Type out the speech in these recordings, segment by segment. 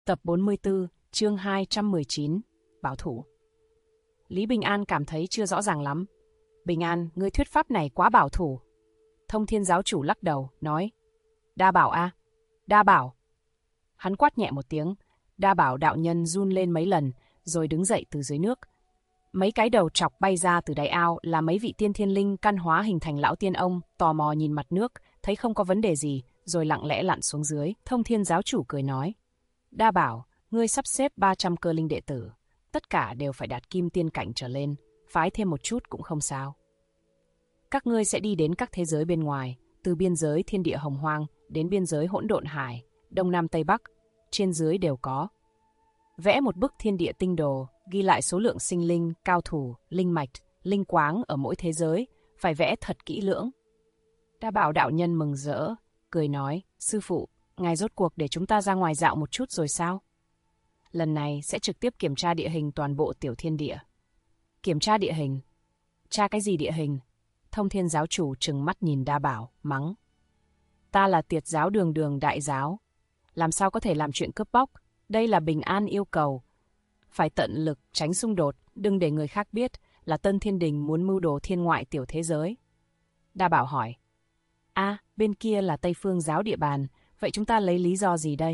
Tập 44, chương 219, Bảo thủ. Lý Bình An cảm thấy chưa rõ ràng lắm. Bình An, ngươi thuyết pháp này quá bảo thủ. Thông Thiên giáo chủ lắc đầu, nói. Đa bảo a, đa bảo. Hắn quát nhẹ một tiếng, đa bảo đạo nhân run lên mấy lần, rồi đứng dậy từ dưới nước. Mấy cái đầu trọc bay ra từ đáy ao là mấy vị tiên thiên linh căn hóa hình thành lão tiên ông, tò mò nhìn mặt nước, thấy không có vấn đề gì, rồi lặng lẽ lặn xuống dưới. Thông Thiên giáo chủ cười nói. Đa bảo, ngươi sắp xếp 300 cơ linh đệ tử, tất cả đều phải đạt kim tiên cảnh trở lên, phái thêm một chút cũng không sao. Các ngươi sẽ đi đến các thế giới bên ngoài, từ biên giới thiên địa hồng hoang đến biên giới hỗn độn hải, đông nam tây bắc, trên dưới đều có. Vẽ một bức thiên địa tinh đồ, ghi lại số lượng sinh linh, cao thủ, linh mạch, linh quáng ở mỗi thế giới, phải vẽ thật kỹ lưỡng. Đa bảo đạo nhân mừng rỡ, cười nói, sư phụ, ngài rốt cuộc để chúng ta ra ngoài dạo một chút rồi sao? Lần này sẽ trực tiếp kiểm tra địa hình toàn bộ tiểu thiên địa. Kiểm tra địa hình? Tra cái gì địa hình? Thông Thiên giáo chủ trừng mắt nhìn Đa bảo, mắng. Ta là Tiệt giáo đường đường đại giáo. Làm sao có thể làm chuyện cướp bóc? Đây là Bình An yêu cầu. Phải tận lực tránh xung đột, đừng để người khác biết là Tân Thiên Đình muốn mưu đồ thiên ngoại tiểu thế giới. Đa bảo hỏi. Bên kia là Tây Phương giáo địa bàn, vậy chúng ta lấy lý do gì đây?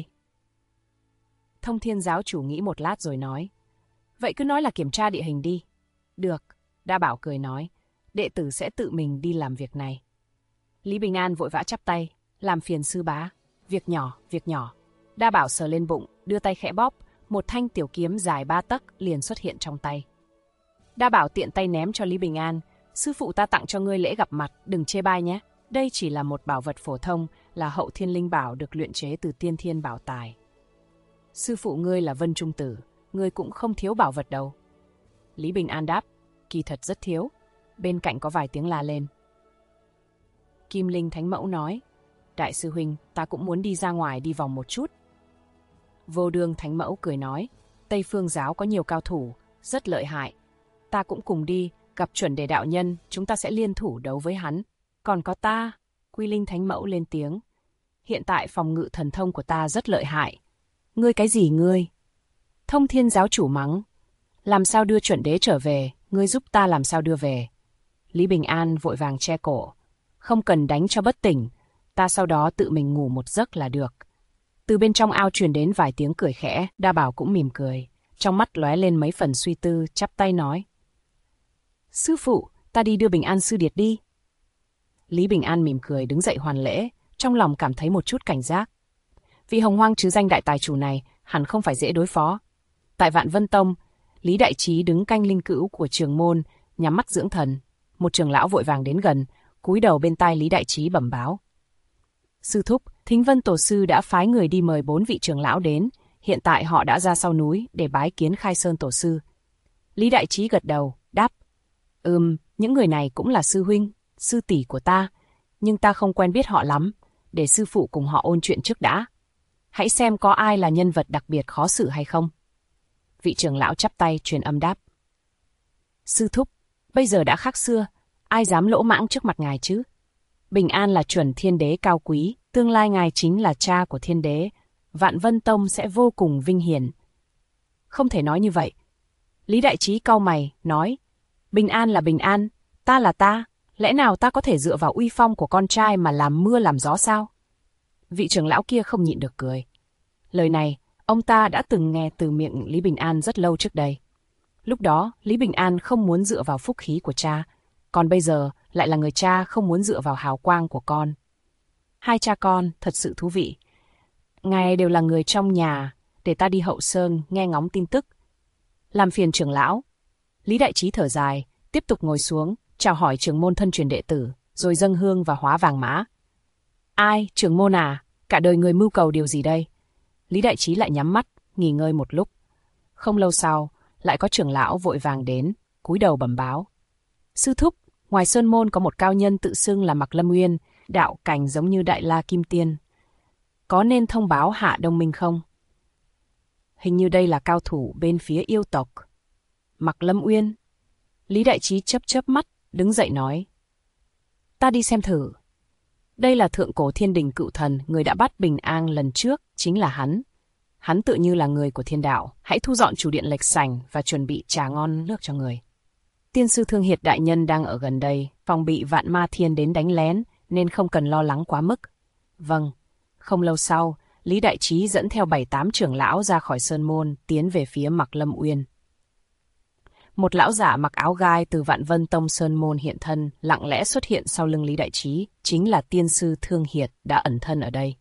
Thông Thiên giáo chủ nghĩ một lát rồi nói. Vậy cứ nói là kiểm tra địa hình đi. Được, Đa bảo cười nói. Đệ tử sẽ tự mình đi làm việc này. Lý Bình An vội vã chắp tay. Làm phiền sư bá. Việc nhỏ, việc nhỏ. Đa bảo sờ lên bụng, đưa tay khẽ bóp. Một thanh tiểu kiếm dài 3 tấc liền xuất hiện trong tay. Đa bảo tiện tay ném cho Lý Bình An. Sư phụ ta tặng cho ngươi lễ gặp mặt, đừng chê bai nhé. Đây chỉ là một bảo vật phổ thông, là hậu thiên linh bảo được luyện chế từ tiên thiên bảo tài. Sư phụ ngươi là Vân Trung Tử, ngươi cũng không thiếu bảo vật đâu. Lý Bình An đáp, kỳ thật rất thiếu. Bên cạnh có vài tiếng la lên. Kim Linh Thánh Mẫu nói, đại sư huynh, ta cũng muốn đi ra ngoài đi vòng một chút. Vô Đương Thánh Mẫu cười nói, Tây Phương giáo có nhiều cao thủ, rất lợi hại. Ta cũng cùng đi, gặp Chuẩn Đề đạo nhân, chúng ta sẽ liên thủ đấu với hắn. Còn có ta, Quy Linh Thánh Mẫu lên tiếng. Hiện tại phòng ngự thần thông của ta rất lợi hại. Ngươi cái gì ngươi? Thông Thiên giáo chủ mắng. Làm sao đưa Chuẩn Đế trở về, ngươi giúp ta làm sao đưa về. Lý Bình An vội vàng che cổ. Không cần đánh cho bất tỉnh, ta sau đó tự mình ngủ một giấc là được. Từ bên trong ao truyền đến vài tiếng cười khẽ, Đa bảo cũng mỉm cười. Trong mắt lóe lên mấy phần suy tư, chắp tay nói. Sư phụ, ta đi đưa Bình An sư điệt đi. Lý Bình An mỉm cười đứng dậy hoàn lễ, trong lòng cảm thấy một chút cảnh giác. Vị hồng hoang chứ danh đại tài chủ này hẳn không phải dễ đối phó. Tại Vạn Vân Tông, Lý Đại Trí đứng canh linh cữu của trường môn, nhắm mắt dưỡng thần. Một trưởng lão vội vàng đến gần, cúi đầu bên tai Lý Đại Trí bẩm báo. Sư thúc, Thính Vân tổ sư đã phái người đi mời 4 vị trưởng lão đến, hiện tại họ đã ra sau núi để bái kiến Khai Sơn tổ sư. Lý Đại Trí gật đầu, đáp. Những người này cũng là sư huynh, sư tỷ của ta, nhưng ta không quen biết họ lắm, để sư phụ cùng họ ôn chuyện trước đã. Hãy xem có ai là nhân vật đặc biệt khó xử hay không. Vị trưởng lão chắp tay truyền âm đáp. Sư thúc, bây giờ đã khác xưa, ai dám lỗ mãng trước mặt ngài chứ? Bình An là chuẩn thiên đế cao quý, tương lai ngài chính là cha của thiên đế, Vạn Vân Tông sẽ vô cùng vinh hiển. Không thể nói như vậy. Lý Đại Trí cau mày, nói, Bình An là Bình An, ta là ta, lẽ nào ta có thể dựa vào uy phong của con trai mà làm mưa làm gió sao? Vị trưởng lão kia không nhịn được cười. Lời này, ông ta đã từng nghe từ miệng Lý Bình An rất lâu trước đây. Lúc đó, Lý Bình An không muốn dựa vào phúc khí của cha, còn bây giờ lại là người cha không muốn dựa vào hào quang của con. Hai cha con thật sự thú vị. Ngài đều là người trong nhà, để ta đi Hậu Sơn nghe ngóng tin tức. Làm phiền trưởng lão. Lý Đại Trí thở dài, tiếp tục ngồi xuống, chào hỏi trưởng môn thân truyền đệ tử, rồi dâng hương và hóa vàng mã. Ai, trưởng môn à, cả đời người mưu cầu điều gì đây? Lý Đại Trí lại nhắm mắt, nghỉ ngơi một lúc. Không lâu sau, lại có trưởng lão vội vàng đến, cúi đầu bẩm báo. Sư thúc, ngoài sơn môn có một cao nhân tự xưng là Mạc Lâm Uyên, đạo cảnh giống như Đại La Kim Tiên. Có nên thông báo hạ đông minh không? Hình như đây là cao thủ bên phía yêu tộc. Mạc Lâm Uyên. Lý Đại Trí chớp mắt, đứng dậy nói. Ta đi xem thử. Đây là thượng cổ thiên đình cựu thần, người đã bắt Bình An lần trước, chính là hắn. Hắn tự như là người của thiên đạo, hãy thu dọn chủ điện lệch sảnh và chuẩn bị trà ngon nước cho người. Tiên sư Thương Hiệt đại nhân đang ở gần đây, phòng bị Vạn Ma Thiên đến đánh lén, nên không cần lo lắng quá mức. Vâng. Không lâu sau, Lý Đại Trí dẫn theo 7-8 trưởng lão ra khỏi sơn môn, tiến về phía Mạc Lâm Uyên. Một lão giả mặc áo gai từ Vạn Vân Tông sơn môn hiện thân, lặng lẽ xuất hiện sau lưng Lý Đại Trí, chính là tiên sư Thương Hiệt đã ẩn thân ở đây.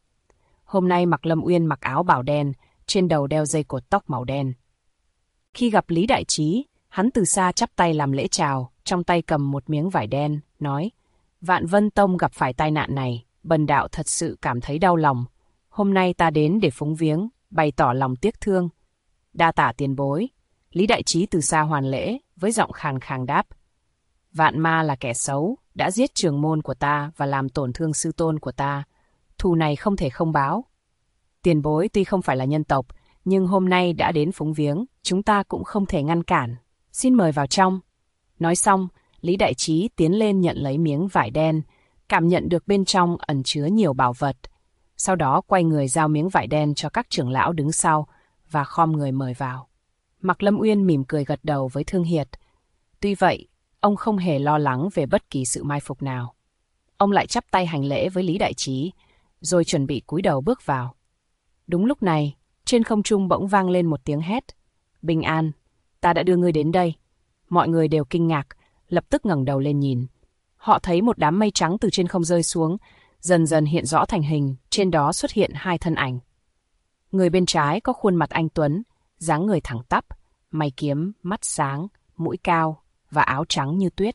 Hôm nay Mạc Lâm Uyên mặc áo bào đen, trên đầu đeo dây cột tóc màu đen. Khi gặp Lý Đại Trí, hắn từ xa chắp tay làm lễ chào, trong tay cầm một miếng vải đen, nói: Vạn Vân Tông gặp phải tai nạn này, bần đạo thật sự cảm thấy đau lòng. Hôm nay ta đến để phúng viếng, bày tỏ lòng tiếc thương. Đa tả tiền bối. Lý Đại Trí từ xa hoàn lễ, với giọng khàn khàn đáp: Vạn ma là kẻ xấu, đã giết trưởng môn của ta và làm tổn thương sư tôn của ta. Thù này không thể không báo. Tiền bối tuy không phải là nhân tộc, nhưng hôm nay đã đến phúng viếng, chúng ta cũng không thể ngăn cản. Xin mời vào trong. Nói xong, Lý Đại Trí tiến lên nhận lấy miếng vải đen, cảm nhận được bên trong ẩn chứa nhiều bảo vật. Sau đó quay người giao miếng vải đen cho các trưởng lão đứng sau và khom người mời vào. Mạc Lâm Uyên mỉm cười gật đầu với Thương Hiệt. Tuy vậy, ông không hề lo lắng về bất kỳ sự mai phục nào. Ông lại chắp tay hành lễ với Lý Đại Trí, rồi chuẩn bị cúi đầu bước vào. Đúng lúc này, trên không trung bỗng vang lên một tiếng hét. Bình an, ta đã đưa ngươi đến đây. Mọi người đều kinh ngạc, lập tức ngẩng đầu lên nhìn. Họ thấy một đám mây trắng từ trên không rơi xuống, dần dần hiện rõ thành hình, trên đó xuất hiện hai thân ảnh. Người bên trái có khuôn mặt anh tuấn, dáng người thẳng tắp, mày kiếm, mắt sáng, mũi cao và áo trắng như tuyết.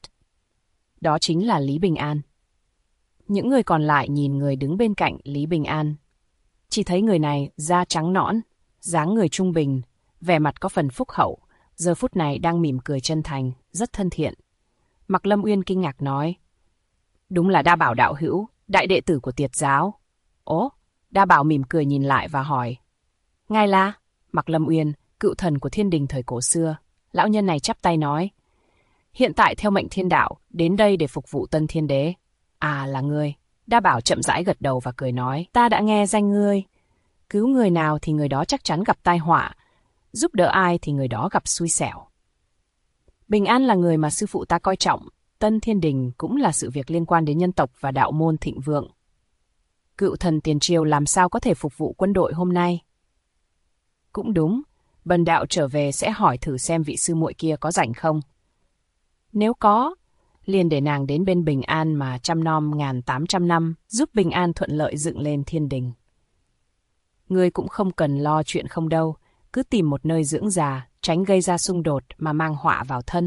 Đó chính là Lý Bình An. Những người còn lại nhìn người đứng bên cạnh Lý Bình An. Chỉ thấy người này da trắng nõn, dáng người trung bình, vẻ mặt có phần phúc hậu, giờ phút này đang mỉm cười chân thành, rất thân thiện. Mạc Lâm Uyên kinh ngạc nói: Đúng là Đa Bảo đạo hữu, đại đệ tử của Tiệt giáo. Ố, Đa Bảo mỉm cười nhìn lại và hỏi: Ngài là? Mạc Lâm Uyên, cựu thần của thiên đình thời cổ xưa. Lão nhân này chắp tay nói: Hiện tại theo mệnh thiên đạo, đến đây để phục vụ Tân Thiên Đế. À, là ngươi. Đa Bảo chậm rãi gật đầu và cười nói: Ta đã nghe danh ngươi. Cứu người nào thì người đó chắc chắn gặp tai họa, giúp đỡ ai thì người đó gặp xui xẻo. Bình An là người mà sư phụ ta coi trọng, Tân Thiên Đình cũng là sự việc liên quan đến nhân tộc và đạo môn thịnh vượng. Cựu thần tiền triều làm sao có thể phục vụ quân đội hôm nay? Cũng đúng, bần đạo trở về sẽ hỏi thử xem vị sư muội kia có rảnh không. Nếu có, liền để nàng đến bên Bình An mà chăm nom 1800 năm, giúp Bình An thuận lợi dựng lên thiên đình. Ngươi cũng không cần lo chuyện không đâu, cứ tìm một nơi dưỡng già, tránh gây ra xung đột mà mang họa vào thân.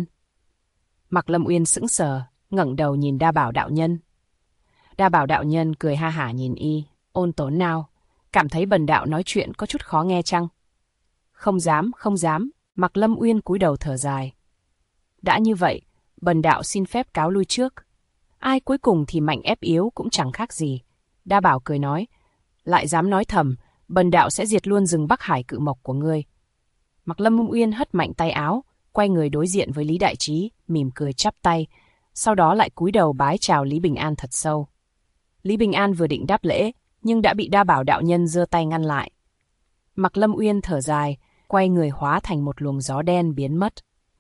Mạc Lâm Uyên sững sờ, ngẩng đầu nhìn Đa Bảo đạo nhân. Đa Bảo đạo nhân cười ha hả nhìn y, ôn tồn nào, cảm thấy bần đạo nói chuyện có chút khó nghe chăng? Không dám, không dám, Mạc Lâm Uyên cúi đầu thở dài. Đã như vậy, bần đạo xin phép cáo lui trước. Ai cuối cùng thì mạnh ép yếu cũng chẳng khác gì. Đa Bảo cười nói, lại dám nói thầm, bần đạo sẽ diệt luôn rừng Bắc Hải cự mộc của ngươi. Mạc Lâm Uyên hất mạnh tay áo, quay người đối diện với Lý Đại Trí, mỉm cười chắp tay, sau đó lại cúi đầu bái chào Lý Bình An thật sâu. Lý Bình An vừa định đáp lễ, nhưng đã bị Đa Bảo đạo nhân giơ tay ngăn lại. Mạc Lâm Uyên thở dài, quay người hóa thành một luồng gió đen biến mất.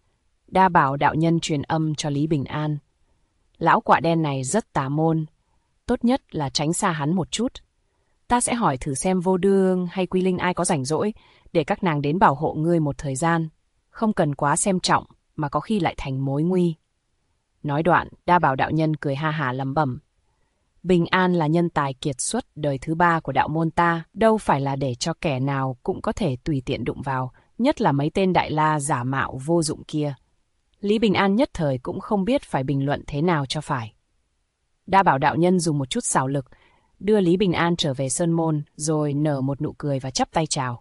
Đa Bảo đạo nhân truyền âm cho Lý Bình An. Lão quạ đen này rất tà môn, tốt nhất là tránh xa hắn một chút. Ta sẽ hỏi thử xem Vô Đương hay Quy Linh ai có rảnh rỗi, để các nàng đến bảo hộ ngươi một thời gian. Không cần quá xem trọng, mà có khi lại thành mối nguy. Nói đoạn, Đa Bảo đạo nhân cười ha hả lẩm bẩm. Bình An là nhân tài kiệt xuất đời thứ 3 của đạo môn ta, đâu phải là để cho kẻ nào cũng có thể tùy tiện đụng vào, nhất là mấy tên đại la giả mạo vô dụng kia. Lý Bình An nhất thời cũng không biết phải bình luận thế nào cho phải. Đa Bảo đạo nhân dùng một chút xảo lực, đưa Lý Bình An trở về sơn môn, rồi nở một nụ cười và chắp tay chào.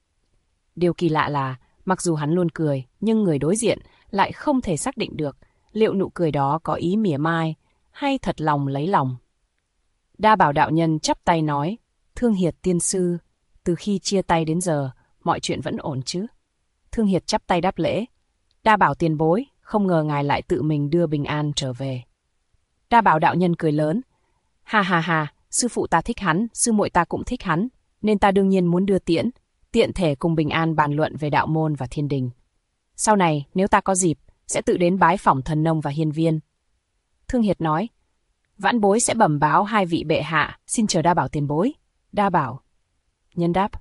Điều kỳ lạ là, mặc dù hắn luôn cười, nhưng người đối diện lại không thể xác định được liệu nụ cười đó có ý mỉa mai hay thật lòng lấy lòng. Đa Bảo đạo nhân chắp tay nói, Thương Hiệt tiên sư, từ khi chia tay đến giờ, mọi chuyện vẫn ổn chứ? Thương Hiệt chắp tay đáp lễ. Đa Bảo tiền bối, không ngờ ngài lại tự mình đưa Bình An trở về. Đa Bảo đạo nhân cười lớn. Ha ha ha, sư phụ ta thích hắn, sư muội ta cũng thích hắn, nên ta đương nhiên muốn đưa tiễn. tiện thể cùng Bình An bàn luận về đạo môn và thiên đình. Sau này, nếu ta có dịp, sẽ tự đến bái phỏng thần nông và hiên viên. Thương Hiệt nói, vãn bối sẽ bẩm báo hai vị bệ hạ, xin chờ Đa Bảo tiền bối. Đa Bảo. Nhân đáp,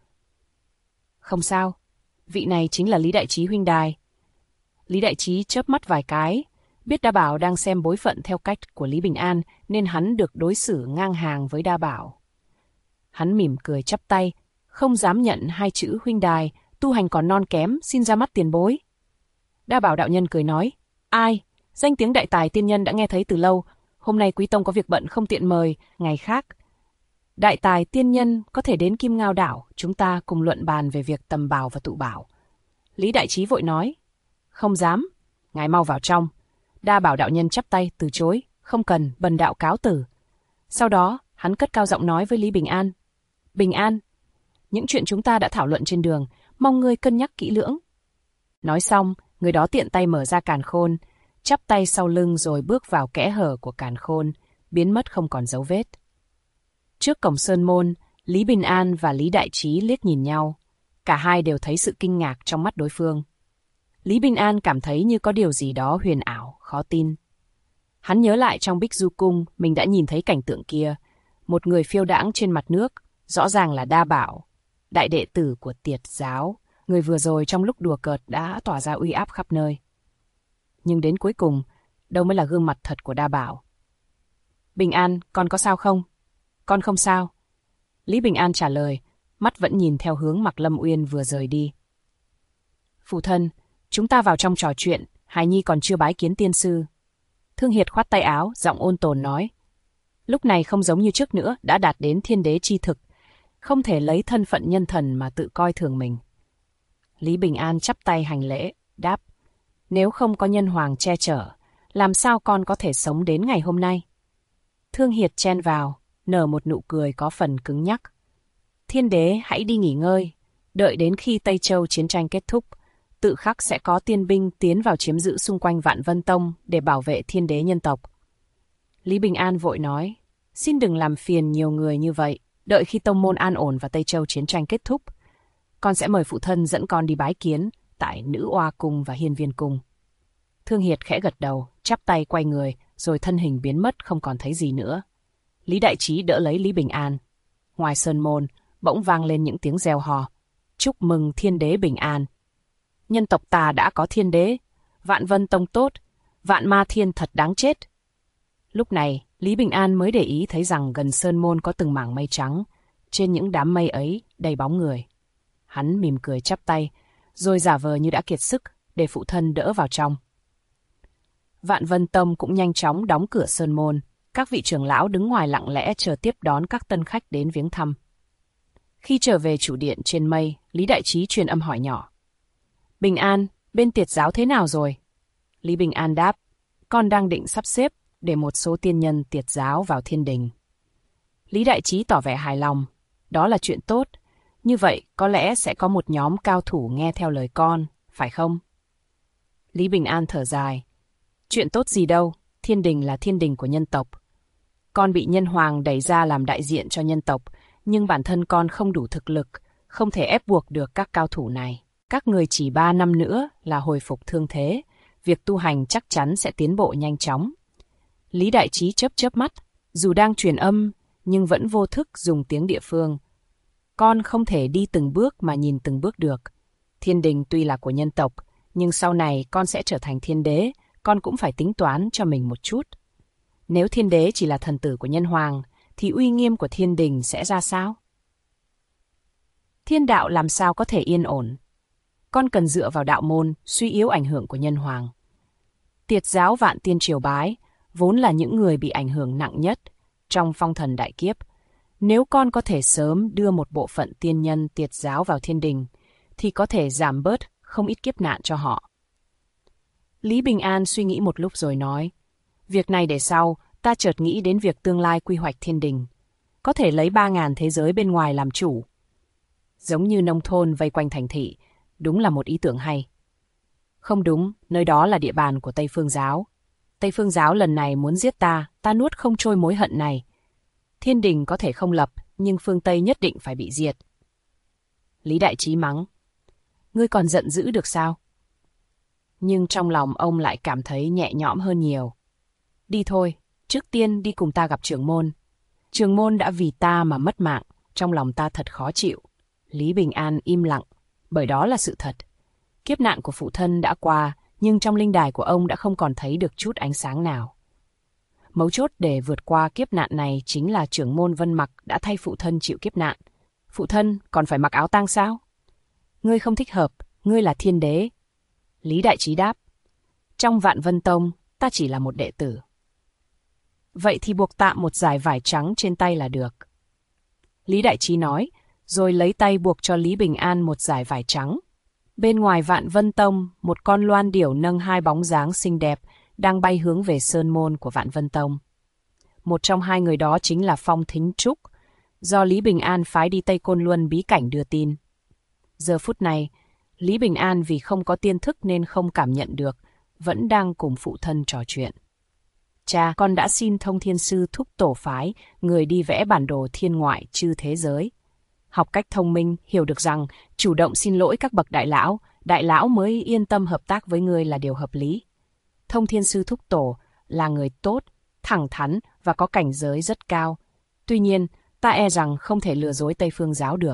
không sao, vị này chính là Lý Đại Trí huynh đài. Lý Đại Trí chớp mắt vài cái, biết Đa Bảo đang xem bối phận theo cách của Lý Bình An nên hắn được đối xử ngang hàng với Đa Bảo. Hắn mỉm cười chắp tay, không dám nhận hai chữ huynh đài, tu hành còn non kém, xin ra mắt tiền bối. Đa Bảo đạo nhân cười nói, ai, danh tiếng đại tài tiên nhân đã nghe thấy từ lâu, hôm nay quý tông có việc bận không tiện mời, ngày khác. Đại tài tiên nhân có thể đến Kim Ngao đảo, chúng ta cùng luận bàn về việc tầm bảo và tụ bảo. Lý Đại Trí vội nói, không dám, ngài mau vào trong. Đa Bảo đạo nhân chắp tay từ chối, không cần, bần đạo cáo từ. Sau đó, hắn cất cao giọng nói với Lý Bình An, Bình An, những chuyện chúng ta đã thảo luận trên đường, mong ngươi cân nhắc kỹ lưỡng. Nói xong, người đó tiện tay mở ra càn khôn, chắp tay sau lưng rồi bước vào kẽ hở của càn khôn, biến mất không còn dấu vết. Trước cổng sơn môn, Lý Bình An và Lý Đại Trí liếc nhìn nhau. Cả hai đều thấy sự kinh ngạc trong mắt đối phương. Lý Bình An cảm thấy như có điều gì đó huyền ảo, khó tin. Hắn nhớ lại trong Bích Du Cung, mình đã nhìn thấy cảnh tượng kia. Một người phiêu đãng trên mặt nước, rõ ràng là Đa Bảo, đại đệ tử của Tiệt giáo. Người vừa rồi trong lúc đùa cợt đã tỏa ra uy áp khắp nơi. Nhưng đến cuối cùng, đâu mới là gương mặt thật của Đa Bảo. Bình An, con có sao không? Con không sao. Lý Bình An trả lời, mắt vẫn nhìn theo hướng Mạc Lâm Uyên vừa rời đi. Phụ thân, chúng ta vào trong trò chuyện, hài nhi còn chưa bái kiến tiên sư. Thương Hiệt khoát tay áo, giọng ôn tồn nói. Lúc này không giống như trước nữa, đã đạt đến thiên đế chi thực, không thể lấy thân phận nhân thần mà tự coi thường mình. Lý Bình An chắp tay hành lễ, đáp. Nếu không có nhân hoàng che chở, làm sao con có thể sống đến ngày hôm nay? Thương Hiệt chen vào, nở một nụ cười có phần cứng nhắc. Thiên đế hãy đi nghỉ ngơi, đợi đến khi Tây Châu chiến tranh kết thúc, tự khắc sẽ có tiên binh tiến vào chiếm giữ xung quanh Vạn Vân Tông để bảo vệ thiên đế nhân tộc. Lý Bình An vội nói, xin đừng làm phiền nhiều người như vậy, đợi khi tông môn an ổn và Tây Châu chiến tranh kết thúc, con sẽ mời phụ thân dẫn con đi bái kiến tại Nữ Oa Cung và Hiên Viên Cung. Thương Hiệt khẽ gật đầu, chắp tay quay người, rồi thân hình biến mất không còn thấy gì nữa. Lý Đại Trí đỡ lấy Lý Bình An. Ngoài sơn môn, bỗng vang lên những tiếng reo hò. Chúc mừng thiên đế bình an. Nhân tộc ta đã có thiên đế. Vạn Vân Tông tốt, Vạn Ma Thiên thật đáng chết. Lúc này, Lý Bình An mới để ý thấy rằng gần sơn môn có từng mảng mây trắng. Trên những đám mây ấy đầy bóng người. Hắn mỉm cười chắp tay, rồi giả vờ như đã kiệt sức để phụ thân đỡ vào trong. Vạn Vân Tông cũng nhanh chóng đóng cửa sơn môn. Các vị trưởng lão đứng ngoài lặng lẽ chờ tiếp đón các tân khách đến viếng thăm. Khi trở về chủ điện trên mây, Lý Đại Trí truyền âm hỏi nhỏ. Bình An, bên Tiệt giáo thế nào rồi? Lý Bình An đáp, con đang định sắp xếp để một số tiên nhân Tiệt giáo vào thiên đình. Lý Đại Trí tỏ vẻ hài lòng, đó là chuyện tốt. Như vậy có lẽ sẽ có một nhóm cao thủ nghe theo lời con, phải không? Lý Bình An thở dài. Chuyện tốt gì đâu, thiên đình là thiên đình của nhân tộc. Con bị nhân hoàng đẩy ra làm đại diện cho nhân tộc, nhưng bản thân con không đủ thực lực, không thể ép buộc được các cao thủ này. Các người chỉ 3 năm nữa là hồi phục thương thế, việc tu hành chắc chắn sẽ tiến bộ nhanh chóng. Lý Đại Trí chớp chớp mắt, dù đang truyền âm, nhưng vẫn vô thức dùng tiếng địa phương. Con không thể đi từng bước mà nhìn từng bước được. Thiên đình tuy là của nhân tộc, nhưng sau này con sẽ trở thành thiên đế, con cũng phải tính toán cho mình một chút. Nếu thiên đế chỉ là thần tử của nhân hoàng, thì uy nghiêm của thiên đình sẽ ra sao? Thiên đạo làm sao có thể yên ổn? Con cần dựa vào đạo môn, suy yếu ảnh hưởng của nhân hoàng. Tiệt giáo Vạn Tiên triều bái, vốn là những người bị ảnh hưởng nặng nhất trong phong thần đại kiếp. Nếu con có thể sớm đưa một bộ phận tiên nhân Tiệt giáo vào thiên đình, thì có thể giảm bớt không ít kiếp nạn cho họ. Lý Bình An suy nghĩ một lúc rồi nói, việc này để sau, ta chợt nghĩ đến việc tương lai quy hoạch thiên đình. Có thể lấy 3.000 thế giới bên ngoài làm chủ. Giống như nông thôn vây quanh thành thị, đúng là một ý tưởng hay. Không đúng, nơi đó là địa bàn của Tây Phương giáo. Tây Phương giáo lần này muốn giết ta nuốt không trôi mối hận này. Thiên đình có thể không lập, nhưng phương Tây nhất định phải bị diệt. Lý Đại Trí mắng. Ngươi còn giận dữ được sao? Nhưng trong lòng ông lại cảm thấy nhẹ nhõm hơn nhiều. Đi thôi, trước tiên đi cùng ta gặp trưởng môn. Trưởng môn đã vì ta mà mất mạng, trong lòng ta thật khó chịu. Lý Bình An im lặng, bởi đó là sự thật. Kiếp nạn của phụ thân đã qua, nhưng trong linh đài của ông đã không còn thấy được chút ánh sáng nào. Mấu chốt để vượt qua kiếp nạn này chính là trưởng môn Vân Mặc đã thay phụ thân chịu kiếp nạn. Phụ thân còn phải mặc áo tang sao? Ngươi không thích hợp, ngươi là thiên đế. Lý Đại Trí đáp. Trong Vạn Vân Tông, ta chỉ là một đệ tử. Vậy thì buộc tạm một dải vải trắng trên tay là được. Lý Đại Trí nói, rồi lấy tay buộc cho Lý Bình An một dải vải trắng. Bên ngoài Vạn Vân Tông, một con loan điểu nâng hai bóng dáng xinh đẹp, đang bay hướng về sơn môn của Vạn Vân Tông. Một trong hai người đó chính là Phong Thính Trúc, do Lý Bình An phái đi Tây Côn Luân bí cảnh đưa tin. Giờ phút này, Lý Bình An vì không có tiên thức nên không cảm nhận được, vẫn đang cùng phụ thân trò chuyện. Cha, con đã xin Thông Thiên Sư thúc tổ phái, người đi vẽ bản đồ thiên ngoại chư thế giới. Học cách thông minh, hiểu được rằng chủ động xin lỗi các bậc đại lão mới yên tâm hợp tác với ngươi là điều hợp lý. Thông Thiên Sư thúc tổ là người tốt, thẳng thắn và có cảnh giới rất cao. Tuy nhiên, ta e rằng không thể lừa dối Tây Phương giáo được.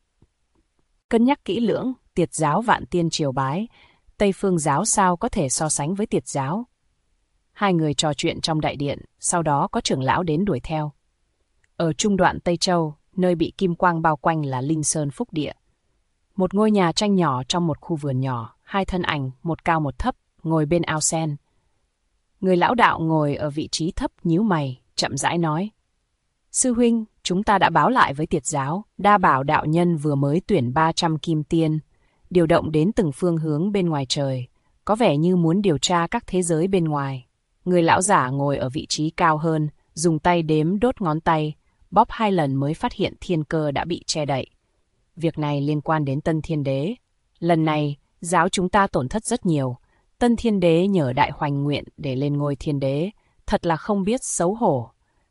Cân nhắc kỹ lưỡng, Tiệt giáo vạn tiên triều bái, Tây Phương giáo sao có thể so sánh với Tiệt giáo? Hai người trò chuyện trong đại điện, sau đó có trưởng lão đến đuổi theo. Ở trung đoạn Tây Châu, nơi bị kim quang bao quanh là Linh Sơn Phúc Địa. Một ngôi nhà tranh nhỏ trong một khu vườn nhỏ, hai thân ảnh, một cao một thấp, ngồi bên ao sen. Người lão đạo ngồi ở vị trí thấp nhíu mày, chậm rãi nói. Sư huynh, chúng ta đã báo lại với Tiệt giáo, đa bảo đạo nhân vừa mới tuyển 300 kim tiên, điều động đến từng phương hướng bên ngoài trời, có vẻ như muốn điều tra các thế giới bên ngoài. Người lão giả ngồi ở vị trí cao hơn, dùng tay đếm đốt ngón tay, bóp 2 lần mới phát hiện thiên cơ đã bị che đậy. Việc này liên quan đến Tân Thiên Đế. Lần này, giáo chúng ta tổn thất rất nhiều. Tân Thiên Đế nhờ đại hoành nguyện để lên ngôi thiên đế, thật là không biết xấu hổ.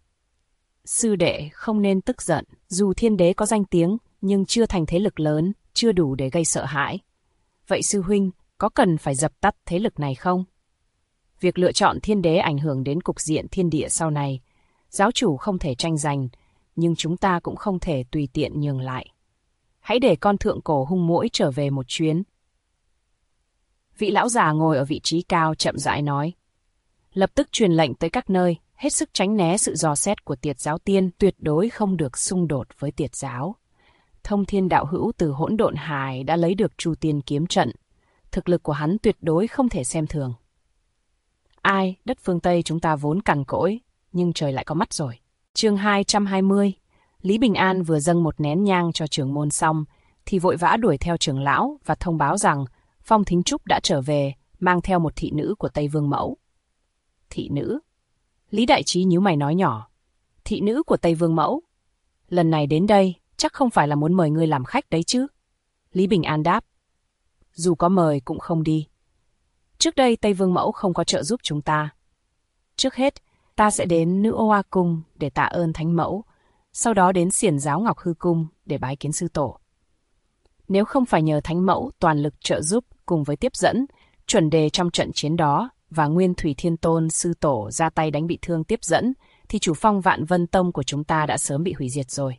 Sư đệ không nên tức giận, dù thiên đế có danh tiếng, nhưng chưa thành thế lực lớn, chưa đủ để gây sợ hãi. Vậy sư huynh, có cần phải dập tắt thế lực này không? Việc lựa chọn thiên đế ảnh hưởng đến cục diện thiên địa sau này. Giáo chủ không thể tranh giành, nhưng chúng ta cũng không thể tùy tiện nhường lại. Hãy để con thượng cổ hung muỗi trở về một chuyến. Vị lão già ngồi ở vị trí cao chậm rãi nói. Lập tức truyền lệnh tới các nơi, hết sức tránh né sự dò xét của Tiệt giáo tiên, tuyệt đối không được xung đột với Tiệt giáo. Thông Thiên đạo hữu từ Hỗn Độn Hải đã lấy được Chu Tiên kiếm trận. Thực lực của hắn tuyệt đối không thể xem thường. Ai, đất phương Tây chúng ta vốn cằn cỗi, nhưng trời lại có mắt rồi. Chương 220. Lý Bình An vừa dâng một nén nhang cho trưởng môn xong, thì vội vã đuổi theo trưởng lão và thông báo rằng Phong Thính Trúc đã trở về, mang theo một thị nữ của Tây Vương Mẫu. Thị nữ? Lý Đại Trí nhíu mày nói nhỏ. Thị nữ của Tây Vương Mẫu? Lần này đến đây, chắc không phải là muốn mời ngươi làm khách đấy chứ? Lý Bình An đáp. Dù có mời cũng không đi. Trước đây Tây Vương Mẫu không có trợ giúp chúng ta. Trước hết, ta sẽ đến Nữ Ô A Cung để tạ ơn Thánh Mẫu, sau đó đến Xiển Giáo Ngọc Hư Cung để bái kiến sư tổ. Nếu không phải nhờ Thánh Mẫu toàn lực trợ giúp cùng với tiếp dẫn, chuẩn đề trong trận chiến đó và Nguyên Thủy Thiên Tôn sư tổ ra tay đánh bị thương tiếp dẫn, thì chủ phong Vạn Vân Tông của chúng ta đã sớm bị hủy diệt rồi.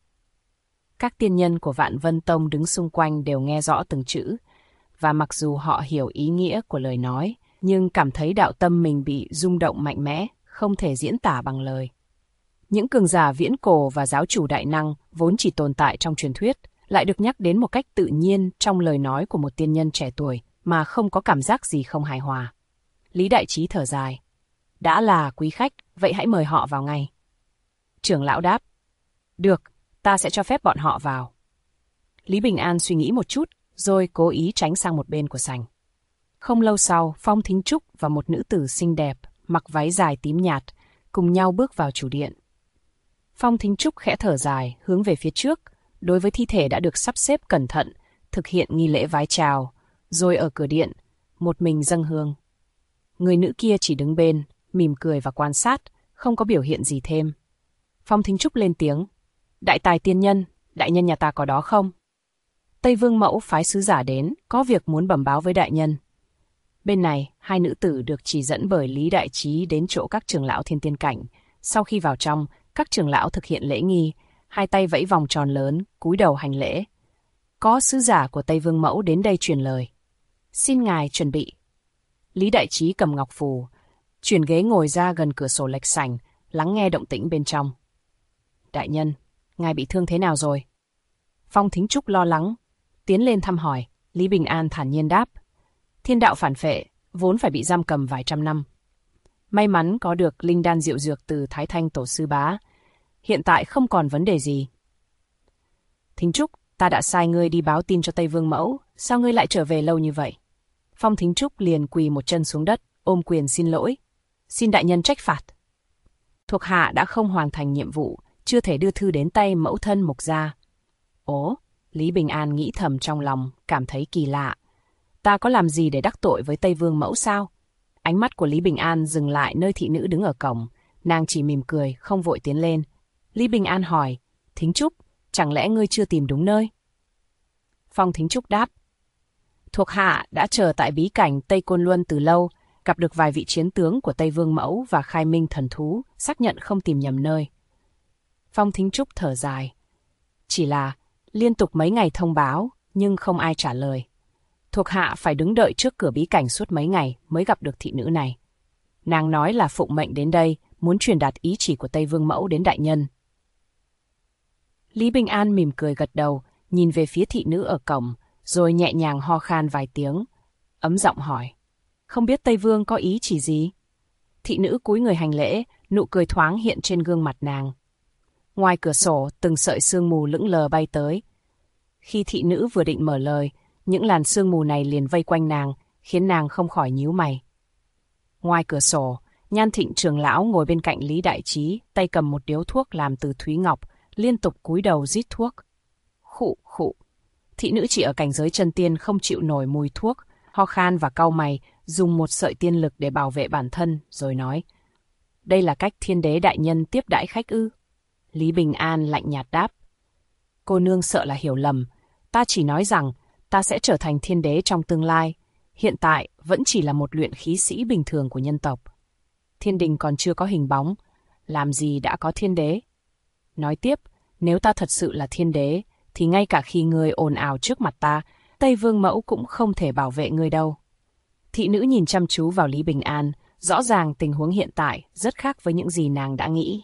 Các tiên nhân của Vạn Vân Tông đứng xung quanh đều nghe rõ từng chữ, và mặc dù họ hiểu ý nghĩa của lời nói, nhưng cảm thấy đạo tâm mình bị rung động mạnh mẽ, không thể diễn tả bằng lời. Những cường giả viễn cổ và giáo chủ đại năng vốn chỉ tồn tại trong truyền thuyết, lại được nhắc đến một cách tự nhiên trong lời nói của một tiên nhân trẻ tuổi mà không có cảm giác gì không hài hòa. Lý Đại Trí thở dài. Đã là quý khách, vậy hãy mời họ vào ngay. Trưởng lão đáp. Được, ta sẽ cho phép bọn họ vào. Lý Bình An suy nghĩ một chút, rồi cố ý tránh sang một bên của sảnh. Không lâu sau, Phong Thính Trúc và một nữ tử xinh đẹp, mặc váy dài tím nhạt, cùng nhau bước vào chủ điện. Phong Thính Trúc khẽ thở dài, hướng về phía trước, đối với thi thể đã được sắp xếp cẩn thận, thực hiện nghi lễ vái chào, rồi ở cửa điện, một mình dâng hương. Người nữ kia chỉ đứng bên, mỉm cười và quan sát, không có biểu hiện gì thêm. Phong Thính Trúc lên tiếng. Đại tài tiên nhân, đại nhân nhà ta có đó không? Tây Vương Mẫu phái sứ giả đến, có việc muốn bẩm báo với đại nhân. Bên này, hai nữ tử được chỉ dẫn bởi Lý Đại Trí đến chỗ các trưởng lão Thiên Tiên Cảnh. Sau khi vào trong, các trưởng lão thực hiện lễ nghi, hai tay vẫy vòng tròn lớn, cúi đầu hành lễ. Có sứ giả của Tây Vương Mẫu đến đây truyền lời. Xin ngài chuẩn bị. Lý Đại Trí cầm ngọc phù, chuyển ghế ngồi ra gần cửa sổ lệch sảnh, lắng nghe động tĩnh bên trong. Đại nhân, ngài bị thương thế nào rồi? Phong Thính Trúc lo lắng, tiến lên thăm hỏi. Lý Bình An thản nhiên đáp. Thiên đạo phản phệ, vốn phải bị giam cầm vài trăm năm. May mắn có được linh đan diệu dược từ Thái Thanh Tổ sư bá. Hiện tại không còn vấn đề gì. Thính Trúc, ta đã sai ngươi đi báo tin cho Tây Vương Mẫu, sao ngươi lại trở về lâu như vậy? Phong Thính Trúc liền quỳ một chân xuống đất, ôm quyền xin lỗi. Xin đại nhân trách phạt. Thuộc hạ đã không hoàn thành nhiệm vụ, chưa thể đưa thư đến tay mẫu thân Mục gia. Ố, Lý Bình An nghĩ thầm trong lòng, cảm thấy kỳ lạ. Ta có làm gì để đắc tội với Tây Vương Mẫu sao? Ánh mắt của Lý Bình An dừng lại nơi thị nữ đứng ở cổng, nàng chỉ mỉm cười, không vội tiến lên. Lý Bình An hỏi, Thính Trúc, chẳng lẽ ngươi chưa tìm đúng nơi? Phong Thính Trúc đáp, thuộc hạ đã chờ tại bí cảnh Tây Côn Luân từ lâu, gặp được vài vị chiến tướng của Tây Vương Mẫu và khai minh thần thú, xác nhận không tìm nhầm nơi. Phong Thính Trúc thở dài. Chỉ là liên tục mấy ngày thông báo, nhưng không ai trả lời. Thuộc hạ phải đứng đợi trước cửa bí cảnh suốt mấy ngày mới gặp được thị nữ này. Nàng nói là phụng mệnh đến đây, muốn truyền đạt ý chỉ của Tây Vương Mẫu đến đại nhân. Lý Bình An mỉm cười gật đầu, nhìn về phía thị nữ ở cổng, rồi nhẹ nhàng ho khan vài tiếng, ấm giọng hỏi. Không biết Tây Vương có ý chỉ gì? Thị nữ cúi người hành lễ, nụ cười thoáng hiện trên gương mặt nàng. Ngoài cửa sổ, từng sợi sương mù lững lờ bay tới. Khi thị nữ vừa định mở lời, những làn sương mù này liền vây quanh nàng, khiến nàng không khỏi nhíu mày. Ngoài cửa sổ, Nhan Thịnh trưởng lão ngồi bên cạnh Lý Đại Trí, tay cầm một điếu thuốc làm từ thúy ngọc, liên tục cúi đầu rít thuốc. Khụ khụ. Thị nữ chỉ ở cảnh giới chân tiên không chịu nổi mùi thuốc, ho khan và cau mày, dùng một sợi tiên lực để bảo vệ bản thân, rồi nói. Đây là cách Thiên Đế đại nhân tiếp đãi khách ư? Lý Bình An lạnh nhạt đáp. Cô nương sợ là hiểu lầm, ta chỉ nói rằng ta sẽ trở thành thiên đế trong tương lai, hiện tại vẫn chỉ là một luyện khí sĩ bình thường của nhân tộc. Thiên đình còn chưa có hình bóng, làm gì đã có thiên đế? Nói tiếp, nếu ta thật sự là thiên đế, thì ngay cả khi ngươi ồn ào trước mặt ta, Tây Vương Mẫu cũng không thể bảo vệ ngươi đâu. Thị nữ nhìn chăm chú vào Lý Bình An, rõ ràng tình huống hiện tại rất khác với những gì nàng đã nghĩ.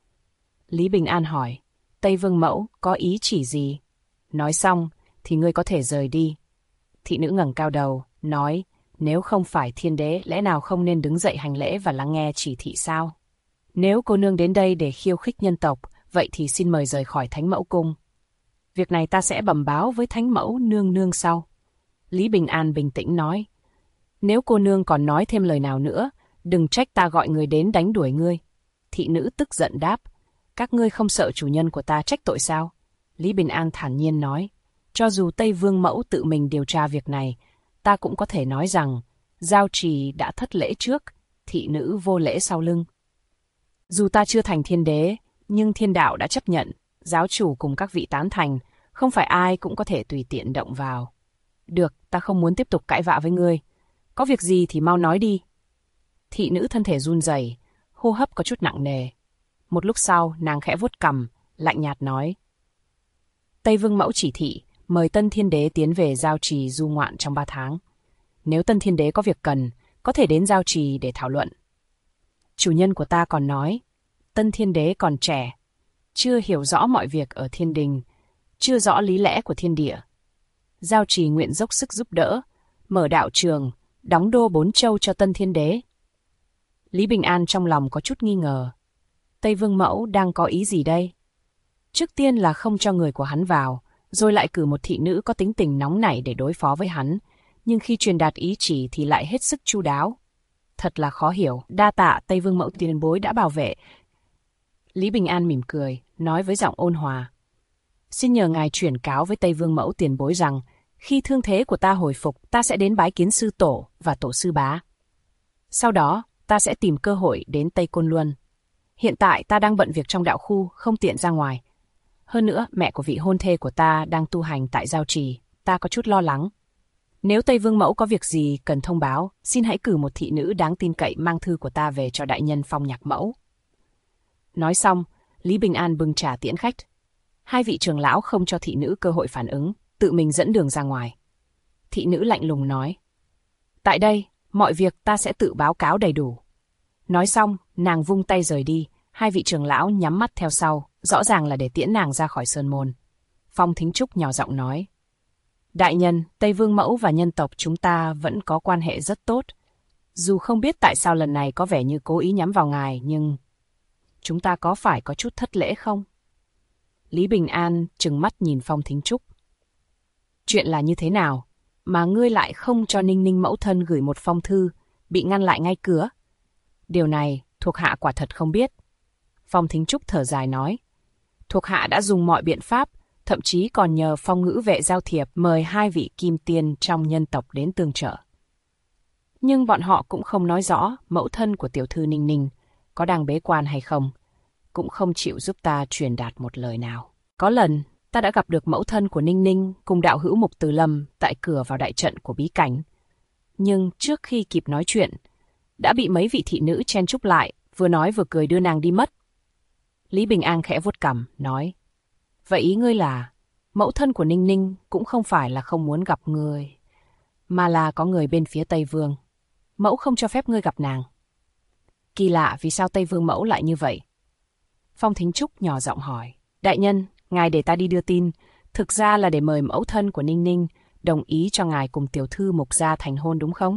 Lý Bình An hỏi, Tây Vương Mẫu có ý chỉ gì? Nói xong, thì ngươi có thể rời đi. Thị nữ ngẩng cao đầu, nói, nếu không phải thiên đế, lẽ nào không nên đứng dậy hành lễ và lắng nghe chỉ thị sao? Nếu cô nương đến đây để khiêu khích nhân tộc, vậy thì xin mời rời khỏi Thánh Mẫu Cung. Việc này ta sẽ bẩm báo với Thánh Mẫu nương nương sau. Lý Bình An bình tĩnh nói, nếu cô nương còn nói thêm lời nào nữa, đừng trách ta gọi người đến đánh đuổi ngươi. Thị nữ tức giận đáp, các ngươi không sợ chủ nhân của ta trách tội sao? Lý Bình An thản nhiên nói, cho dù Tây Vương Mẫu tự mình điều tra việc này, ta cũng có thể nói rằng Giao Trì đã thất lễ trước, thị nữ vô lễ sau lưng. Dù ta chưa thành thiên đế, nhưng thiên đạo đã chấp nhận, giáo chủ cùng các vị tán thành, không phải ai cũng có thể tùy tiện động vào. Được, ta không muốn tiếp tục cãi vã với ngươi. Có việc gì thì mau nói đi. Thị nữ thân thể run rẩy, hô hấp có chút nặng nề. Một lúc sau, nàng khẽ vuốt cằm, lạnh nhạt nói. Tây Vương Mẫu chỉ thị, mời Tân Thiên Đế tiến về Giao Trì du ngoạn trong 3 tháng. Nếu Tân Thiên Đế có việc cần, có thể đến Giao Trì để thảo luận. Chủ nhân của ta còn nói, Tân Thiên Đế còn trẻ, chưa hiểu rõ mọi việc ở thiên đình, chưa rõ lý lẽ của thiên địa. Giao Trì nguyện dốc sức giúp đỡ, mở đạo trường, đóng đô 4 châu cho Tân Thiên Đế. Lý Bình An trong lòng có chút nghi ngờ. Tây Vương Mẫu đang có ý gì đây? Trước tiên là không cho người của hắn vào, rồi lại cử một thị nữ có tính tình nóng nảy để đối phó với hắn, nhưng khi truyền đạt ý chỉ thì lại hết sức chu đáo. Thật là khó hiểu, đa tạ Tây Vương Mẫu tiền bối đã bảo vệ. Lý Bình An mỉm cười, nói với giọng ôn hòa. Xin nhờ ngài chuyển cáo với Tây Vương Mẫu tiền bối rằng, khi thương thế của ta hồi phục, ta sẽ đến bái kiến sư tổ và tổ sư bá. Sau đó, ta sẽ tìm cơ hội đến Tây Côn Luân. Hiện tại ta đang bận việc trong đạo khu, không tiện ra ngoài. Hơn nữa, mẹ của vị hôn thê của ta đang tu hành tại Giao Trì, ta có chút lo lắng. Nếu Tây Vương Mẫu có việc gì cần thông báo, xin hãy cử một thị nữ đáng tin cậy mang thư của ta về cho đại nhân Phong Nhạc Mẫu. Nói xong, Lý Bình An bưng trà tiễn khách. Hai vị trưởng lão không cho thị nữ cơ hội phản ứng, tự mình dẫn đường ra ngoài. Thị nữ lạnh lùng nói: tại đây, mọi việc ta sẽ tự báo cáo đầy đủ. Nói xong, nàng vung tay rời đi, hai vị trưởng lão nhắm mắt theo sau, rõ ràng là để tiễn nàng ra khỏi sơn môn. Phong Thính Trúc nhỏ giọng nói: đại nhân, Tây Vương Mẫu và nhân tộc chúng ta vẫn có quan hệ rất tốt. Dù không biết tại sao lần này có vẻ như cố ý nhắm vào ngài, nhưng chúng ta có phải có chút thất lễ không? Lý Bình An trừng mắt nhìn Phong Thính Trúc. Chuyện là như thế nào mà ngươi lại không cho Ninh Ninh mẫu thân gửi một phong thư, bị ngăn lại ngay cửa? Điều này thuộc hạ quả thật không biết. Phong Thính Trúc thở dài nói: thuộc hạ đã dùng mọi biện pháp, thậm chí còn nhờ Phong Ngữ vệ giao thiệp mời hai vị kim tiên trong nhân tộc đến tương trợ. Nhưng bọn họ cũng không nói rõ mẫu thân của tiểu thư Ninh Ninh có đang bế quan hay không, cũng không chịu giúp ta truyền đạt một lời nào. Có lần, ta đã gặp được mẫu thân của Ninh Ninh cùng đạo hữu Mục Từ Lâm tại cửa vào đại trận của bí cảnh. Nhưng trước khi kịp nói chuyện, đã bị mấy vị thị nữ chen chúc lại, vừa nói vừa cười đưa nàng đi mất. Lý Bình An khẽ vuốt cằm, nói: vậy ý ngươi là, mẫu thân của Ninh Ninh cũng không phải là không muốn gặp ngươi, mà là có người bên phía Tây Vương. Mẫu không cho phép ngươi gặp nàng. Kỳ lạ, vì sao Tây Vương mẫu lại như vậy? Phong Thính Trúc nhỏ giọng hỏi: đại nhân, ngài để ta đi đưa tin, thực ra là để mời mẫu thân của Ninh Ninh đồng ý cho ngài cùng tiểu thư Mục gia thành hôn đúng không?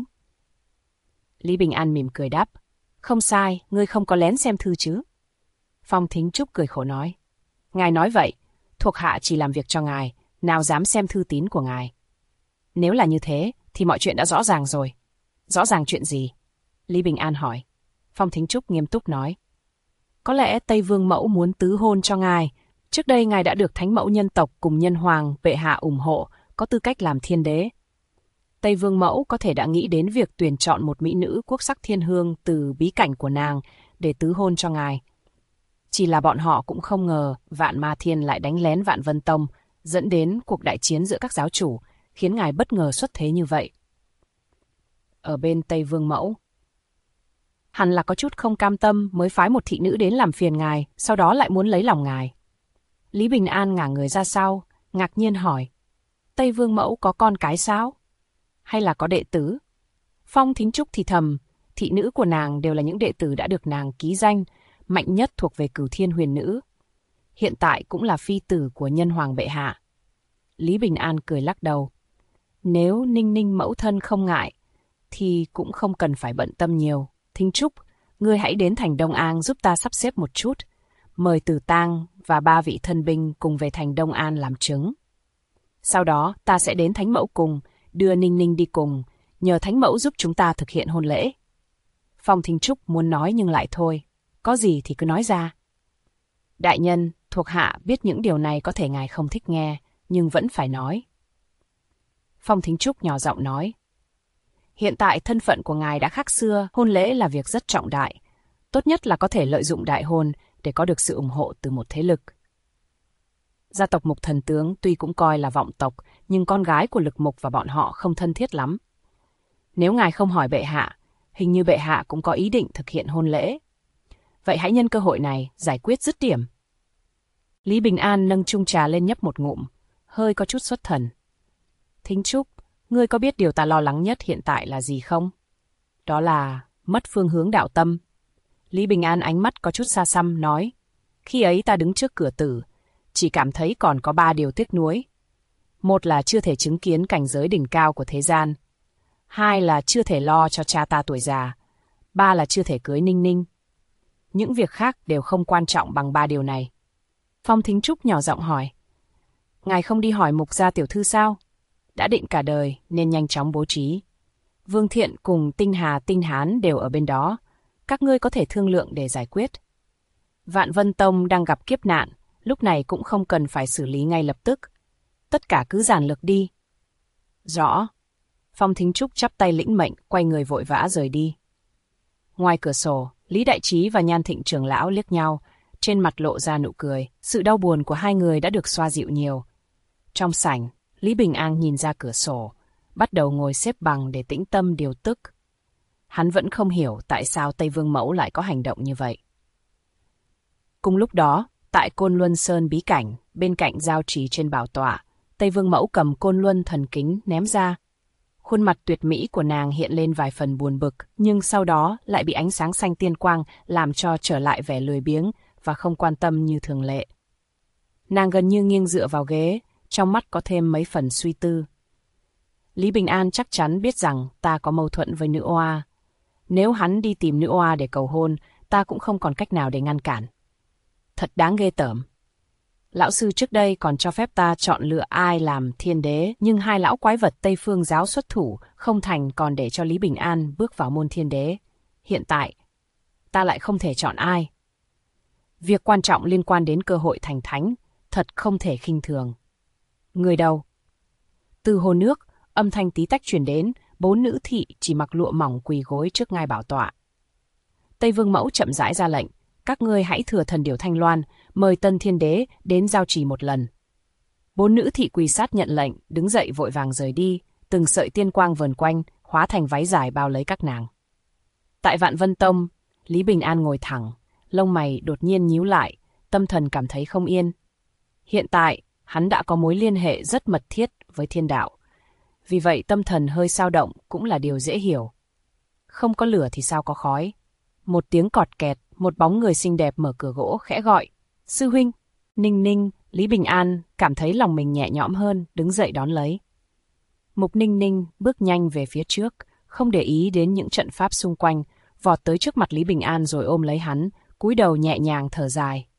Lý Bình An mỉm cười đáp: không sai, ngươi không có lén xem thư chứ? Phong Thính Trúc cười khổ nói: ngài nói vậy, thuộc hạ chỉ làm việc cho ngài, nào dám xem thư tín của ngài. Nếu là như thế, thì mọi chuyện đã rõ ràng rồi. Rõ ràng chuyện gì? Lý Bình An hỏi. Phong Thính Trúc nghiêm túc nói: có lẽ Tây Vương mẫu muốn tứ hôn cho ngài. Trước đây ngài đã được Thánh mẫu nhân tộc cùng Nhân hoàng bệ hạ ủng hộ, có tư cách làm thiên đế. Tây Vương mẫu có thể đã nghĩ đến việc tuyển chọn một mỹ nữ quốc sắc thiên hương từ bí cảnh của nàng để tứ hôn cho ngài. Chỉ là bọn họ cũng không ngờ Vạn Ma Thiên lại đánh lén Vạn Vân Tông, dẫn đến cuộc đại chiến giữa các giáo chủ, khiến ngài bất ngờ xuất thế như vậy. Ở bên Tây Vương mẫu, hẳn là có chút không cam tâm mới phái một thị nữ đến làm phiền ngài, sau đó lại muốn lấy lòng ngài. Lý Bình An ngả người ra sau, ngạc nhiên hỏi: Tây Vương mẫu có con cái sao? Hay là có đệ tử? Phong Thính Trúc thì thầm, thị nữ của nàng đều là những đệ tử đã được nàng ký danh, mạnh nhất thuộc về Cửu Thiên Huyền Nữ. Hiện tại cũng là phi tử của Nhân hoàng bệ hạ. Lý Bình An cười lắc đầu: nếu Ninh Ninh mẫu thân không ngại, thì cũng không cần phải bận tâm nhiều. Thính Trúc, ngươi hãy đến thành Đông An giúp ta sắp xếp một chút. Mời Tử Tang và 3 vị thân binh cùng về thành Đông An làm chứng. Sau đó ta sẽ đến Thánh mẫu cùng, đưa Ninh Ninh đi cùng, nhờ Thánh mẫu giúp chúng ta thực hiện hôn lễ. Phong Thính Trúc muốn nói nhưng lại thôi, có gì thì cứ nói ra. Đại nhân, thuộc hạ biết những điều này có thể ngài không thích nghe, nhưng vẫn phải nói. Phong Thính Trúc nhỏ giọng nói: hiện tại thân phận của ngài đã khác xưa, hôn lễ là việc rất trọng đại. Tốt nhất là có thể lợi dụng đại hôn để có được sự ủng hộ từ một thế lực. Gia tộc Mục Thần Tướng tuy cũng coi là vọng tộc, nhưng con gái của Lực Mục và bọn họ không thân thiết lắm. Nếu ngài không hỏi bệ hạ, hình như bệ hạ cũng có ý định thực hiện hôn lễ. Vậy hãy nhân cơ hội này giải quyết dứt điểm. Lý Bình An nâng chung trà lên nhấp một ngụm, hơi có chút xuất thần. Thính Trúc, ngươi có biết điều ta lo lắng nhất hiện tại là gì không? Đó là mất phương hướng đạo tâm. Lý Bình An ánh mắt có chút xa xăm nói: khi ấy ta đứng trước cửa tử, chỉ cảm thấy còn có 3 điều tiếc nuối. Một là chưa thể chứng kiến cảnh giới đỉnh cao của thế gian. 2 là chưa thể lo cho cha ta tuổi già. 3 là chưa thể cưới Ninh Ninh. Những việc khác đều không quan trọng bằng 3 điều này. Phong Thính Trúc nhỏ giọng hỏi: ngài không đi hỏi Mục gia tiểu thư sao? Đã định cả đời nên nhanh chóng bố trí. Vương Thiện cùng Tinh Hà Tinh Hán đều ở bên đó. Các ngươi có thể thương lượng để giải quyết. Vạn Vân Tông đang gặp kiếp nạn, lúc này cũng không cần phải xử lý ngay lập tức. Tất cả cứ giản lược đi. Rõ. Phong Thính Trúc chắp tay lĩnh mệnh, quay người vội vã rời đi. Ngoài cửa sổ, Lý Đại Trí và Nhan Thịnh trưởng lão liếc nhau, trên mặt lộ ra nụ cười. Sự đau buồn của hai người đã được xoa dịu nhiều. Trong sảnh, Lý Bình An nhìn ra cửa sổ, bắt đầu ngồi xếp bằng để tĩnh tâm điều tức. Hắn vẫn không hiểu tại sao Tây Vương Mẫu lại có hành động như vậy. Cùng lúc đó, tại Côn Luân Sơn bí cảnh, bên cạnh giao trì trên bảo tọa, Tây Vương Mẫu cầm Côn Luân thần kính ném ra. Khuôn mặt tuyệt mỹ của nàng hiện lên vài phần buồn bực, nhưng sau đó lại bị ánh sáng xanh tiên quang làm cho trở lại vẻ lười biếng và không quan tâm như thường lệ. Nàng gần như nghiêng dựa vào ghế, trong mắt có thêm mấy phần suy tư. Lý Bình An chắc chắn biết rằng ta có mâu thuẫn với nữ oa. Nếu hắn đi tìm nữ oa để cầu hôn, ta cũng không còn cách nào để ngăn cản. Thật đáng ghê tởm. Lão sư trước đây còn cho phép ta chọn lựa ai làm thiên đế, nhưng hai lão quái vật Tây Phương giáo xuất thủ không thành còn để cho Lý Bình An bước vào môn thiên đế. Hiện tại, ta lại không thể chọn ai. Việc quan trọng liên quan đến cơ hội thành thánh, thật không thể khinh thường. Người đâu? Từ hồ nước, âm thanh tí tách truyền đến, 4 nữ thị chỉ mặc lụa mỏng quỳ gối trước ngai bảo tọa. Tây Vương Mẫu chậm rãi ra lệnh, các ngươi hãy thừa thần điểu Thanh Loan, mời Tân Thiên Đế đến giao trì một lần. 4 nữ thị quỳ sát nhận lệnh, đứng dậy vội vàng rời đi, từng sợi tiên quang vờn quanh, hóa thành váy dài bao lấy các nàng. Tại Vạn Vân Tông, Lý Bình An ngồi thẳng, lông mày đột nhiên nhíu lại, tâm thần cảm thấy không yên. Hiện tại, hắn đã có mối liên hệ rất mật thiết với thiên đạo. Vì vậy tâm thần hơi dao động cũng là điều dễ hiểu. Không có lửa thì sao có khói. Một tiếng cọt kẹt, một bóng người xinh đẹp mở cửa gỗ khẽ gọi. Sư huynh, Ninh Ninh, Lý Bình An cảm thấy lòng mình nhẹ nhõm hơn, đứng dậy đón lấy. Mục Ninh Ninh bước nhanh về phía trước, không để ý đến những trận pháp xung quanh, vọt tới trước mặt Lý Bình An rồi ôm lấy hắn, cúi đầu nhẹ nhàng thở dài.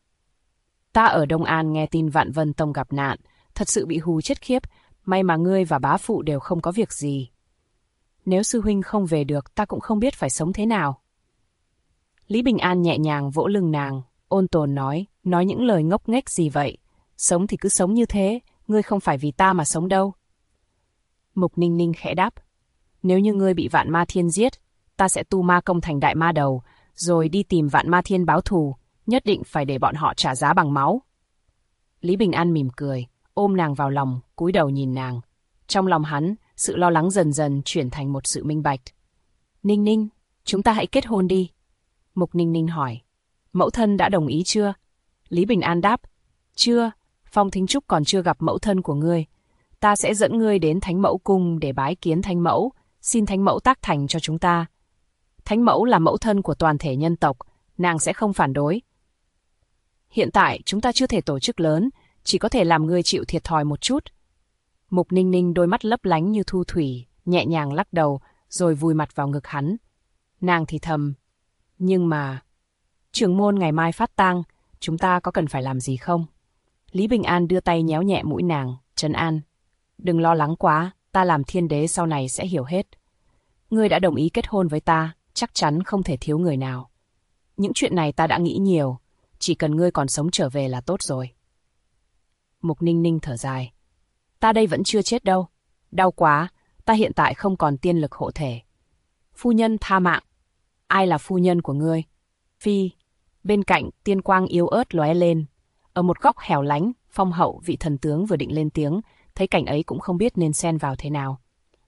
Ta ở Đông An nghe tin Vạn Vân Tông gặp nạn, thật sự bị hù chết khiếp, may mà ngươi và bá phụ đều không có việc gì. Nếu sư huynh không về được, ta cũng không biết phải sống thế nào. Lý Bình An nhẹ nhàng vỗ lưng nàng, ôn tồn nói những lời ngốc nghếch gì vậy? Sống thì cứ sống như thế, ngươi không phải vì ta mà sống đâu. Mục Ninh Ninh khẽ đáp, nếu như ngươi bị Vạn Ma Thiên giết, ta sẽ tu ma công thành đại ma đầu, rồi đi tìm Vạn Ma Thiên báo thù, nhất định phải để bọn họ trả giá bằng máu. Lý Bình An mỉm cười, ôm nàng vào lòng, cúi đầu nhìn nàng. Trong lòng hắn, sự lo lắng dần dần chuyển thành một sự minh bạch. Ninh Ninh, chúng ta hãy kết hôn đi. Mục Ninh Ninh hỏi, mẫu thân đã đồng ý chưa? Lý Bình An đáp, chưa, Phong Thính Trúc còn chưa gặp mẫu thân của ngươi. Ta sẽ dẫn ngươi đến Thánh Mẫu Cung để bái kiến Thánh Mẫu, xin Thánh Mẫu tác thành cho chúng ta. Thánh Mẫu là mẫu thân của toàn thể nhân tộc, nàng sẽ không phản đối. Hiện tại chúng ta chưa thể tổ chức lớn, chỉ có thể làm ngươi chịu thiệt thòi một chút. Mục Ninh Ninh đôi mắt lấp lánh như thu thủy, nhẹ nhàng lắc đầu, rồi vùi mặt vào ngực hắn. Nàng thì thầm, nhưng mà, trưởng môn ngày mai phát tang, chúng ta có cần phải làm gì không? Lý Bình An đưa tay nhéo nhẹ mũi nàng, trấn an. Đừng lo lắng quá, ta làm thiên đế sau này sẽ hiểu hết. Ngươi đã đồng ý kết hôn với ta, chắc chắn không thể thiếu người nào. Những chuyện này ta đã nghĩ nhiều, chỉ cần ngươi còn sống trở về là tốt rồi. Mục Ninh Ninh thở dài. Ta đây vẫn chưa chết đâu. Đau quá, ta hiện tại không còn tiên lực hộ thể. Phu nhân tha mạng. Ai là phu nhân của ngươi? Phi. Bên cạnh, tiên quang yếu ớt lóe lên. Ở một góc hẻo lánh, Phong Hậu vị thần tướng vừa định lên tiếng, thấy cảnh ấy cũng không biết nên xen vào thế nào.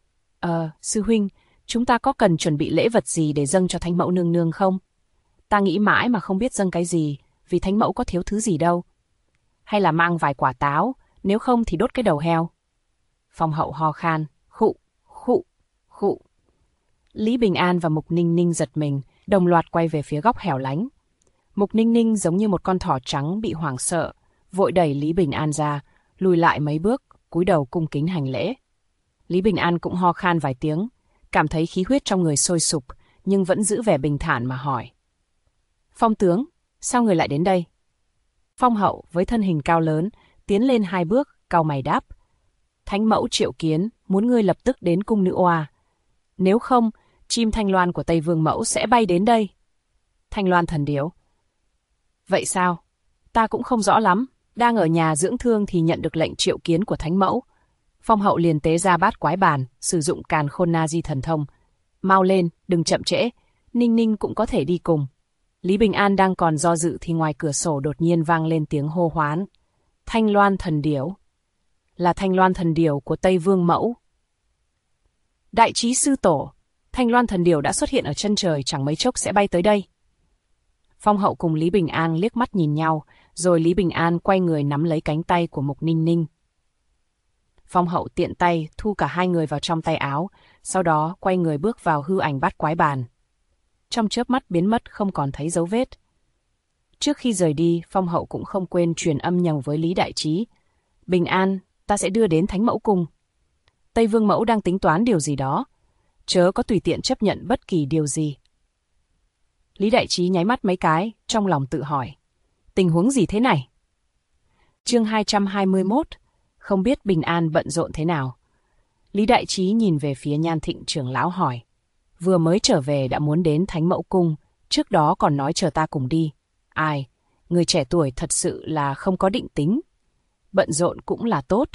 Sư huynh, chúng ta có cần chuẩn bị lễ vật gì để dâng cho Thánh Mẫu nương nương không? Ta nghĩ mãi mà không biết dâng cái gì, vì Thánh Mẫu có thiếu thứ gì đâu. Hay là mang vài quả táo, nếu không thì đốt cái đầu heo. Phong Hậu ho khan, khụ, khụ, khụ. Lý Bình An và Mục Ninh Ninh giật mình, đồng loạt quay về phía góc hẻo lánh. Mục Ninh Ninh giống như một con thỏ trắng bị hoảng sợ, vội đẩy Lý Bình An ra, lùi lại mấy bước, cúi đầu cung kính hành lễ. Lý Bình An cũng ho khan vài tiếng, cảm thấy khí huyết trong người sôi sục, nhưng vẫn giữ vẻ bình thản mà hỏi. Phong tướng, sao người lại đến đây? Phong Hậu với thân hình cao lớn, tiến lên 2 bước, cau mày đáp. Thánh Mẫu triệu kiến, muốn ngươi lập tức đến cung nữ oa. Nếu không, chim Thanh Loan của Tây Vương Mẫu sẽ bay đến đây. Thanh Loan thần điếu. Vậy sao? Ta cũng không rõ lắm, đang ở nhà dưỡng thương thì nhận được lệnh triệu kiến của Thánh Mẫu. Phong Hậu liền tế ra bát quái bàn, sử dụng Càn Khôn Na Di thần thông. Mau lên, đừng chậm trễ, Ninh Ninh cũng có thể đi cùng. Lý Bình An đang còn do dự thì ngoài cửa sổ đột nhiên vang lên tiếng hô hoán. Thanh Loan thần điểu. là Thanh Loan thần điểu của Tây Vương Mẫu. Đại trí sư tổ, Thanh Loan thần điểu đã xuất hiện ở chân trời, chẳng mấy chốc sẽ bay tới đây. Phong hậu cùng Lý Bình An liếc mắt nhìn nhau, rồi Lý Bình An quay người nắm lấy cánh tay của Mục Ninh Ninh. Phong hậu tiện tay thu cả hai người vào trong tay áo, sau đó quay người bước vào hư ảnh bát quái bàn. Trong chớp mắt biến mất không còn thấy dấu vết. Trước khi rời đi, Phong hậu cũng không quên truyền âm nhằng với Lý Đại Trí. Bình An, ta sẽ đưa đến Thánh Mẫu Cung. Tây Vương Mẫu đang tính toán điều gì đó. Chớ có tùy tiện chấp nhận bất kỳ điều gì. Lý Đại Trí nháy mắt mấy cái, trong lòng tự hỏi. Tình huống gì thế này? Chương 221, không biết Bình An bận rộn thế nào. Lý Đại Trí nhìn về phía Nhan Thịnh trưởng lão hỏi. Vừa mới trở về đã muốn đến Thánh Mẫu Cung, trước đó còn nói chờ ta cùng đi. Ai, người trẻ tuổi thật sự là không có định tính. Bận rộn cũng là tốt.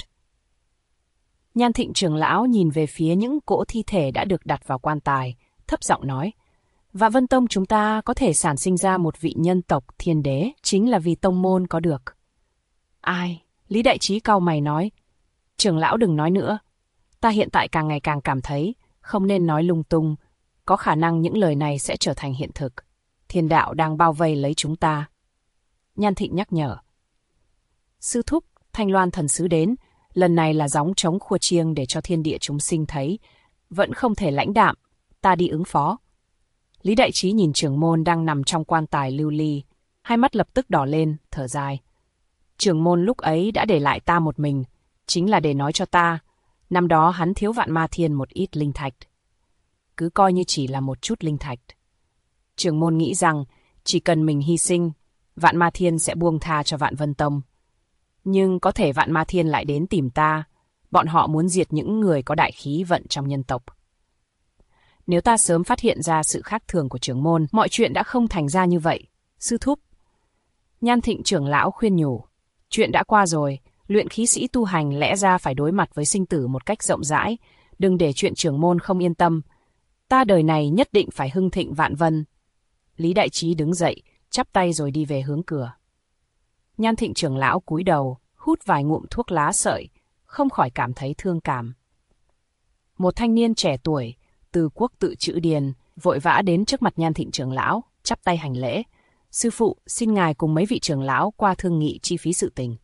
Nhan Thịnh trưởng lão nhìn về phía những cỗ thi thể đã được đặt vào quan tài, thấp giọng nói. Vạn Vân Tông chúng ta có thể sản sinh ra một vị nhân tộc thiên đế, chính là vì tông môn có được. Ai? Lý Đại Trí cau mày nói. Trưởng lão đừng nói nữa. Ta hiện tại càng ngày càng cảm thấy không nên nói lung tung. Có khả năng những lời này sẽ trở thành hiện thực. Thiên đạo đang bao vây lấy chúng ta. Nhan Thịnh nhắc nhở. Sư thúc, Thanh Loan thần sứ đến. Lần này là gióng trống khua chiêng để cho thiên địa chúng sinh thấy. Vẫn không thể lãnh đạm. Ta đi ứng phó. Lý Đại Trí nhìn trưởng môn đang nằm trong quan tài lưu ly. Hai mắt lập tức đỏ lên, thở dài. Trưởng môn lúc ấy đã để lại ta một mình. Chính là để nói cho ta. Năm đó hắn thiếu Vạn Ma Thiên một ít linh thạch. Cứ coi như chỉ là một chút linh thạch. Trưởng môn nghĩ rằng chỉ cần mình hy sinh, Vạn Ma Thiên sẽ buông tha cho Vạn Vân Tông. Nhưng có thể Vạn Ma Thiên lại đến tìm ta. Bọn họ muốn diệt những người có đại khí vận trong nhân tộc. Nếu ta sớm phát hiện ra sự khác thường của trưởng môn, mọi chuyện đã không thành ra như vậy. Sư thúc. Nhan Thịnh trưởng lão khuyên nhủ. Chuyện đã qua rồi, luyện khí sĩ tu hành lẽ ra phải đối mặt với sinh tử một cách rộng rãi. Đừng để chuyện trưởng môn không yên tâm. Ta đời này nhất định phải hưng thịnh vạn vân. Lý Đại Trí đứng dậy, chắp tay rồi đi về hướng cửa. Nhan Thịnh trưởng lão cúi đầu, hút vài ngụm thuốc lá sợi, không khỏi cảm thấy thương cảm. Một thanh niên trẻ tuổi, từ quốc tự Trữ Điền, vội vã đến trước mặt Nhan Thịnh trưởng lão, chắp tay hành lễ. Sư phụ, xin ngài cùng mấy vị trưởng lão qua thương nghị chi phí sự tình.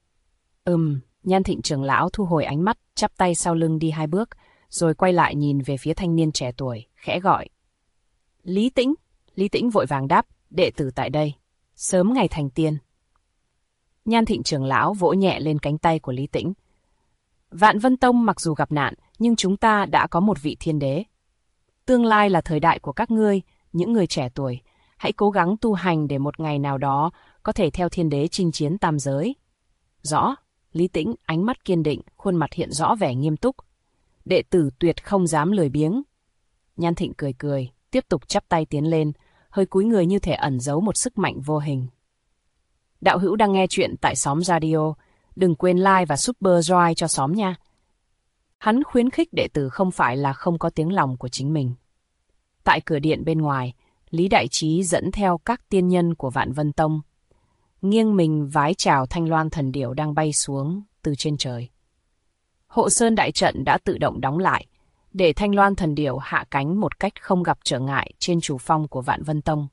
Nhan Thịnh trưởng lão thu hồi ánh mắt, chắp tay sau lưng đi hai bước, rồi quay lại nhìn về phía thanh niên trẻ tuổi, khẽ gọi. Lý Tĩnh. Lý Tĩnh vội vàng đáp, đệ tử tại đây, sớm ngày thành tiên. Nhan Thịnh trưởng lão vỗ nhẹ lên cánh tay của Lý Tĩnh. Vạn Vân Tông mặc dù gặp nạn, nhưng chúng ta đã có một vị thiên đế. Tương lai là thời đại của các ngươi, những người trẻ tuổi. Hãy cố gắng tu hành để một ngày nào đó có thể theo thiên đế chinh chiến tam giới. Rõ. Lý Tĩnh ánh mắt kiên định, khuôn mặt hiện rõ vẻ nghiêm túc. Đệ tử tuyệt không dám lười biếng. Nhan Thịnh cười cười, tiếp tục chắp tay tiến lên, hơi cúi người như thể ẩn giấu một sức mạnh vô hình. Đạo hữu đang nghe chuyện tại Xóm Radio. Đừng quên like và Super Joy cho xóm nha. Hắn khuyến khích đệ tử không phải là không có tiếng lòng của chính mình. Tại cửa điện bên ngoài, Lý Đại Trí dẫn theo các tiên nhân của Vạn Vân Tông. Nghiêng mình vái chào Thanh Loan thần điểu đang bay xuống từ trên trời. Hộ Sơn đại trận đã tự động đóng lại, để Thanh Loan thần điểu hạ cánh một cách không gặp trở ngại trên chủ phong của Vạn Vân Tông.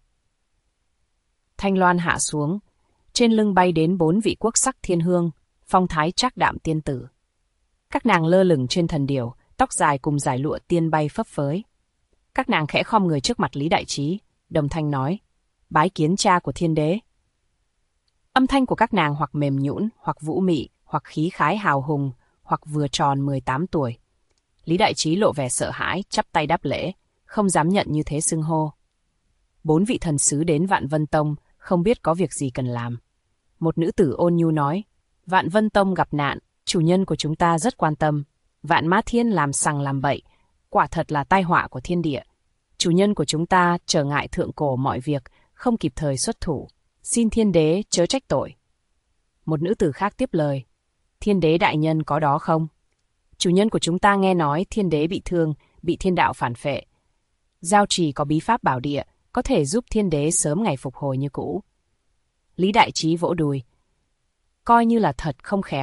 Thanh Loan hạ xuống, trên lưng bay đến 4 vị quốc sắc thiên hương, phong thái trác đạm tiên tử. Các nàng lơ lửng trên thần điểu, tóc dài cùng dải lụa tiên bay phấp phới. Các nàng khẽ khom người trước mặt Lý Đại Trí, đồng thanh nói, bái kiến cha của thiên đế. Âm thanh của các nàng hoặc mềm nhũn, hoặc vũ mị, hoặc khí khái hào hùng, hoặc vừa tròn 18 tuổi. Lý Đại Trí lộ vẻ sợ hãi, chắp tay đáp lễ, không dám nhận như thế xưng hô. 4 vị thần sứ đến Vạn Vân Tông, không biết có việc gì cần làm. Một nữ tử ôn nhu nói, Vạn Vân Tông gặp nạn, chủ nhân của chúng ta rất quan tâm. Vạn Ma Thiên làm sằng làm bậy, quả thật là tai họa của thiên địa. Chủ nhân của chúng ta trở ngại thượng cổ mọi việc, không kịp thời xuất thủ. Xin thiên đế chớ trách tội. Một nữ tử khác tiếp lời, thiên đế đại nhân có đó không? Chủ nhân của chúng ta nghe nói thiên đế bị thương, bị thiên đạo phản phệ. Giao trì có bí pháp bảo địa, có thể giúp thiên đế sớm ngày phục hồi như cũ. Lý Đại Trí vỗ đùi. Coi như là thật không khéo,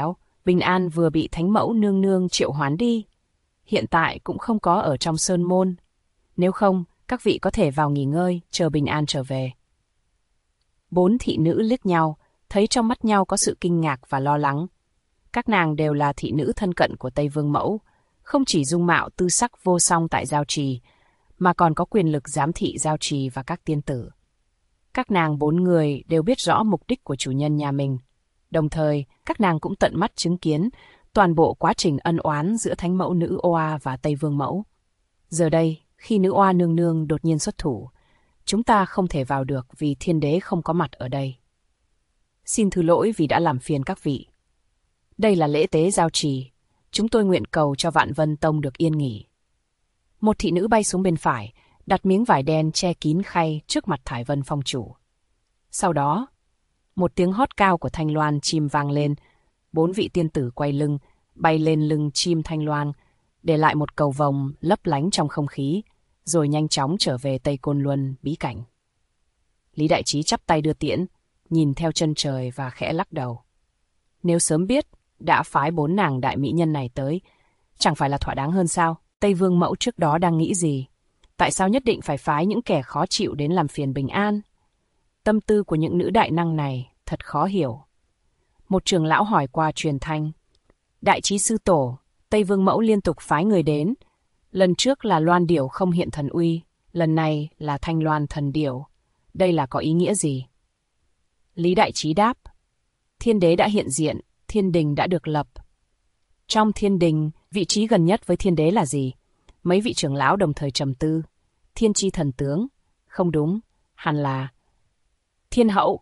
Bình An vừa bị Thánh Mẫu nương nương triệu hoán đi. Hiện tại cũng không có ở trong sơn môn. Nếu không, các vị có thể vào nghỉ ngơi, chờ Bình An trở về. 4 thị nữ liếc nhau, thấy trong mắt nhau có sự kinh ngạc và lo lắng. Các nàng đều là thị nữ thân cận của Tây Vương Mẫu, không chỉ dung mạo tư sắc vô song tại giao trì, mà còn có quyền lực giám thị giao trì và các tiên tử. Các nàng 4 người đều biết rõ mục đích của chủ nhân nhà mình. Đồng thời, các nàng cũng tận mắt chứng kiến toàn bộ quá trình ân oán giữa Thánh Mẫu Nữ Oa và Tây Vương Mẫu. Giờ đây, khi Nữ Oa nương nương đột nhiên xuất thủ, chúng ta không thể vào được vì Thiên Đế không có mặt ở đây. Xin thứ lỗi vì đã làm phiền các vị. Đây là lễ tế giao trì, chúng tôi nguyện cầu cho Vạn Vân Tông được yên nghỉ. Một thị nữ bay xuống bên phải, đặt miếng vải đen che kín khay trước mặt Thải Vân Phong chủ. Sau đó, một tiếng hót cao của thanh loan chim vang lên, 4 vị tiên tử quay lưng, bay lên lưng chim thanh loan, để lại một cầu vồng lấp lánh trong không khí, rồi nhanh chóng trở về Tây Côn Luân bí cảnh. Lý Đại Trí chắp tay đưa tiễn, nhìn theo chân trời và khẽ lắc đầu. Nếu sớm biết, đã phái 4 nàng đại mỹ nhân này tới, chẳng phải là thỏa đáng hơn sao? Tây Vương Mẫu trước đó đang nghĩ gì? Tại sao nhất định phải phái những kẻ khó chịu đến làm phiền Bình An? Tâm tư của những nữ đại năng này thật khó hiểu. Một trưởng lão hỏi qua truyền thanh. Đại Trí sư tổ, Tây Vương Mẫu liên tục phái người đến. Lần trước là Loan Điểu không hiện thần uy, lần này là Thanh Loan thần điểu. Đây là có ý nghĩa gì? Lý Đại Trí đáp. Thiên Đế đã hiện diện, thiên đình đã được lập. Trong thiên đình, vị trí gần nhất với thiên đế là gì? Mấy vị trưởng lão đồng thời trầm tư. Thiên Chi thần tướng? Không đúng, hẳn là Thiên Hậu.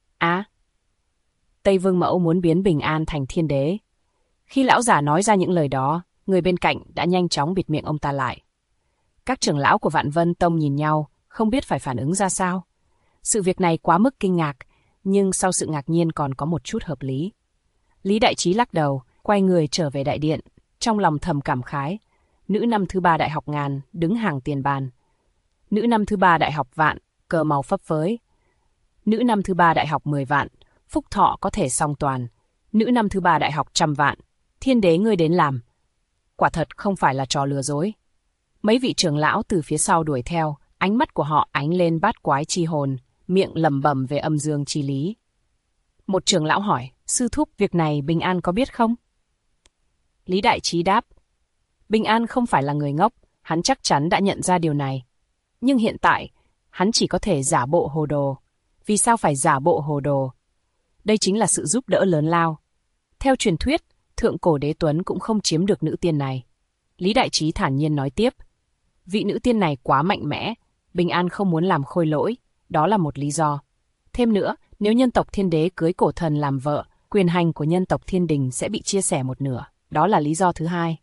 Tây Vương Mẫu muốn biến Bình An thành thiên đế. Khi lão giả nói ra những lời đó, người bên cạnh đã nhanh chóng bịt miệng ông ta lại. Các trưởng lão của Vạn Vân Tông nhìn nhau, không biết phải phản ứng ra sao. Sự việc này quá mức kinh ngạc, nhưng sau sự ngạc nhiên còn có một chút hợp lý. Lý Đại Trí lắc đầu, quay người trở về đại điện, trong lòng thầm cảm khái. Nữ năm thứ 3 đại học ngàn, đứng hàng tiền bàn. Nữ năm thứ 3 đại học vạn, cờ màu phấp phới. Nữ năm thứ 3 đại học 10 vạn, phúc thọ có thể song toàn. Nữ năm thứ 3 đại học 100 vạn, thiên đế ngươi đến làm. Quả thật không phải là trò lừa dối. Mấy vị trưởng lão từ phía sau đuổi theo, ánh mắt của họ ánh lên bát quái chi hồn, miệng lẩm bẩm về âm dương chi lý. Một trưởng lão hỏi, sư thúc việc này Bình An có biết không? Lý Đại Trí đáp, Bình An không phải là người ngốc, hắn chắc chắn đã nhận ra điều này. Nhưng hiện tại, hắn chỉ có thể giả bộ hồ đồ. Vì sao phải giả bộ hồ đồ? Đây chính là sự giúp đỡ lớn lao. Theo truyền thuyết, thượng cổ đế tuấn cũng không chiếm được nữ tiên này. Lý Đại Trí thản nhiên nói tiếp, vị nữ tiên này quá mạnh mẽ, Bình An không muốn làm khôi lỗi, đó là một lý do. Thêm nữa, nếu nhân tộc thiên đế cưới cổ thần làm vợ, quyền hành của nhân tộc thiên đình sẽ bị chia sẻ một nửa, đó là lý do thứ hai.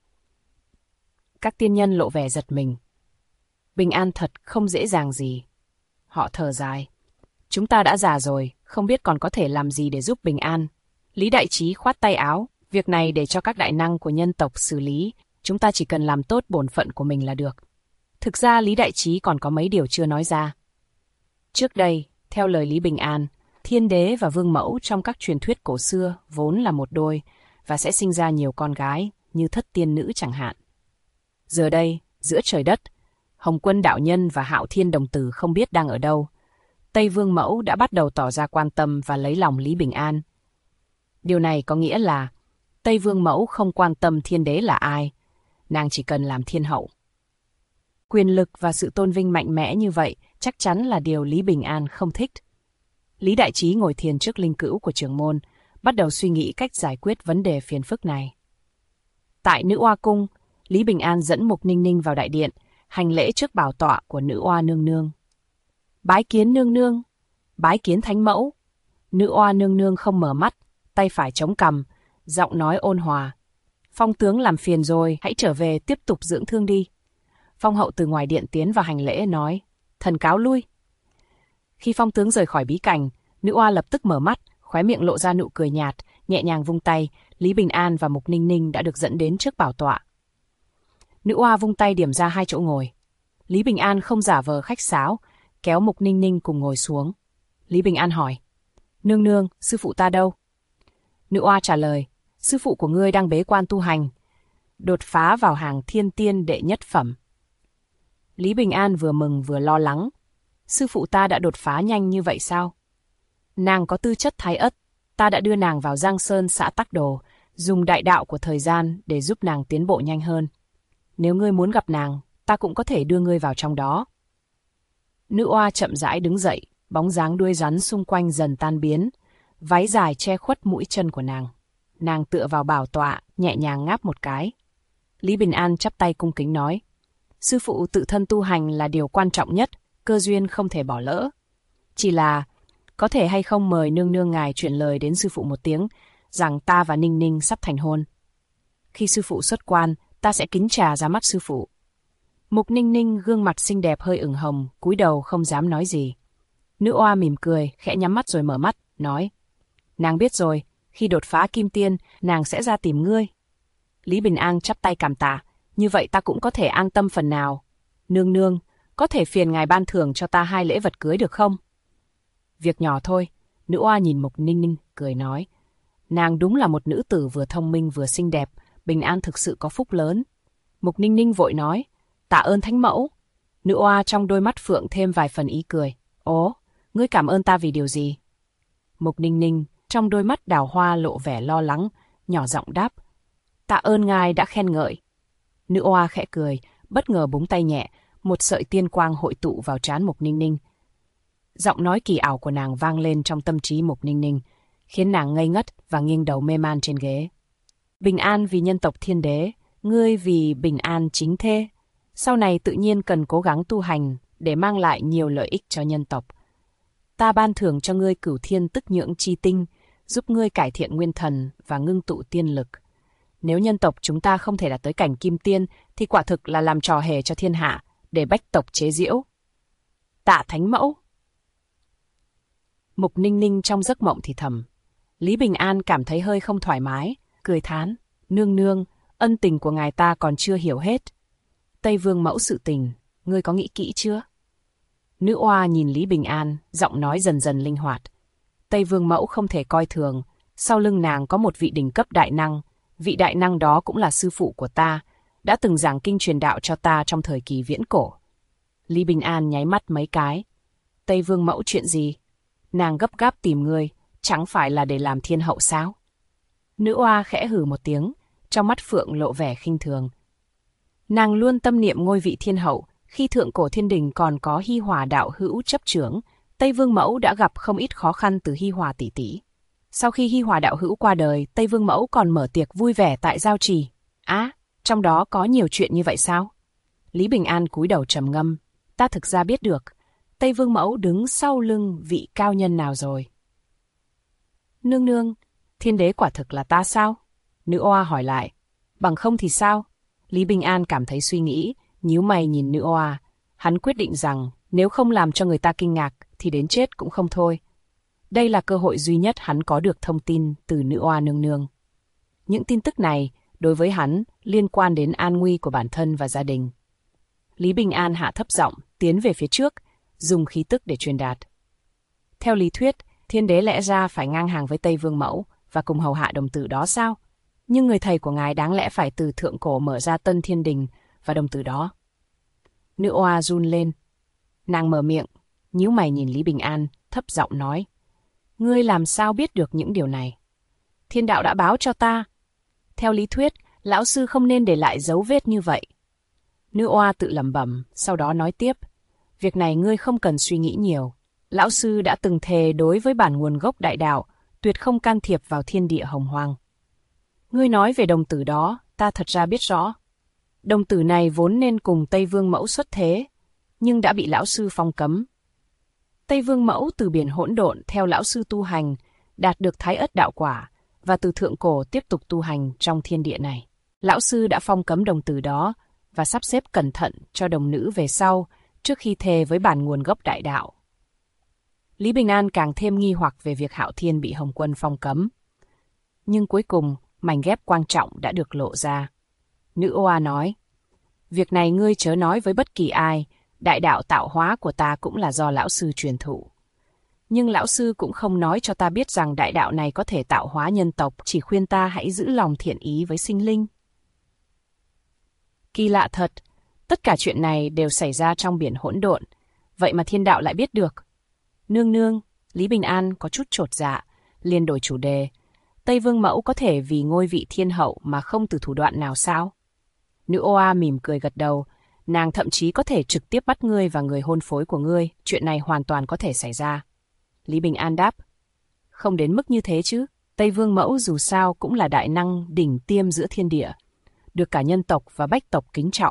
Các tiên nhân lộ vẻ giật mình. Bình An thật không dễ dàng gì. Họ thở dài. Chúng ta đã già rồi, không biết còn có thể làm gì để giúp Bình An. Lý Đại Trí khoát tay áo, việc này để cho các đại năng của nhân tộc xử lý, chúng ta chỉ cần làm tốt bổn phận của mình là được. Thực ra Lý Đại Trí còn có mấy điều chưa nói ra. Trước đây, theo lời Lý Bình An, thiên đế và vương mẫu trong các truyền thuyết cổ xưa vốn là một đôi và sẽ sinh ra nhiều con gái như thất tiên nữ chẳng hạn. Giờ đây, giữa trời đất, Hồng Quân đạo nhân và Hạo Thiên đồng tử không biết đang ở đâu. Tây Vương Mẫu đã bắt đầu tỏ ra quan tâm và lấy lòng Lý Bình An. Điều này có nghĩa là Tây Vương Mẫu không quan tâm thiên đế là ai, nàng chỉ cần làm thiên hậu. Quyền lực và sự tôn vinh mạnh mẽ như vậy chắc chắn là điều Lý Bình An không thích. Lý Đại Trí ngồi thiền trước linh cữu của trưởng môn, bắt đầu suy nghĩ cách giải quyết vấn đề phiền phức này. Tại Nữ Oa Cung, Lý Bình An dẫn Mục Ninh Ninh vào đại điện, hành lễ trước bảo tọa của Nữ Oa Nương Nương. Bái kiến nương nương, bái kiến thánh mẫu. Nữ Oa Nương Nương không mở mắt, tay phải chống cằm, giọng nói ôn hòa. Phong tướng làm phiền rồi, hãy trở về tiếp tục dưỡng thương đi. Phong hậu từ ngoài điện tiến vào hành lễ nói, thần cáo lui. Khi phong tướng rời khỏi bí cảnh, Nữ Oa lập tức mở mắt, khóe miệng lộ ra nụ cười nhạt, nhẹ nhàng vung tay, Lý Bình An và Mục Ninh Ninh đã được dẫn đến trước bảo tọa. Nữ Oa vung tay điểm ra 2 chỗ ngồi. Lý Bình An không giả vờ khách sáo, kéo Mục Ninh Ninh cùng ngồi xuống. Lý Bình An hỏi, nương nương, sư phụ ta đâu? Nữ Oa trả lời, sư phụ của ngươi đang bế quan tu hành, đột phá vào hàng thiên tiên đệ nhất phẩm. Lý Bình An vừa mừng vừa lo lắng. Sư phụ ta đã đột phá nhanh như vậy sao? Nàng có tư chất thái ất, ta đã đưa nàng vào Giang Sơn xã Tắc Đồ, dùng đại đạo của thời gian để giúp nàng tiến bộ nhanh hơn. Nếu ngươi muốn gặp nàng, ta cũng có thể đưa ngươi vào trong đó. Nữ oa chậm rãi đứng dậy, bóng dáng đuôi rắn xung quanh dần tan biến, váy dài che khuất mũi chân của nàng. Nàng tựa vào bảo tọa, nhẹ nhàng ngáp một cái. Lý Bình An chắp tay cung kính nói, sư phụ tự thân tu hành là điều quan trọng nhất, cơ duyên không thể bỏ lỡ. Chỉ là, có thể hay không mời nương nương ngài chuyển lời đến sư phụ một tiếng, rằng ta và Ninh Ninh sắp thành hôn. Khi sư phụ xuất quan, ta sẽ kính trà ra mắt sư phụ. Mục Ninh Ninh gương mặt xinh đẹp hơi ửng hồng, cúi đầu không dám nói gì. Nữ oa mỉm cười, khẽ nhắm mắt rồi mở mắt, nói, nàng biết rồi, khi đột phá kim tiên, nàng sẽ ra tìm ngươi. Lý Bình An chắp tay cảm tạ, như vậy ta cũng có thể an tâm phần nào. Nương nương, có thể phiền ngài ban thưởng cho ta 2 lễ vật cưới được không? Việc nhỏ thôi, nữ oa nhìn Mục Ninh Ninh, cười nói. Nàng đúng là một nữ tử vừa thông minh vừa xinh đẹp, Bình An thực sự có phúc lớn. Mục Ninh Ninh vội nói, tạ ơn thánh mẫu. Nữ oa trong đôi mắt phượng thêm vài phần ý cười. Ố, ngươi cảm ơn ta vì điều gì? Mục Ninh Ninh trong đôi mắt đào hoa lộ vẻ lo lắng, nhỏ giọng đáp. Tạ ơn ngài đã khen ngợi. Nữ oa khẽ cười, bất ngờ búng tay nhẹ, một sợi tiên quang hội tụ vào trán Mục Ninh Ninh. Giọng nói kỳ ảo của nàng vang lên trong tâm trí Mục Ninh Ninh, khiến nàng ngây ngất và nghiêng đầu mê man trên ghế. Bình an vì nhân tộc thiên đế, ngươi vì bình an chính thê. Sau này tự nhiên cần cố gắng tu hành để mang lại nhiều lợi ích cho nhân tộc. Ta ban thưởng cho ngươi Cửu Thiên Tức Nhượng Chi Tinh, giúp ngươi cải thiện nguyên thần và ngưng tụ tiên lực. Nếu nhân tộc chúng ta không thể đạt tới cảnh kim tiên, thì quả thực là làm trò hề cho thiên hạ, để bách tộc chế giễu. Tạ thánh mẫu. Mục Ninh Ninh trong giấc mộng thì thầm. Lý Bình An cảm thấy hơi không thoải mái, cười thán. Nương nương, ân tình của ngài ta còn chưa hiểu hết. Tây Vương mẫu sự tình, ngươi có nghĩ kỹ chưa? Nữ oa nhìn Lý Bình An, giọng nói dần dần linh hoạt. Tây Vương mẫu không thể coi thường, sau lưng nàng có một vị đỉnh cấp đại năng. Vị đại năng đó cũng là sư phụ của ta, đã từng giảng kinh truyền đạo cho ta trong thời kỳ viễn cổ. Lý Bình An nháy mắt mấy cái. Tây Vương mẫu chuyện gì? Nàng gấp gáp tìm ngươi, chẳng phải là để làm thiên hậu sao? Nữ oa khẽ hừ một tiếng, trong mắt phượng lộ vẻ khinh thường. Nàng luôn tâm niệm ngôi vị thiên hậu, khi thượng cổ thiên đình còn có Hi Hòa đạo hữu chấp chưởng, Tây Vương mẫu đã gặp không ít khó khăn từ Hi Hòa tỷ tỷ. Sau khi Hi Hòa đạo hữu qua đời, Tây Vương mẫu còn mở tiệc vui vẻ tại Giao Trì. Trong đó có nhiều chuyện như vậy sao? Lý Bình An cúi đầu trầm ngâm. Ta thực ra biết được, Tây Vương mẫu đứng sau lưng vị cao nhân nào rồi. Nương nương, thiên đế quả thực là ta sao? Nữ oa hỏi lại. Bằng không thì sao? Lý Bình An cảm thấy suy nghĩ, nhíu mày nhìn nữ oa. Hắn quyết định rằng nếu không làm cho người ta kinh ngạc thì đến chết cũng không thôi. Đây là cơ hội duy nhất hắn có được thông tin từ nữ oa nương nương. Những tin tức này, đối với hắn, liên quan đến an nguy của bản thân và gia đình. Lý Bình An hạ thấp giọng, tiến về phía trước, dùng khí tức để truyền đạt. Theo lý thuyết, thiên đế lẽ ra phải ngang hàng với Tây Vương mẫu và cùng hầu hạ đồng tử đó sao? Nhưng người thầy của ngài đáng lẽ phải từ thượng cổ mở ra Tân Thiên Đình và đồng tử đó. Nữ oa run lên. Nàng mở miệng, nhíu mày nhìn Lý Bình An, thấp giọng nói. Ngươi làm sao biết được những điều này? Thiên đạo đã báo cho ta. Theo lý thuyết, lão sư không nên để lại dấu vết như vậy. Nữ oa tự lẩm bẩm, sau đó nói tiếp. Việc này ngươi không cần suy nghĩ nhiều. Lão sư đã từng thề đối với bản nguồn gốc đại đạo, tuyệt không can thiệp vào thiên địa hồng hoang. Ngươi nói về đồng tử đó, ta thật ra biết rõ. Đồng tử này vốn nên cùng Tây Vương mẫu xuất thế, nhưng đã bị lão sư phong cấm. Tây Vương mẫu từ biển hỗn độn theo lão sư tu hành, đạt được thái ất đạo quả, và từ thượng cổ tiếp tục tu hành trong thiên địa này. Lão sư đã phong cấm đồng tử đó và sắp xếp cẩn thận cho đồng nữ về sau, trước khi thề với bản nguồn gốc đại đạo. Lý Bình An càng thêm nghi hoặc về việc Hạo Thiên bị Hồng Quân phong cấm. Nhưng cuối cùng, mảnh ghép quan trọng đã được lộ ra. Nữ oa nói, việc này ngươi chớ nói với bất kỳ ai, đại đạo tạo hóa của ta cũng là do lão sư truyền thụ. Nhưng lão sư cũng không nói cho ta biết rằng đại đạo này có thể tạo hóa nhân tộc, chỉ khuyên ta hãy giữ lòng thiện ý với sinh linh. Kỳ lạ thật, tất cả chuyện này đều xảy ra trong biển hỗn độn, vậy mà thiên đạo lại biết được. Nương nương, Lý Bình An có chút chột dạ, liền đổi chủ đề. Tây Vương Mẫu có thể vì ngôi vị thiên hậu mà không từ thủ đoạn nào sao? Nữ oa mỉm cười gật đầu, nàng thậm chí có thể trực tiếp bắt ngươi và người hôn phối của ngươi, chuyện này hoàn toàn có thể xảy ra. Lý Bình An đáp, không đến mức như thế chứ, Tây Vương Mẫu dù sao cũng là đại năng đỉnh tiêm giữa thiên địa, được cả nhân tộc và bách tộc kính trọng.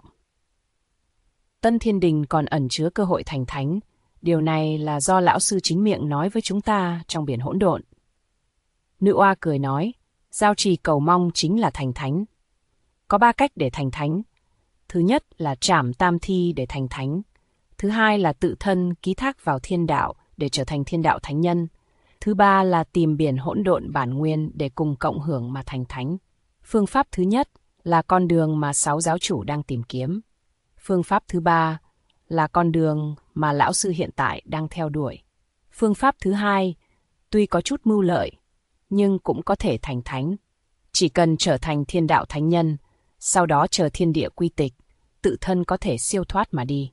Tân Thiên Đình còn ẩn chứa cơ hội thành thánh, điều này là do lão sư chính miệng nói với chúng ta trong biển hỗn độn. Nữ oa cười nói, giao trì cầu mong chính là thành thánh. Có 3 cách để thành thánh. Thứ nhất là trảm tam thi để thành thánh. Thứ hai là tự thân ký thác vào thiên đạo để trở thành thiên đạo thánh nhân. Thứ ba là tìm biển hỗn độn bản nguyên để cùng cộng hưởng mà thành thánh. Phương pháp thứ nhất là con đường mà 6 giáo chủ đang tìm kiếm. Phương pháp thứ ba là con đường mà lão sư hiện tại đang theo đuổi. Phương pháp thứ hai tuy có chút mưu lợi, nhưng cũng có thể thành thánh. Chỉ cần trở thành thiên đạo thánh nhân, sau đó chờ thiên địa quy tịch, tự thân có thể siêu thoát mà đi.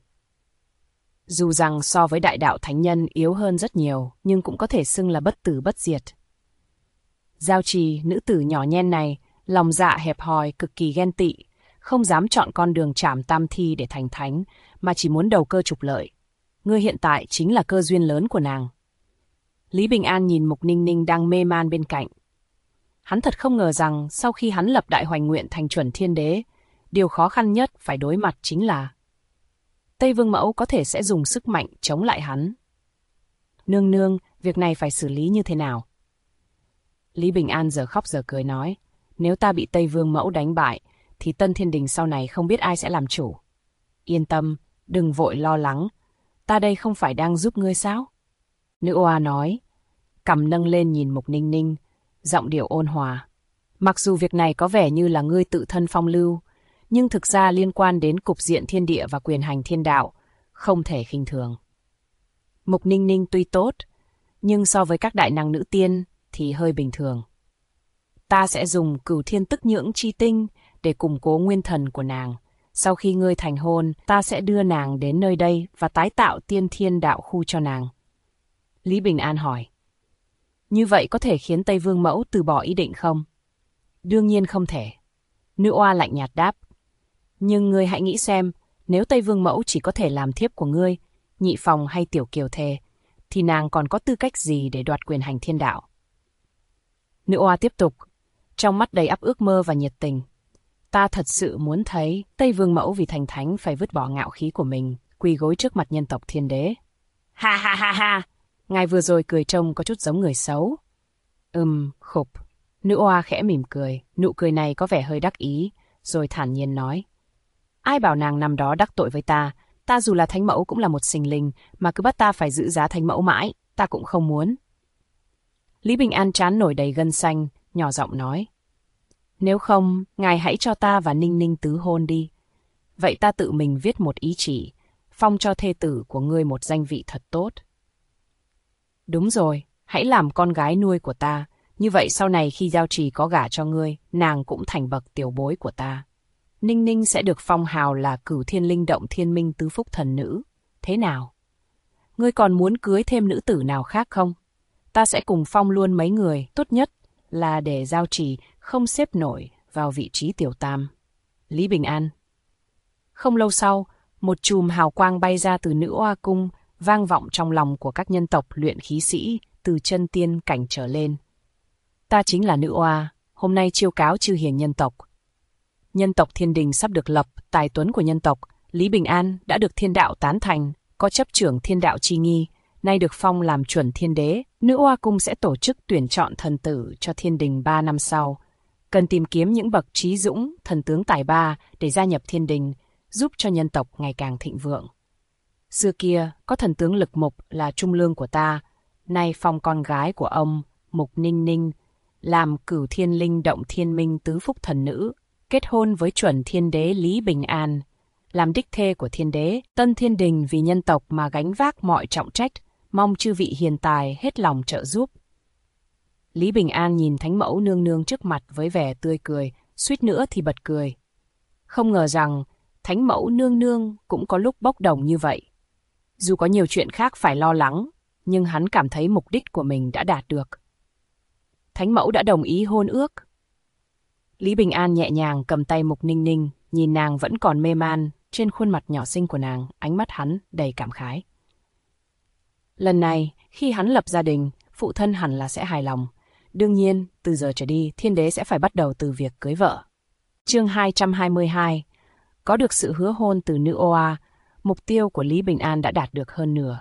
Dù rằng so với đại đạo thánh nhân yếu hơn rất nhiều, nhưng cũng có thể xưng là bất tử bất diệt. Giao trì, nữ tử nhỏ nhen này, lòng dạ hẹp hòi, cực kỳ ghen tị, không dám chọn con đường trảm tam thi để thành thánh, mà chỉ muốn đầu cơ trục lợi. Ngươi hiện tại chính là cơ duyên lớn của nàng. Lý Bình An nhìn Mục Ninh Ninh đang mê man bên cạnh. Hắn thật không ngờ rằng sau khi hắn lập đại hoành nguyện thành chuẩn thiên đế, điều khó khăn nhất phải đối mặt chính là Tây Vương Mẫu có thể sẽ dùng sức mạnh chống lại hắn. Nương nương, việc này phải xử lý như thế nào? Lý Bình An giờ khóc giờ cười nói, nếu ta bị Tây Vương Mẫu đánh bại, thì Tân Thiên Đình sau này không biết ai sẽ làm chủ. Yên tâm, đừng vội lo lắng, ta đây không phải đang giúp ngươi sao? Nữ oa nói, cằm nâng lên nhìn Mục Ninh Ninh, giọng điệu ôn hòa. Mặc dù việc này có vẻ như là ngươi tự thân phong lưu, nhưng thực ra liên quan đến cục diện thiên địa và quyền hành thiên đạo, không thể khinh thường. Mục Ninh Ninh tuy tốt, nhưng so với các đại năng nữ tiên thì hơi bình thường. Ta sẽ dùng Cửu Thiên Tức Nhưỡng chi tinh để củng cố nguyên thần của nàng. Sau khi ngươi thành hôn, ta sẽ đưa nàng đến nơi đây và tái tạo tiên thiên đạo khu cho nàng. Lý Bình An hỏi, như vậy có thể khiến Tây Vương Mẫu từ bỏ ý định không? Đương nhiên không thể. Nữ oa lạnh nhạt đáp. Nhưng ngươi hãy nghĩ xem, nếu Tây Vương Mẫu chỉ có thể làm thiếp của ngươi, Nhị Phòng hay Tiểu Kiều Thề, thì nàng còn có tư cách gì để đoạt quyền hành thiên đạo? Nữ oa tiếp tục, trong mắt đầy ắp ước mơ và nhiệt tình. Ta thật sự muốn thấy Tây Vương Mẫu vì thành thánh phải vứt bỏ ngạo khí của mình, quỳ gối trước mặt nhân tộc thiên đế. Ha ha ha ha! Ngài vừa rồi cười trông có chút giống người xấu. Khục. Nữ oa khẽ mỉm cười, nụ cười này có vẻ hơi đắc ý, rồi thản nhiên nói. Ai bảo nàng năm đó đắc tội với ta dù là thánh mẫu cũng là một sinh linh, mà cứ bắt ta phải giữ giá thánh mẫu mãi, ta cũng không muốn. Lý Bình An trán nổi đầy gân xanh, nhỏ giọng nói. Nếu không, ngài hãy cho ta và Ninh Ninh tứ hôn đi. Vậy ta tự mình viết một ý chỉ, phong cho thê tử của ngươi một danh vị thật tốt. Đúng rồi, hãy làm con gái nuôi của ta, như vậy sau này khi giao trì có gả cho ngươi, nàng cũng thành bậc tiểu bối của ta. Ninh Ninh sẽ được phong hào là Cửu Thiên Linh Động Thiên Minh Tứ Phúc Thần Nữ. Thế nào? Ngươi còn muốn cưới thêm nữ tử nào khác không? Ta sẽ cùng phong luôn mấy người, tốt nhất là để giao trì không xếp nổi vào vị trí tiểu tam. Lý Bình An. Không lâu sau, một chùm hào quang bay ra từ nữ oa cung, vang vọng trong lòng của các nhân tộc luyện khí sĩ từ chân tiên cảnh trở lên. Ta chính là nữ oa, hôm nay chiêu cáo chư hiền nhân tộc. Nhân tộc Thiên Đình sắp được lập, tài tuấn của nhân tộc, Lý Bình An đã được thiên đạo tán thành, có chấp trưởng thiên đạo chi nghi, nay được phong làm chuẩn thiên đế. Nữ oa cung sẽ tổ chức tuyển chọn thần tử cho Thiên Đình 3 năm sau. Cần tìm kiếm những bậc trí dũng, thần tướng tài ba để gia nhập Thiên Đình, giúp cho nhân tộc ngày càng thịnh vượng. Xưa kia, có thần tướng Lực Mục là trung lương của ta, nay phong con gái của ông, Mục Ninh Ninh, làm Cửu Thiên Linh Động Thiên Minh Tứ Phúc Thần Nữ, kết hôn với chuẩn thiên đế Lý Bình An, làm đích thê của thiên đế. Tân Thiên Đình vì nhân tộc mà gánh vác mọi trọng trách, mong chư vị hiền tài hết lòng trợ giúp. Lý Bình An nhìn Thánh Mẫu Nương Nương trước mặt với vẻ tươi cười, suýt nữa thì bật cười. Không ngờ rằng Thánh Mẫu Nương Nương cũng có lúc bốc đồng như vậy. Dù có nhiều chuyện khác phải lo lắng, nhưng hắn cảm thấy mục đích của mình đã đạt được. Thánh Mẫu đã đồng ý hôn ước. Lý Bình An nhẹ nhàng cầm tay Mục Ninh Ninh, nhìn nàng vẫn còn mê man, trên khuôn mặt nhỏ xinh của nàng, ánh mắt hắn đầy cảm khái. Lần này, khi hắn lập gia đình, phụ thân hẳn là sẽ hài lòng. Đương nhiên, từ giờ trở đi, Thiên Đế sẽ phải bắt đầu từ việc cưới vợ. Chương 222. Có được sự hứa hôn từ nữ oa, mục tiêu của Lý Bình An đã đạt được hơn nửa.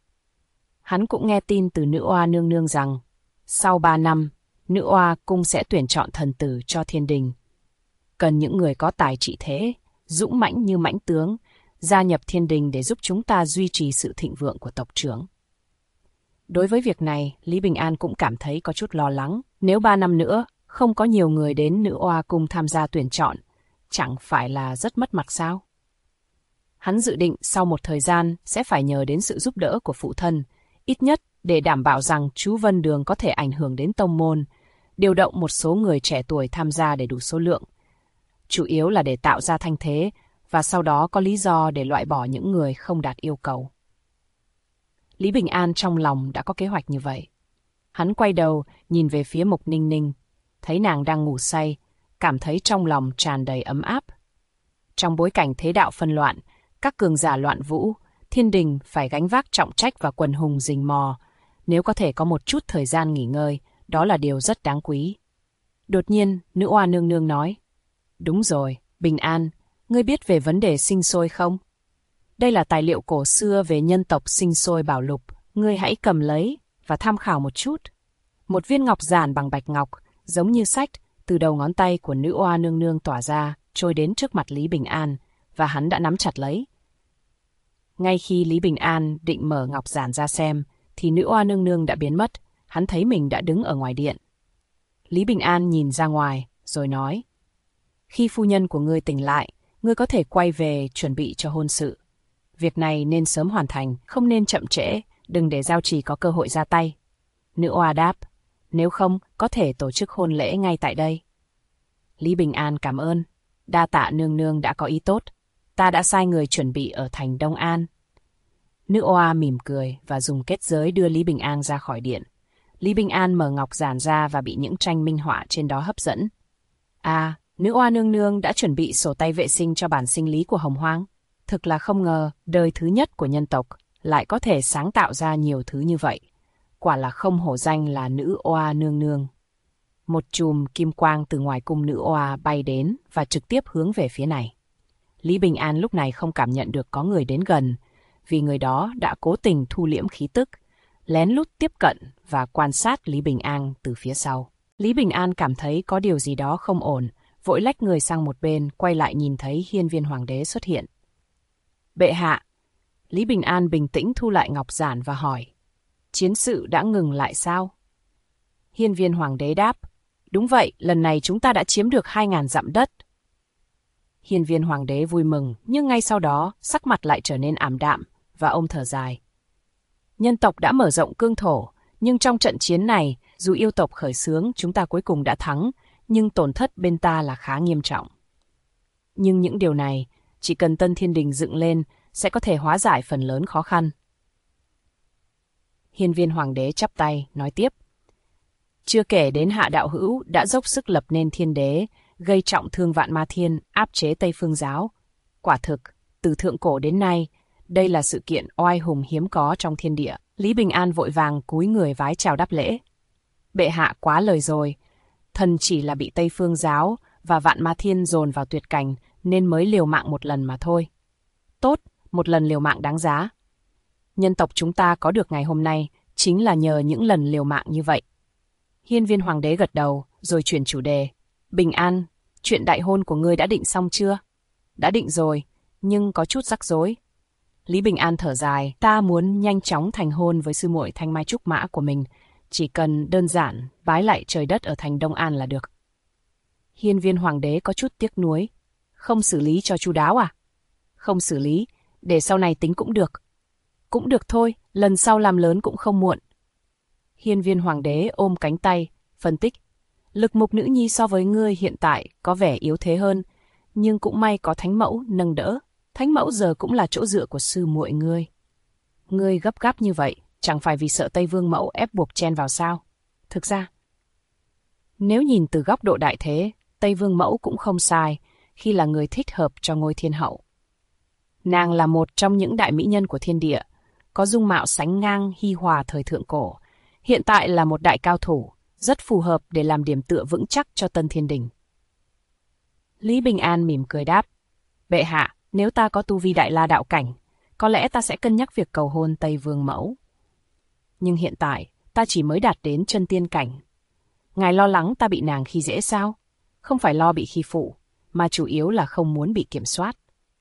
Hắn cũng nghe tin từ nữ oa nương nương rằng, sau 3 năm, nữ oa cung sẽ tuyển chọn thần tử cho thiên đình. Cần những người có tài trị thế, dũng mãnh như mãnh tướng, gia nhập thiên đình để giúp chúng ta duy trì sự thịnh vượng của tộc trưởng. Đối với việc này, Lý Bình An cũng cảm thấy có chút lo lắng. Nếu 3 năm nữa, không có nhiều người đến nữ oa cung tham gia tuyển chọn, chẳng phải là rất mất mặt sao? Hắn dự định sau một thời gian sẽ phải nhờ đến sự giúp đỡ của phụ thân, ít nhất để đảm bảo rằng chú Vân Đường có thể ảnh hưởng đến tông môn, điều động một số người trẻ tuổi tham gia để đủ số lượng. Chủ yếu là để tạo ra thanh thế, và sau đó có lý do để loại bỏ những người không đạt yêu cầu. Lý Bình An trong lòng đã có kế hoạch như vậy. Hắn quay đầu, nhìn về phía Mục Ninh Ninh, thấy nàng đang ngủ say, cảm thấy trong lòng tràn đầy ấm áp. Trong bối cảnh thế đạo phân loạn, các cường giả loạn vũ, thiên đình phải gánh vác trọng trách và quần hùng rình mò. Nếu có thể có một chút thời gian nghỉ ngơi, đó là điều rất đáng quý. Đột nhiên, nữ oa nương nương nói, đúng rồi, Bình An, ngươi biết về vấn đề sinh sôi không? Đây là tài liệu cổ xưa về nhân tộc sinh sôi bảo lục, ngươi hãy cầm lấy và tham khảo một chút. Một viên ngọc giản bằng bạch ngọc, giống như sách, từ đầu ngón tay của nữ oa nương nương tỏa ra, trôi đến trước mặt Lý Bình An, và hắn đã nắm chặt lấy. Ngay khi Lý Bình An định mở ngọc giản ra xem, thì nữ oa nương nương đã biến mất, hắn thấy mình đã đứng ở ngoài điện. Lý Bình An nhìn ra ngoài, rồi nói, khi phu nhân của ngươi tỉnh lại, ngươi có thể quay về chuẩn bị cho hôn sự. Việc này nên sớm hoàn thành, không nên chậm trễ, đừng để Giao Trì có cơ hội ra tay. Nữ oa đáp, nếu không, có thể tổ chức hôn lễ ngay tại đây. Lý Bình An cảm ơn, đa tạ nương nương đã có ý tốt. Ta đã sai người chuẩn bị ở thành Đông An. Nữ oa mỉm cười và dùng kết giới đưa Lý Bình An ra khỏi điện. Lý Bình An mở ngọc giản ra và bị những tranh minh họa trên đó hấp dẫn. À, nữ oa nương nương đã chuẩn bị sổ tay vệ sinh cho bản sinh lý của Hồng Hoang. Thực là không ngờ, đời thứ nhất của nhân tộc lại có thể sáng tạo ra nhiều thứ như vậy. Quả là không hổ danh là nữ oa nương nương. Một chùm kim quang từ ngoài cung nữ oa bay đến và trực tiếp hướng về phía này. Lý Bình An lúc này không cảm nhận được có người đến gần, vì người đó đã cố tình thu liễm khí tức, lén lút tiếp cận và quan sát Lý Bình An từ phía sau. Lý Bình An cảm thấy có điều gì đó không ổn, vội lách người sang một bên, quay lại nhìn thấy Hiên Viên Hoàng đế xuất hiện. Bệ hạ. Lý Bình An bình tĩnh thu lại ngọc giản và hỏi, chiến sự đã ngừng lại sao? Hiên Viên Hoàng đế đáp, đúng vậy, lần này chúng ta đã chiếm được 2.000 dặm đất. Hiên Viên Hoàng đế vui mừng, nhưng ngay sau đó, sắc mặt lại trở nên ảm đạm, và ông thở dài. Nhân tộc đã mở rộng cương thổ, nhưng trong trận chiến này, dù yêu tộc khởi xướng chúng ta cuối cùng đã thắng, nhưng tổn thất bên ta là khá nghiêm trọng. Nhưng những điều này, chỉ cần Tân Thiên Đình dựng lên, sẽ có thể hóa giải phần lớn khó khăn. Hiên Viên Hoàng đế chắp tay, nói tiếp. Chưa kể đến Hạ Đạo Hữu đã dốc sức lập nên thiên đế, gây trọng thương vạn ma thiên, áp chế Tây Phương giáo. Quả thực, từ thượng cổ đến nay, đây là sự kiện oai hùng hiếm có trong thiên địa. Lý Bình An vội vàng cúi người vái chào đáp lễ. Bệ hạ quá lời rồi, thần chỉ là bị Tây Phương giáo và vạn ma thiên dồn vào tuyệt cảnh nên mới liều mạng một lần mà thôi. Tốt, một lần liều mạng đáng giá. Nhân tộc chúng ta có được ngày hôm nay chính là nhờ những lần liều mạng như vậy. Hiên Viên Hoàng đế gật đầu, rồi chuyển chủ đề. Bình An, chuyện đại hôn của ngươi đã định xong chưa? Đã định rồi, nhưng có chút rắc rối. Lý Bình An thở dài, ta muốn nhanh chóng thành hôn với sư muội Thanh Mai Trúc Mã của mình, chỉ cần đơn giản bái lại trời đất ở thành Đông An là được. Hiên Viên Hoàng đế có chút tiếc nuối. Không xử lý cho chu đáo à? Không xử lý, để sau này tính cũng được. Cũng được thôi, lần sau làm lớn cũng không muộn. Hiên Viên Hoàng đế ôm cánh tay, phân tích. Lực Mục nữ nhi so với ngươi hiện tại có vẻ yếu thế hơn, nhưng cũng may có Thánh Mẫu nâng đỡ. Thánh Mẫu giờ cũng là chỗ dựa của sư muội ngươi. Ngươi gấp gáp như vậy, chẳng phải vì sợ Tây Vương Mẫu ép buộc chen vào sao? Thực ra, nếu nhìn từ góc độ đại thế, Tây Vương Mẫu cũng không sai khi là người thích hợp cho ngôi thiên hậu. Nàng là một trong những đại mỹ nhân của thiên địa, có dung mạo sánh ngang Hi Hòa thời thượng cổ. Hiện tại là một đại cao thủ, rất phù hợp để làm điểm tựa vững chắc cho Tân Thiên Đình. Lý Bình An mỉm cười đáp. Bệ hạ, nếu ta có tu vi đại la đạo cảnh, có lẽ ta sẽ cân nhắc việc cầu hôn Tây Vương Mẫu. Nhưng hiện tại, ta chỉ mới đạt đến chân tiên cảnh. Ngài lo lắng ta bị nàng khi dễ sao? Không phải lo bị khi phụ, mà chủ yếu là không muốn bị kiểm soát.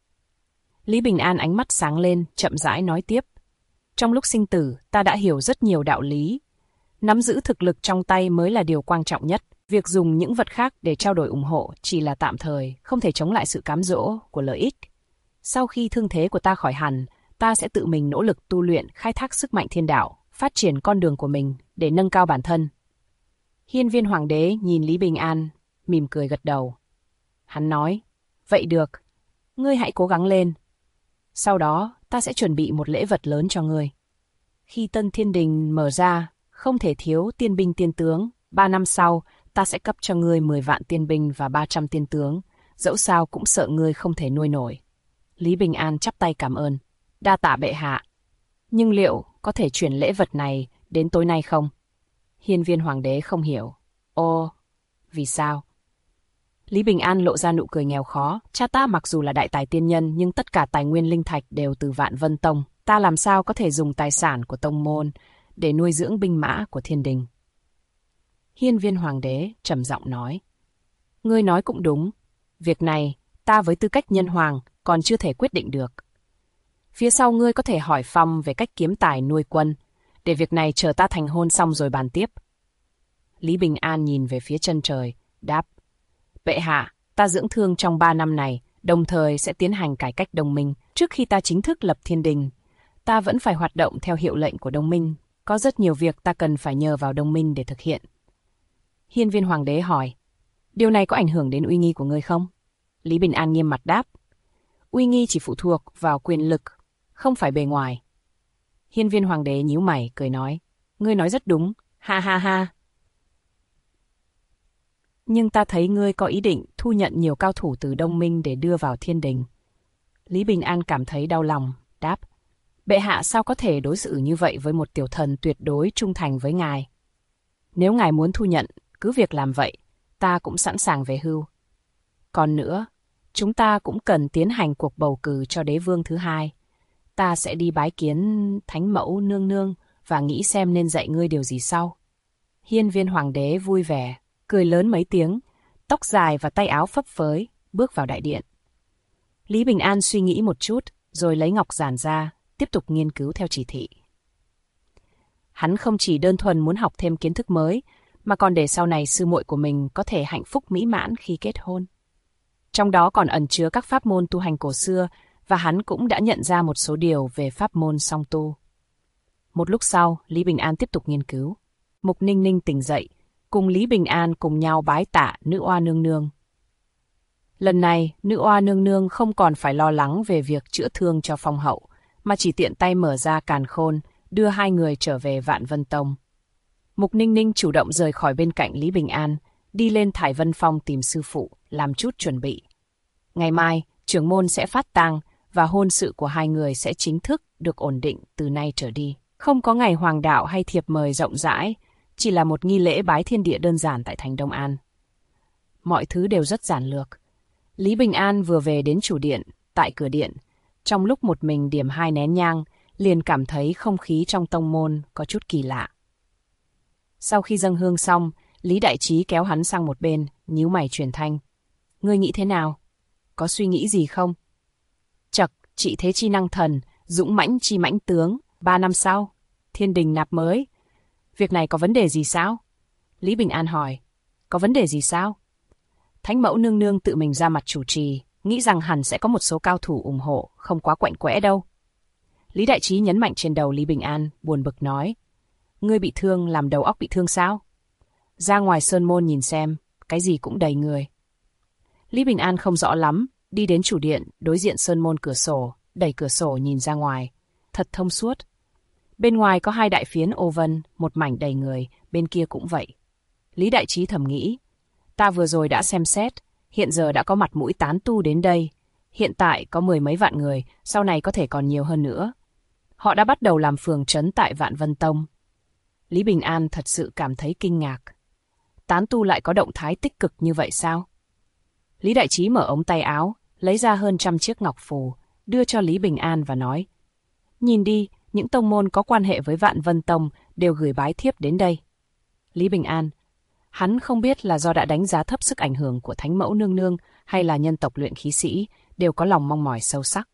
Lý Bình An ánh mắt sáng lên, chậm rãi nói tiếp. Trong lúc sinh tử, ta đã hiểu rất nhiều đạo lý. Nắm giữ thực lực trong tay mới là điều quan trọng nhất. Việc dùng những vật khác để trao đổi ủng hộ chỉ là tạm thời, không thể chống lại sự cám dỗ của lợi ích. Sau khi thương thế của ta khỏi hẳn, ta sẽ tự mình nỗ lực tu luyện, khai thác sức mạnh thiên đạo, phát triển con đường của mình để nâng cao bản thân. Hiên Viên Hoàng đế nhìn Lý Bình An, mỉm cười gật đầu. Hắn nói, vậy được, ngươi hãy cố gắng lên. Sau đó, ta sẽ chuẩn bị một lễ vật lớn cho ngươi. Khi Tân Thiên Đình mở ra, không thể thiếu tiên binh tiên tướng. 3 năm sau, ta sẽ cấp cho ngươi 10 vạn tiên binh và 300 tiên tướng. Dẫu sao cũng sợ ngươi không thể nuôi nổi. Lý Bình An chắp tay cảm ơn. Đa tạ bệ hạ. Nhưng liệu có thể chuyển lễ vật này đến tối nay không? Hiên Viên Hoàng đế không hiểu. Ồ, vì sao? Lý Bình An lộ ra nụ cười nghèo khó. Cha ta mặc dù là đại tài tiên nhân, nhưng tất cả tài nguyên linh thạch đều từ Vạn Vân Tông. Ta làm sao có thể dùng tài sản của tông môn để nuôi dưỡng binh mã của thiên đình? Hiên Viên Hoàng đế trầm giọng nói. Ngươi nói cũng đúng. Việc này, ta với tư cách nhân hoàng còn chưa thể quyết định được. Phía sau ngươi có thể hỏi Phong về cách kiếm tài nuôi quân, để việc này chờ ta thành hôn xong rồi bàn tiếp. Lý Bình An nhìn về phía chân trời, đáp. Bệ hạ, ta dưỡng thương trong 3 năm này, đồng thời sẽ tiến hành cải cách đồng minh. Trước khi ta chính thức lập thiên đình, ta vẫn phải hoạt động theo hiệu lệnh của đồng minh. Có rất nhiều việc ta cần phải nhờ vào đồng minh để thực hiện. Hiên Viên Hoàng đế hỏi, điều này có ảnh hưởng đến uy nghi của ngươi không? Lý Bình An nghiêm mặt đáp, uy nghi chỉ phụ thuộc vào quyền lực, không phải bề ngoài. Hiên Viên Hoàng đế nhíu mày, cười nói, ngươi nói rất đúng, ha ha ha. Nhưng ta thấy ngươi có ý định thu nhận nhiều cao thủ từ Đông Minh để đưa vào thiên đình. Lý Bình An cảm thấy đau lòng, đáp, bệ hạ sao có thể đối xử như vậy với một tiểu thần tuyệt đối trung thành với ngài? Nếu ngài muốn thu nhận, cứ việc làm vậy, ta cũng sẵn sàng về hưu. Còn nữa, chúng ta cũng cần tiến hành cuộc bầu cử cho đế vương thứ hai. Ta sẽ đi bái kiến Thánh Mẫu nương nương và nghĩ xem nên dạy ngươi điều gì sau. Hiên Viên Hoàng đế vui vẻ, cười lớn mấy tiếng, tóc dài và tay áo phấp phới, bước vào đại điện. Lý Bình An suy nghĩ một chút, rồi lấy ngọc giản ra, tiếp tục nghiên cứu theo chỉ thị. Hắn không chỉ đơn thuần muốn học thêm kiến thức mới, mà còn để sau này sư muội của mình có thể hạnh phúc mỹ mãn khi kết hôn. Trong đó còn ẩn chứa các pháp môn tu hành cổ xưa, và hắn cũng đã nhận ra một số điều về pháp môn song tu. Một lúc sau, Lý Bình An tiếp tục nghiên cứu. Mục Ninh Ninh tỉnh dậy, cùng Lý Bình An cùng nhau bái tạ Nữ Oa Nương Nương. Lần này, Nữ Oa Nương Nương không còn phải lo lắng về việc chữa thương cho Phong hậu, mà chỉ tiện tay mở ra càn khôn, đưa hai người trở về Vạn Vân Tông. Mục Ninh Ninh chủ động rời khỏi bên cạnh Lý Bình An, đi lên Thải Vân Phong tìm sư phụ, làm chút chuẩn bị. Ngày mai, trưởng môn sẽ phát tang và hôn sự của hai người sẽ chính thức được ổn định từ nay trở đi. Không có ngày hoàng đạo hay thiệp mời rộng rãi, chỉ là một nghi lễ bái thiên địa đơn giản tại thành Đông An. Mọi thứ đều rất giản lược. Lý Bình An vừa về đến chủ điện, tại cửa điện, trong lúc một mình điểm 2 nén nhang, liền cảm thấy không khí trong tông môn có chút kỳ lạ. Sau khi dâng hương xong, Lý Đại Trí kéo hắn sang một bên, nhíu mày truyền thanh. Ngươi nghĩ thế nào? Có suy nghĩ gì không? Chậc, trị thế chi năng thần, dũng mãnh chi mãnh tướng, 3 năm sau, thiên đình nạp mới. Việc này có vấn đề gì sao? Lý Bình An hỏi. Có vấn đề gì sao? Thánh Mẫu nương nương tự mình ra mặt chủ trì, nghĩ rằng hẳn sẽ có một số cao thủ ủng hộ, không quá quạnh quẽ đâu. Lý Đại Trí nhấn mạnh trên đầu Lý Bình An, buồn bực nói. Ngươi bị thương, làm đầu óc bị thương sao? Ra ngoài sơn môn nhìn xem, cái gì cũng đầy người. Lý Bình An không rõ lắm, đi đến chủ điện, đối diện sơn môn cửa sổ, đẩy cửa sổ nhìn ra ngoài. Thật thông suốt. Bên ngoài có 2 đại phiến ô vân, một mảnh đầy người, bên kia cũng vậy. Lý Đại Trí thầm nghĩ. Ta vừa rồi đã xem xét, hiện giờ đã có mặt mũi tán tu đến đây. Hiện tại có 10 mấy vạn người, sau này có thể còn nhiều hơn nữa. Họ đã bắt đầu làm phường trấn tại Vạn Vân Tông. Lý Bình An thật sự cảm thấy kinh ngạc. Tán tu lại có động thái tích cực như vậy sao? Lý Đại Trí mở ống tay áo, lấy ra hơn 100 chiếc ngọc phù, đưa cho Lý Bình An và nói. Nhìn đi, những tông môn có quan hệ với Vạn Vân Tông đều gửi bái thiếp đến đây. Lý Bình An, hắn không biết là do đã đánh giá thấp sức ảnh hưởng của Thánh Mẫu Nương Nương hay là nhân tộc luyện khí sĩ đều có lòng mong mỏi sâu sắc.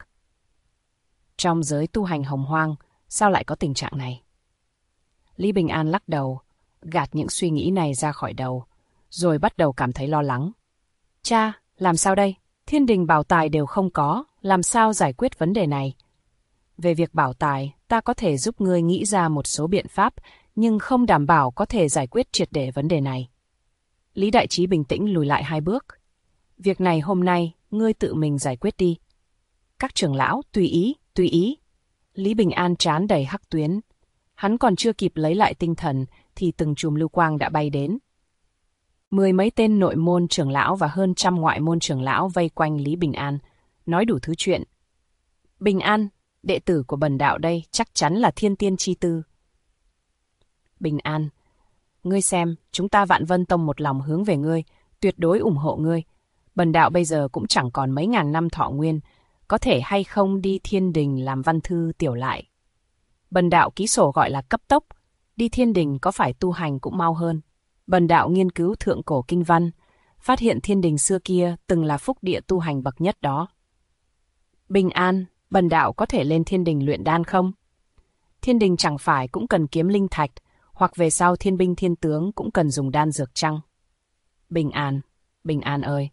Trong giới tu hành hồng hoang, sao lại có tình trạng này? Lý Bình An lắc đầu, gạt những suy nghĩ này ra khỏi đầu, rồi bắt đầu cảm thấy lo lắng. Cha, làm sao đây? Thiên đình bảo tài đều không có, làm sao giải quyết vấn đề này? Về việc bảo tài, ta có thể giúp ngươi nghĩ ra một số biện pháp, nhưng không đảm bảo có thể giải quyết triệt để vấn đề này. Lý Đại Trí bình tĩnh lùi lại 2 bước. Việc này hôm nay, ngươi tự mình giải quyết đi. Các trưởng lão, tùy ý, tùy ý. Lý Bình An trán đầy hắc tuyến. Hắn còn chưa kịp lấy lại tinh thần, thì từng chùm lưu quang đã bay đến. 10 mấy tên nội môn trưởng lão và hơn 100 ngoại môn trưởng lão vây quanh Lý Bình An, nói đủ thứ chuyện. Bình An, đệ tử của bần đạo đây chắc chắn là thiên tiên chi tư. Bình An, ngươi xem, chúng ta Vạn Vân Tông một lòng hướng về ngươi, tuyệt đối ủng hộ ngươi. Bần đạo bây giờ cũng chẳng còn mấy ngàn năm thọ nguyên, có thể hay không đi thiên đình làm văn thư tiểu lại. Bần đạo ký sổ gọi là cấp tốc, đi thiên đình có phải tu hành cũng mau hơn. Bần đạo nghiên cứu thượng cổ kinh văn, phát hiện thiên đình xưa kia từng là phúc địa tu hành bậc nhất đó. Bình An, bần đạo có thể lên thiên đình luyện đan không? Thiên đình chẳng phải cũng cần kiếm linh thạch, hoặc về sau thiên binh thiên tướng cũng cần dùng đan dược chăng? Bình An ơi!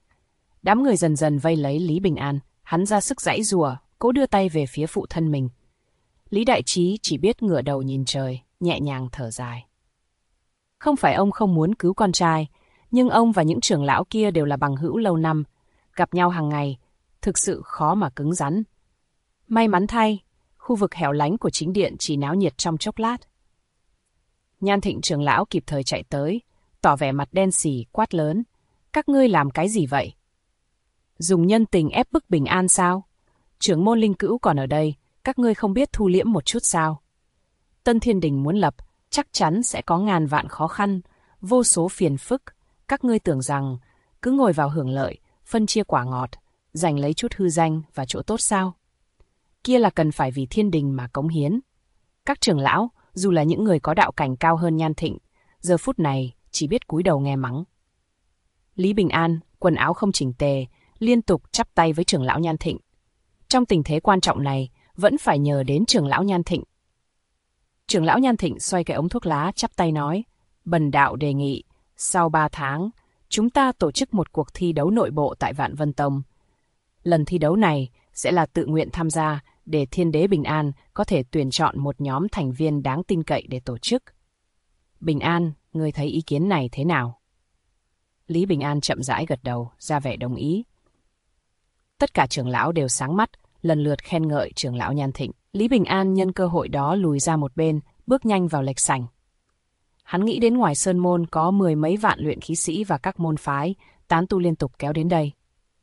Đám người dần dần vây lấy Lý Bình An, hắn ra sức giãy giụa, cố đưa tay về phía phụ thân mình. Lý Đại Trí chỉ biết ngửa đầu nhìn trời, nhẹ nhàng thở dài. Không phải ông không muốn cứu con trai, nhưng ông và những trưởng lão kia đều là bằng hữu lâu năm, gặp nhau hàng ngày, thực sự khó mà cứng rắn. May mắn thay, khu vực hẻo lánh của chính điện chỉ náo nhiệt trong chốc lát. Nhan Thịnh trưởng lão kịp thời chạy tới, tỏ vẻ mặt đen sì quát lớn. Các ngươi làm cái gì vậy? Dùng nhân tình ép bức Bình An sao? Trưởng môn Linh Cữu còn ở đây, các ngươi không biết thu liễm một chút sao? Tân Thiên Đình muốn lập, chắc chắn sẽ có ngàn vạn khó khăn, vô số phiền phức. Các ngươi tưởng rằng cứ ngồi vào hưởng lợi, phân chia quả ngọt, giành lấy chút hư danh và chỗ tốt sao? Kia là cần phải vì thiên đình mà cống hiến. Các trưởng lão, dù là những người có đạo cảnh cao hơn Nhan Thịnh, giờ phút này chỉ biết cúi đầu nghe mắng. Lý Bình An, quần áo không chỉnh tề, liên tục chắp tay với trưởng lão Nhan Thịnh. Trong tình thế quan trọng này, vẫn phải nhờ đến trưởng lão Nhan Thịnh. Trưởng lão Nhan Thịnh xoay cái ống thuốc lá chắp tay nói, bần đạo đề nghị, sau 3 tháng, chúng ta tổ chức một cuộc thi đấu nội bộ tại Vạn Vân Tông. Lần thi đấu này sẽ là tự nguyện tham gia để Thiên Đế Bình An có thể tuyển chọn một nhóm thành viên đáng tin cậy để tổ chức. Bình An, ngươi thấy ý kiến này thế nào? Lý Bình An chậm rãi gật đầu, ra vẻ đồng ý. Tất cả trưởng lão đều sáng mắt, lần lượt khen ngợi trưởng lão Nhan Thịnh. Lý Bình An nhân cơ hội đó lùi ra một bên, bước nhanh vào lệch sảnh. Hắn nghĩ đến ngoài sơn môn có 10 mấy vạn luyện khí sĩ và các môn phái, tán tu liên tục kéo đến đây.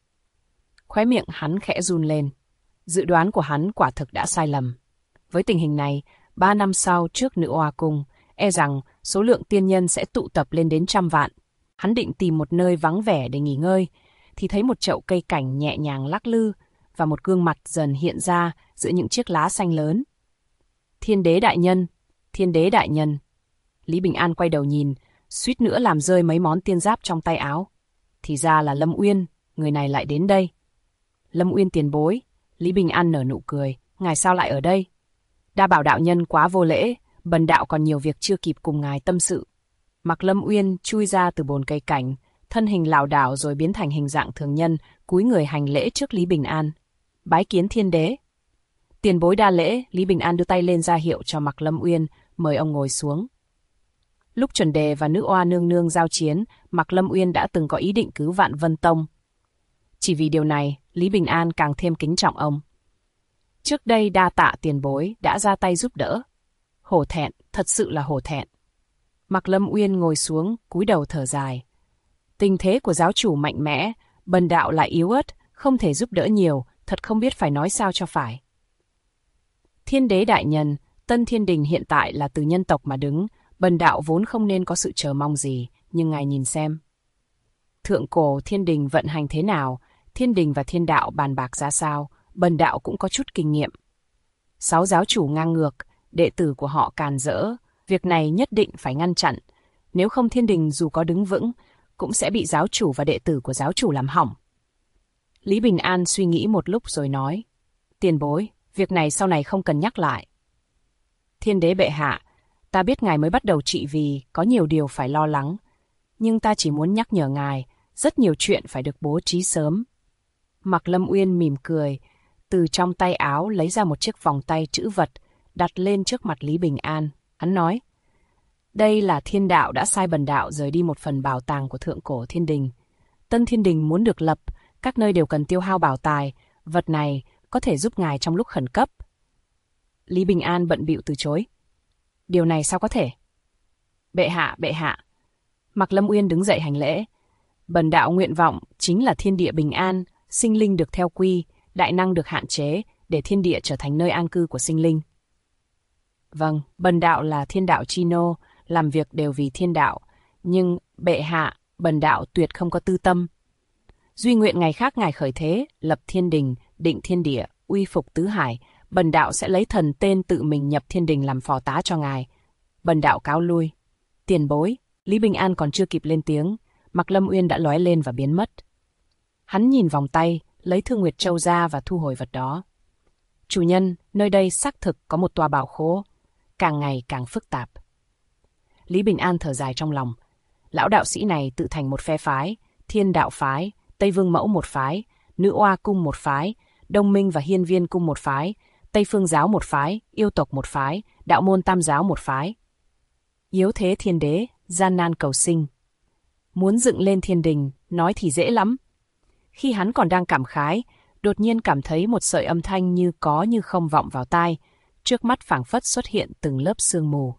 Khóe miệng hắn khẽ run lên. Dự đoán của hắn quả thực đã sai lầm. Với tình hình này, 3 năm sau trước Nữ Oa Cung, e rằng số lượng tiên nhân sẽ tụ tập lên đến 100 vạn. Hắn định tìm một nơi vắng vẻ để nghỉ ngơi, thì thấy một chậu cây cảnh nhẹ nhàng lắc lư và một gương mặt dần hiện ra giữa những chiếc lá xanh lớn. Thiên Đế đại nhân, Thiên Đế đại nhân. Lý Bình An quay đầu nhìn, suýt nữa làm rơi mấy món tiên giáp trong tay áo. Thì ra là Lâm Uyên, người này lại đến đây. Lâm Uyên tiền bối. Lý Bình An nở nụ cười, ngài sao lại ở đây? Đa bảo đạo nhân quá vô lễ, bần đạo còn nhiều việc chưa kịp cùng ngài tâm sự. Mặc Lâm Uyên chui ra từ bồn cây cảnh, thân hình lảo đảo rồi biến thành hình dạng thường nhân, cúi người hành lễ trước Lý Bình An. Bái kiến Thiên Đế. Tiền bối đa lễ, Lý Bình An đưa tay lên ra hiệu cho Mạc Lâm Uyên, mời ông ngồi xuống. Lúc Chuẩn Đề và Nữ Oa nương nương giao chiến, Mạc Lâm Uyên đã từng có ý định cứu Vạn Vân Tông. Chỉ vì điều này, Lý Bình An càng thêm kính trọng ông. Trước đây đa tạ tiền bối đã ra tay giúp đỡ. Hổ thẹn, thật sự là hổ thẹn. Mạc Lâm Uyên ngồi xuống, cúi đầu thở dài. Tình thế của giáo chủ mạnh mẽ, bần đạo lại yếu ớt, không thể giúp đỡ nhiều, thật không biết phải nói sao cho phải. Thiên đế đại nhân, Tân Thiên Đình hiện tại là từ nhân tộc mà đứng, bần đạo vốn không nên có sự chờ mong gì, nhưng ngài nhìn xem. Thượng cổ Thiên Đình vận hành thế nào, Thiên Đình và Thiên Đạo bàn bạc ra sao, bần đạo cũng có chút kinh nghiệm. 6 giáo chủ ngang ngược, đệ tử của họ càn rỡ, việc này nhất định phải ngăn chặn, nếu không Thiên Đình dù có đứng vững, cũng sẽ bị giáo chủ và đệ tử của giáo chủ làm hỏng. Lý Bình An suy nghĩ một lúc rồi nói, tiền bối, việc này sau này không cần nhắc lại. Thiên đế bệ hạ, ta biết ngài mới bắt đầu trị vì có nhiều điều phải lo lắng, nhưng ta chỉ muốn nhắc nhở ngài, rất nhiều chuyện phải được bố trí sớm. Mạc Lâm Uyên mỉm cười, từ trong tay áo lấy ra một chiếc vòng tay trữ vật, đặt lên trước mặt Lý Bình An. Hắn nói, đây là Thiên Đạo đã sai bần đạo rời đi một phần bảo tàng của thượng cổ Thiên Đình. Tân Thiên Đình muốn được lập, các nơi đều cần tiêu hao bảo tài, vật này có thể giúp ngài trong lúc khẩn cấp. Lý Bình An bận bịu từ chối. Điều này sao có thể? Bệ hạ, bệ hạ. Mạc Lâm Uyên đứng dậy hành lễ. Bần đạo nguyện vọng chính là thiên địa bình an, sinh linh được theo quy, đại năng được hạn chế, để thiên địa trở thành nơi an cư của sinh linh. Vâng, bần đạo là thiên đạo chi nô, làm việc đều vì thiên đạo, nhưng bệ hạ, bần đạo tuyệt không có tư tâm. Duy nguyện ngày khác ngài khởi thế, lập thiên đình, định thiên địa, uy phục tứ hải, bần đạo sẽ lấy thần tên tự mình nhập thiên đình làm phò tá cho ngài. Bần đạo cáo lui. Tiền bối, Lý Bình An còn chưa kịp lên tiếng, Mạc Lâm Uyên đã lóe lên và biến mất. Hắn nhìn vòng tay, lấy Thương Nguyệt Châu ra và thu hồi vật đó. Chủ nhân, nơi đây xác thực có một tòa bảo khố, càng ngày càng phức tạp. Lý Bình An thở dài trong lòng. Lão đạo sĩ này tự thành một phe phái, Thiên Đạo phái, Tây Vương Mẫu một phái, Nữ Oa cung một phái, Đông Minh và Hiên Viên cung một phái, Tây Phương giáo một phái, Yêu tộc một phái, Đạo môn Tam giáo một phái. Yếu thế thiên đế, gian nan cầu sinh. Muốn dựng lên thiên đình, nói thì dễ lắm. Khi hắn còn đang cảm khái, đột nhiên cảm thấy một sợi âm thanh như có như không vọng vào tai, trước mắt phảng phất xuất hiện từng lớp sương mù.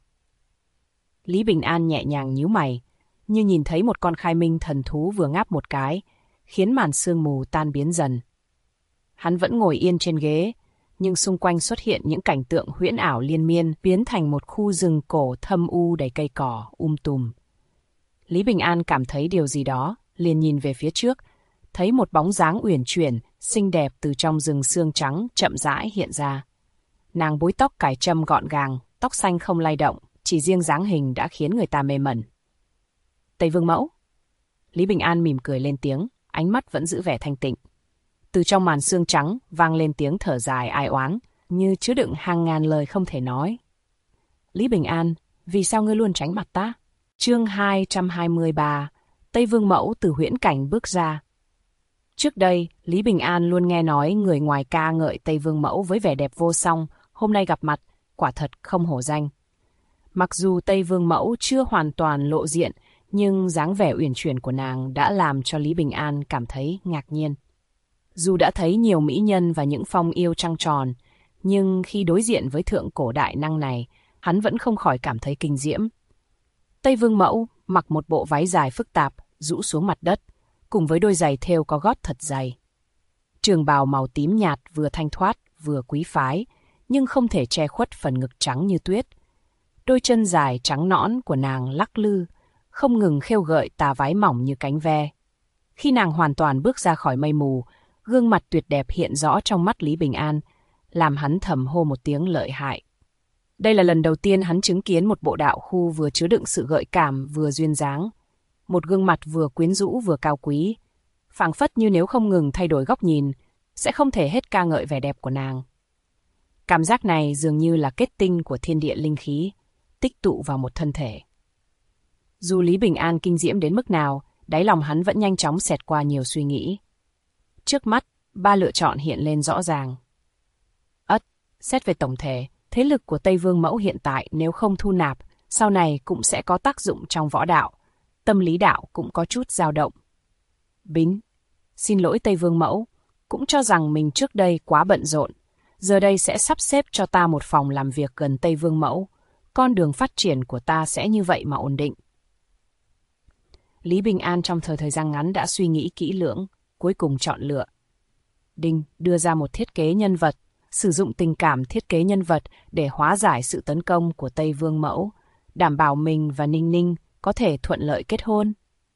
Lý Bình An nhẹ nhàng nhíu mày, như nhìn thấy một con khai minh thần thú vừa ngáp một cái, khiến màn sương mù tan biến dần. Hắn vẫn ngồi yên trên ghế, nhưng xung quanh xuất hiện những cảnh tượng huyễn ảo liên miên, biến thành một khu rừng cổ thâm u đầy cây cỏ tùm. Lý Bình An cảm thấy điều gì đó, liền nhìn về phía trước, thấy một bóng dáng uyển chuyển, xinh đẹp từ trong rừng xương trắng chậm rãi hiện ra. Nàng búi tóc cài trâm gọn gàng, tóc xanh không lay động, chỉ riêng dáng hình đã khiến người ta mê mẩn. Tây Vương Mẫu. Lý Bình An mỉm cười lên tiếng, ánh mắt vẫn giữ vẻ thanh tịnh. Từ trong màn sương trắng vang lên tiếng thở dài ai oán, như chứa đựng hàng ngàn lời không thể nói. Lý Bình An, vì sao ngươi luôn tránh mặt ta? Chương 223, Tây Vương Mẫu từ huyễn cảnh bước ra. Trước đây, Lý Bình An luôn nghe nói người ngoài ca ngợi Tây Vương Mẫu với vẻ đẹp vô song, hôm nay gặp mặt, quả thật không hổ danh. Mặc dù Tây Vương Mẫu chưa hoàn toàn lộ diện, nhưng dáng vẻ uyển chuyển của nàng đã làm cho Lý Bình An cảm thấy ngạc nhiên. Dù đã thấy nhiều mỹ nhân và những phong yêu trăng tròn, nhưng khi đối diện với thượng cổ đại năng này, hắn vẫn không khỏi cảm thấy kinh diễm. Tây Vương Mẫu mặc một bộ váy dài phức tạp, rũ xuống mặt đất, cùng với đôi giày thêu có gót thật dày. Trường bào màu tím nhạt vừa thanh thoát, vừa quý phái, nhưng không thể che khuất phần ngực trắng như tuyết. Đôi chân dài trắng nõn của nàng lắc lư, không ngừng khêu gợi tà váy mỏng như cánh ve. Khi nàng hoàn toàn bước ra khỏi mây mù, gương mặt tuyệt đẹp hiện rõ trong mắt Lý Bình An, làm hắn thầm hô một tiếng lợi hại. Đây là lần đầu tiên hắn chứng kiến một bộ đạo khu vừa chứa đựng sự gợi cảm vừa duyên dáng. Một gương mặt vừa quyến rũ vừa cao quý, phảng phất như nếu không ngừng thay đổi góc nhìn, sẽ không thể hết ca ngợi vẻ đẹp của nàng. Cảm giác này dường như là kết tinh của thiên địa linh khí, tích tụ vào một thân thể. Dù Lý Bình An kinh diễm đến mức nào, đáy lòng hắn vẫn nhanh chóng xẹt qua nhiều suy nghĩ. Trước mắt, ba lựa chọn hiện lên rõ ràng. Ất, Xét về tổng thể, thế lực của Tây Vương Mẫu hiện tại nếu không thu nạp, sau này cũng sẽ có tác dụng trong võ đạo. Tâm lý đạo cũng có chút dao động. Bính, xin lỗi Tây Vương Mẫu, cũng cho rằng mình trước đây quá bận rộn. Giờ đây sẽ sắp xếp cho ta một phòng làm việc gần Tây Vương Mẫu. Con đường phát triển của ta sẽ như vậy mà ổn định. Lý Bình An trong thời gian ngắn đã suy nghĩ kỹ lưỡng, cuối cùng chọn lựa. Đinh đưa ra một thiết kế nhân vật, sử dụng tình cảm thiết kế nhân vật để hóa giải sự tấn công của Tây Vương Mẫu, đảm bảo mình và Ninh Ninh có thể thuận lợi kết hôn.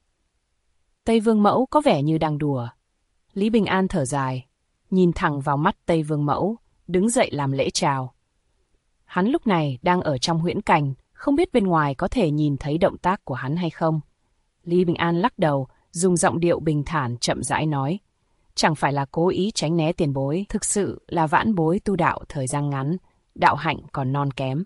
Tây Vương Mẫu có vẻ như đang đùa. Lý Bình An thở dài, nhìn thẳng vào mắt Tây Vương Mẫu, đứng dậy làm lễ chào. Hắn lúc này đang ở trong huyễn cảnh, không biết bên ngoài có thể nhìn thấy động tác của hắn hay không. Lý Bình An lắc đầu, dùng giọng điệu bình thản chậm rãi nói. Chẳng phải là cố ý tránh né tiền bối, thực sự là vãn bối tu đạo thời gian ngắn, đạo hạnh còn non kém.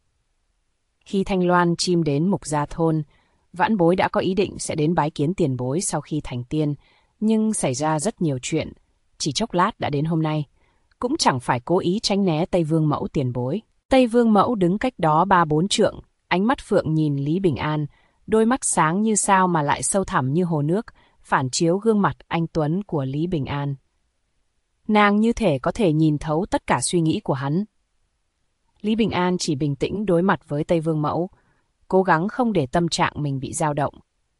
Khi Thanh Loan chim đến Mục Gia Thôn, vãn bối đã có ý định sẽ đến bái kiến tiền bối sau khi thành tiên, nhưng xảy ra rất nhiều chuyện, chỉ chốc lát đã đến hôm nay. Cũng chẳng phải cố ý tránh né Tây Vương Mẫu tiền bối. Tây Vương Mẫu đứng cách đó 3-4 trượng, ánh mắt phượng nhìn Lý Bình An, đôi mắt sáng như sao mà lại sâu thẳm như hồ nước, phản chiếu gương mặt anh tuấn của Lý Bình An. Nàng như thể có thể nhìn thấu tất cả suy nghĩ của hắn. Lý Bình An chỉ bình tĩnh đối mặt với Tây Vương Mẫu, cố gắng không để tâm trạng mình bị dao động.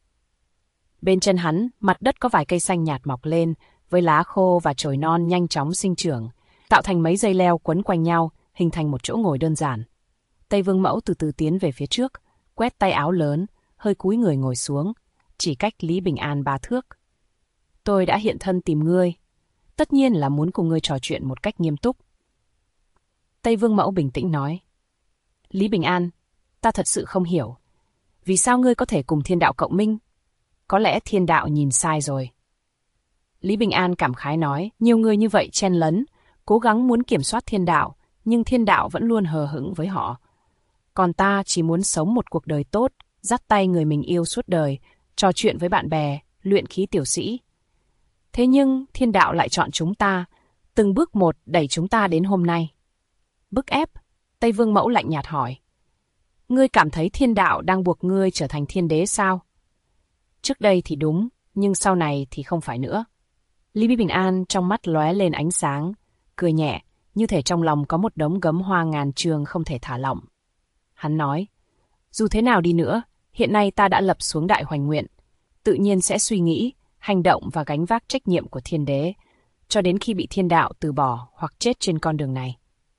Bên chân hắn, mặt đất có vài cây xanh nhạt mọc lên, với lá khô và chồi non nhanh chóng sinh trưởng, tạo thành mấy dây leo quấn quanh nhau, hình thành một chỗ ngồi đơn giản. Tây Vương Mẫu từ từ tiến về phía trước, quét tay áo lớn, hơi cúi người ngồi xuống, chỉ cách Lý Bình An 3 thước. Tôi đã hiện thân tìm ngươi, tất nhiên là muốn cùng ngươi trò chuyện một cách nghiêm túc. Tây Vương Mẫu bình tĩnh nói. Lý Bình An, ta thật sự không hiểu. Vì sao ngươi có thể cùng thiên đạo cộng minh? Có lẽ thiên đạo nhìn sai rồi. Lý Bình An cảm khái nói, nhiều người như vậy chen lấn, cố gắng muốn kiểm soát thiên đạo, nhưng thiên đạo vẫn luôn hờ hững với họ. Còn ta chỉ muốn sống một cuộc đời tốt, dắt tay người mình yêu suốt đời, trò chuyện với bạn bè, luyện khí tiểu sĩ. Thế nhưng thiên đạo lại chọn chúng ta, từng bước một đẩy chúng ta đến hôm nay. Bức ép, Tây Vương Mẫu lạnh nhạt hỏi. Ngươi cảm thấy thiên đạo đang buộc ngươi trở thành thiên đế sao? Trước đây thì đúng, nhưng sau này thì không phải nữa. Lý Bình An trong mắt lóe lên ánh sáng, cười nhẹ, như thể trong lòng có một đống gấm hoa ngàn trường không thể thả lỏng. Hắn nói, dù thế nào đi nữa, hiện nay ta đã lập xuống đại hoành nguyện, tự nhiên sẽ suy nghĩ, hành động và gánh vác trách nhiệm của thiên đế, cho đến khi bị thiên đạo từ bỏ hoặc chết trên con đường này.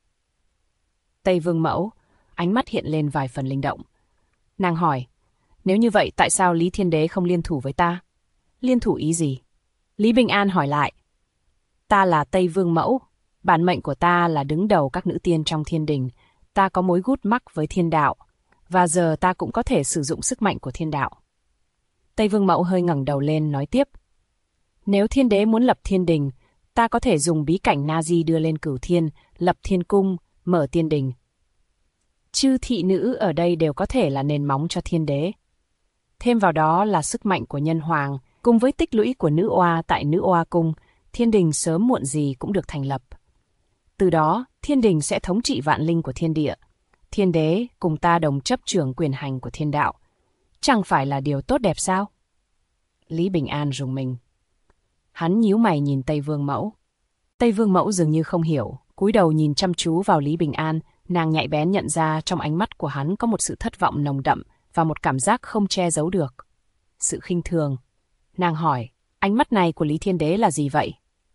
Tây Vương Mẫu, ánh mắt hiện lên vài phần linh động. Nàng hỏi, nếu như vậy tại sao Lý Thiên Đế không liên thủ với ta? Liên thủ ý gì? Lý Bình An hỏi lại. Ta là Tây Vương Mẫu, bản mệnh của ta là đứng đầu các nữ tiên trong thiên đình, ta có mối gút mắc với thiên đạo, và giờ ta cũng có thể sử dụng sức mạnh của thiên đạo. Tây Vương Mẫu hơi ngẩng đầu lên nói tiếp. Nếu thiên đế muốn lập thiên đình, ta có thể dùng bí cảnh Na-di đưa lên cửu thiên, lập thiên cung, mở tiên đình. Chư thị nữ ở đây đều có thể là nền móng cho thiên đế. Thêm vào đó là sức mạnh của nhân hoàng, cùng với tích lũy của nữ oa tại nữ oa cung, thiên đình sớm muộn gì cũng được thành lập. Từ đó, thiên đình sẽ thống trị vạn linh của thiên địa. Thiên đế cùng ta đồng chấp trưởng quyền hành của thiên đạo. Chẳng phải là điều tốt đẹp sao? Lý Bình An rùng mình. Hắn nhíu mày nhìn Tây Vương Mẫu. Tây Vương Mẫu dường như không hiểu, cúi đầu nhìn chăm chú vào Lý Bình An, nàng nhạy bén nhận ra trong ánh mắt của hắn có một sự thất vọng nồng đậm và một cảm giác không che giấu được. Sự khinh thường. Nàng hỏi, ánh mắt này của Lý Thiên Đế là gì vậy?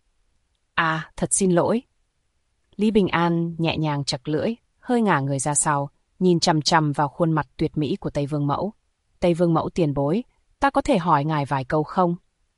À, thật xin lỗi. Lý Bình An nhẹ nhàng chặt lưỡi, hơi ngả người ra sau, nhìn chằm chằm vào khuôn mặt tuyệt mỹ của Tây Vương Mẫu. Tây Vương Mẫu tiền bối, ta có thể hỏi ngài vài câu không?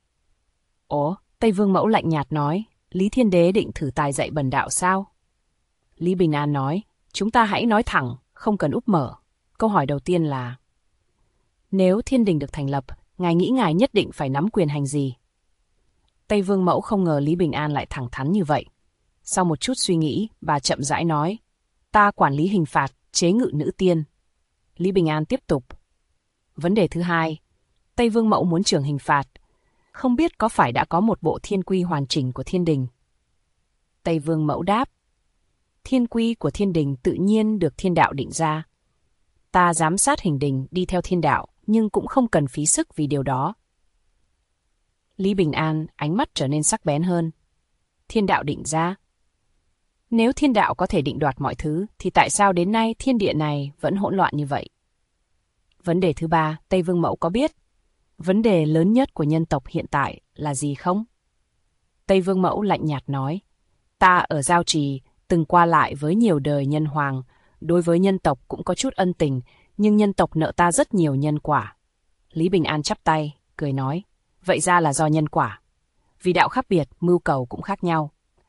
Ồ, Tây Vương Mẫu lạnh nhạt nói, Lý Thiên Đế định thử tài dạy bần đạo sao? Lý Bình An nói, chúng ta hãy nói thẳng, không cần úp mở. Câu hỏi đầu tiên là, nếu thiên đình được thành lập, ngài nghĩ ngài nhất định phải nắm quyền hành gì? Tây Vương Mẫu không ngờ Lý Bình An lại thẳng thắn như vậy. Sau một chút suy nghĩ, bà chậm rãi nói, ta quản lý hình phạt, chế ngự nữ tiên. Lý Bình An tiếp tục. Vấn đề thứ hai, Tây Vương Mẫu muốn trưởng hình phạt. Không biết có phải đã có một bộ thiên quy hoàn chỉnh của thiên đình? Tây Vương Mẫu đáp. thiên quy của thiên đình tự nhiên được thiên đạo định ra. Ta giám sát hình đình đi theo thiên đạo, nhưng cũng không cần phí sức vì điều đó. Lý Bình An ánh mắt trở nên sắc bén hơn. Thiên đạo định ra? Nếu thiên đạo có thể định đoạt mọi thứ, thì tại sao đến nay thiên địa này vẫn hỗn loạn như vậy? Vấn đề thứ ba, Tây Vương Mẫu có biết vấn đề lớn nhất của nhân tộc hiện tại là gì không? Tây Vương Mẫu lạnh nhạt nói, ta ở Giao Trì từng qua lại với nhiều đời nhân hoàng, đối với nhân tộc cũng có chút ân tình, nhưng nhân tộc nợ ta rất nhiều nhân quả. Lý Bình An chắp tay, cười nói, vậy ra là do nhân quả. Vì đạo khác biệt, mưu cầu cũng khác nhau.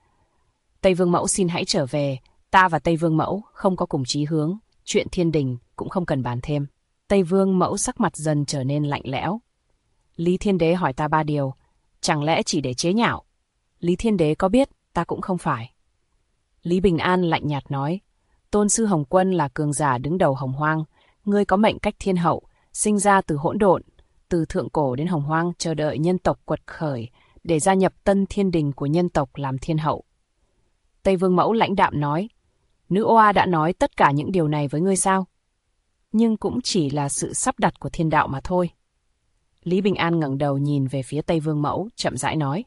Tây Vương Mẫu xin hãy trở về, ta và Tây Vương Mẫu không có cùng chí hướng, chuyện thiên đình cũng không cần bàn thêm. Tây Vương Mẫu sắc mặt dần trở nên lạnh lẽo. Lý Thiên Đế hỏi ta 3 điều, chẳng lẽ chỉ để chế nhạo? Lý Thiên Đế có biết, ta cũng không phải. Lý Bình An lạnh nhạt nói, Tôn sư Hồng Quân là cường giả đứng đầu Hồng Hoang, ngươi có mệnh cách thiên hậu, sinh ra từ hỗn độn, từ thượng cổ đến Hồng Hoang chờ đợi nhân tộc quật khởi để gia nhập tân thiên đình của nhân tộc làm thiên hậu. Tây Vương Mẫu lãnh đạm nói, nữ oa đã nói tất cả những điều này với ngươi sao? Nhưng cũng chỉ là sự sắp đặt của thiên đạo mà thôi. Lý Bình An ngẩng đầu nhìn về phía Tây Vương Mẫu, chậm rãi nói.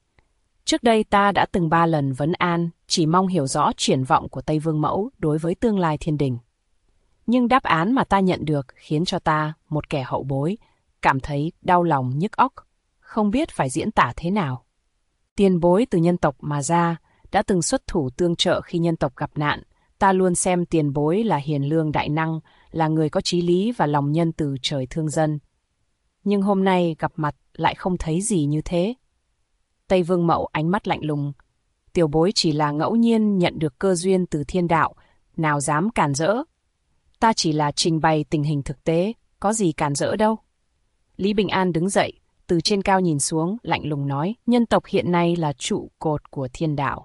Trước đây ta đã từng 3 lần vấn an, chỉ mong hiểu rõ triển vọng của Tây Vương Mẫu đối với tương lai thiên đình. Nhưng đáp án mà ta nhận được khiến cho ta, một kẻ hậu bối, cảm thấy đau lòng nhức óc, không biết phải diễn tả thế nào. Tiền bối từ nhân tộc mà ra, đã từng xuất thủ tương trợ khi nhân tộc gặp nạn. Ta luôn xem tiền bối là hiền lương đại năng, là người có chí lý và lòng nhân từ trời thương dân. Nhưng hôm nay gặp mặt lại không thấy gì như thế. Tây Vương Mẫu ánh mắt lạnh lùng. Tiểu bối chỉ là ngẫu nhiên nhận được cơ duyên từ thiên đạo, nào dám cản rỡ. Ta chỉ là trình bày tình hình thực tế, có gì cản rỡ đâu. Lý Bình An đứng dậy, từ trên cao nhìn xuống, lạnh lùng nói, nhân tộc hiện nay là trụ cột của thiên đạo.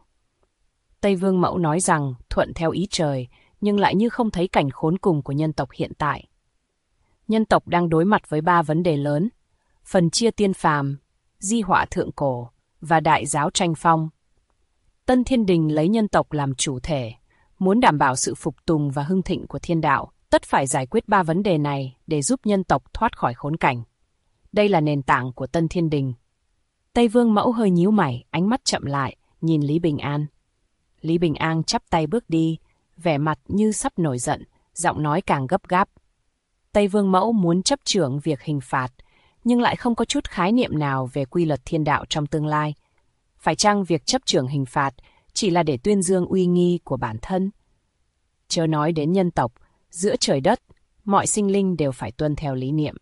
Tây Vương Mẫu nói rằng thuận theo ý trời, nhưng lại như không thấy cảnh khốn cùng của nhân tộc hiện tại. Nhân tộc đang đối mặt với 3 vấn đề lớn, phần chia tiên phàm, di họa thượng cổ và đại giáo tranh phong. Tân thiên đình lấy nhân tộc làm chủ thể, muốn đảm bảo sự phục tùng và hưng thịnh của thiên đạo, tất phải giải quyết 3 vấn đề này để giúp nhân tộc thoát khỏi khốn cảnh. Đây là nền tảng của tân thiên đình. Tây Vương Mẫu hơi nhíu mày, ánh mắt chậm lại, nhìn Lý Bình An. Lý Bình An chắp tay bước đi, vẻ mặt như sắp nổi giận, giọng nói càng gấp gáp. Tây Vương Mẫu muốn chấp chưởng việc hình phạt, nhưng lại không có chút khái niệm nào về quy luật thiên đạo trong tương lai. Phải chăng việc chấp chưởng hình phạt chỉ là để tuyên dương uy nghi của bản thân? Chớ nói đến nhân tộc, giữa trời đất, mọi sinh linh đều phải tuân theo lý niệm.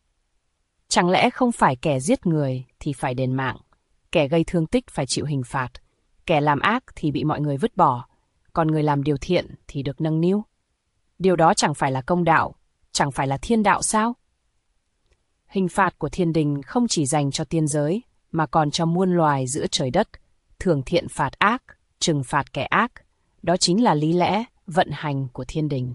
Chẳng lẽ không phải kẻ giết người thì phải đền mạng, kẻ gây thương tích phải chịu hình phạt, kẻ làm ác thì bị mọi người vứt bỏ, còn người làm điều thiện thì được nâng niu? Điều đó chẳng phải là công đạo, chẳng phải là thiên đạo sao? Hình phạt của thiên đình không chỉ dành cho tiên giới, mà còn cho muôn loài giữa trời đất, thường thiện phạt ác, trừng phạt kẻ ác. Đó chính là lý lẽ, vận hành của thiên đình.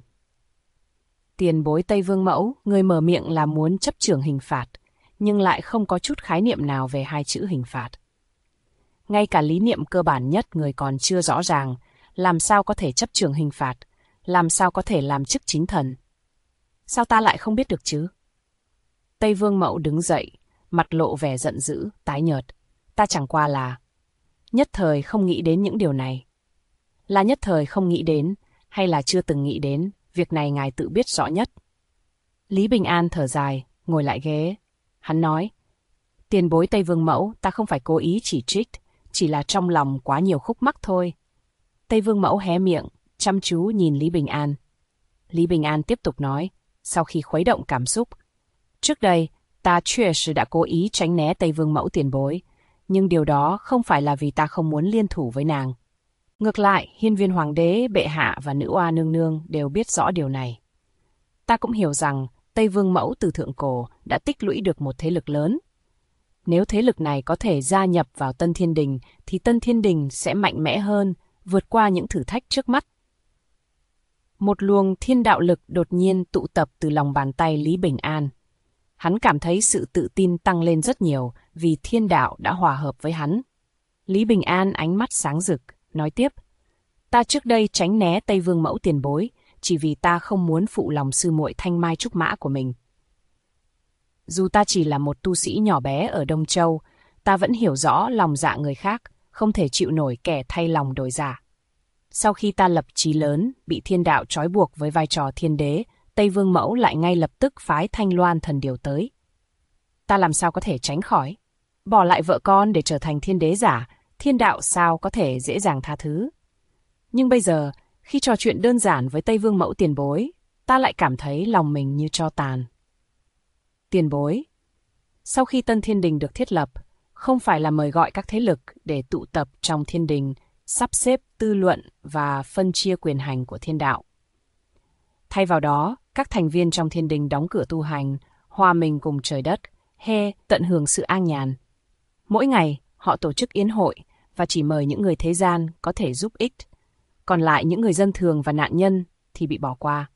Tiền bối Tây Vương Mẫu, người mở miệng là muốn chấp chưởng hình phạt, nhưng lại không có chút khái niệm nào về 2 chữ hình phạt. Ngay cả lý niệm cơ bản nhất người còn chưa rõ ràng, làm sao có thể chấp chưởng hình phạt, làm sao có thể làm chức chính thần. Sao ta lại không biết được chứ? Tây Vương Mẫu đứng dậy, mặt lộ vẻ giận dữ, tái nhợt. Ta chẳng qua là nhất thời không nghĩ đến những điều này. Là nhất thời không nghĩ đến, hay là chưa từng nghĩ đến, việc này ngài tự biết rõ nhất. Lý Bình An thở dài, ngồi lại ghế. Hắn nói, tiền bối Tây Vương Mẫu, ta không phải cố ý chỉ trích, chỉ là trong lòng quá nhiều khúc mắc thôi. Tây Vương Mẫu hé miệng, chăm chú nhìn Lý Bình An. Lý Bình An tiếp tục nói, sau khi khuấy động cảm xúc, trước đây, ta确实đã cố ý tránh né Tây Vương Mẫu tiền bối, nhưng điều đó không phải là vì ta không muốn liên thủ với nàng. Ngược lại, Hiên Viên Hoàng đế, bệ hạ và nữ oa nương nương đều biết rõ điều này. Ta cũng hiểu rằng Tây Vương Mẫu từ thượng cổ đã tích lũy được một thế lực lớn. Nếu thế lực này có thể gia nhập vào Tân Thiên Đình, thì Tân Thiên Đình sẽ mạnh mẽ hơn, vượt qua những thử thách trước mắt. Một luồng thiên đạo lực đột nhiên tụ tập từ lòng bàn tay Lý Bình An. Hắn cảm thấy sự tự tin tăng lên rất nhiều vì thiên đạo đã hòa hợp với hắn. Lý Bình An ánh mắt sáng rực, nói tiếp, Ta trước đây tránh né Tây Vương Mẫu tiền bối, chỉ vì ta không muốn phụ lòng sư muội thanh mai trúc mã của mình. Dù ta chỉ là một tu sĩ nhỏ bé ở Đông Châu, ta vẫn hiểu rõ lòng dạ người khác, không thể chịu nổi kẻ thay lòng đổi dạ. Sau khi ta lập chí lớn, bị thiên đạo trói buộc với vai trò thiên đế, Tây Vương Mẫu lại ngay lập tức phái Thanh Loan thần điều tới. Ta làm sao có thể tránh khỏi? Bỏ lại vợ con để trở thành thiên đế giả, thiên đạo sao có thể dễ dàng tha thứ? Nhưng bây giờ, khi trò chuyện đơn giản với Tây Vương Mẫu tiền bối, ta lại cảm thấy lòng mình như tro tàn. Tiền bối, sau khi Tân Thiên Đình được thiết lập, không phải là mời gọi các thế lực để tụ tập trong thiên đình, sắp xếp tư luận và phân chia quyền hành của thiên đạo. Thay vào đó, các thành viên trong thiên đình đóng cửa tu hành, hòa mình cùng trời đất, tận hưởng sự an nhàn. Mỗi ngày, họ tổ chức yến hội và chỉ mời những người thế gian có thể giúp ích, còn lại những người dân thường và nạn nhân thì bị bỏ qua.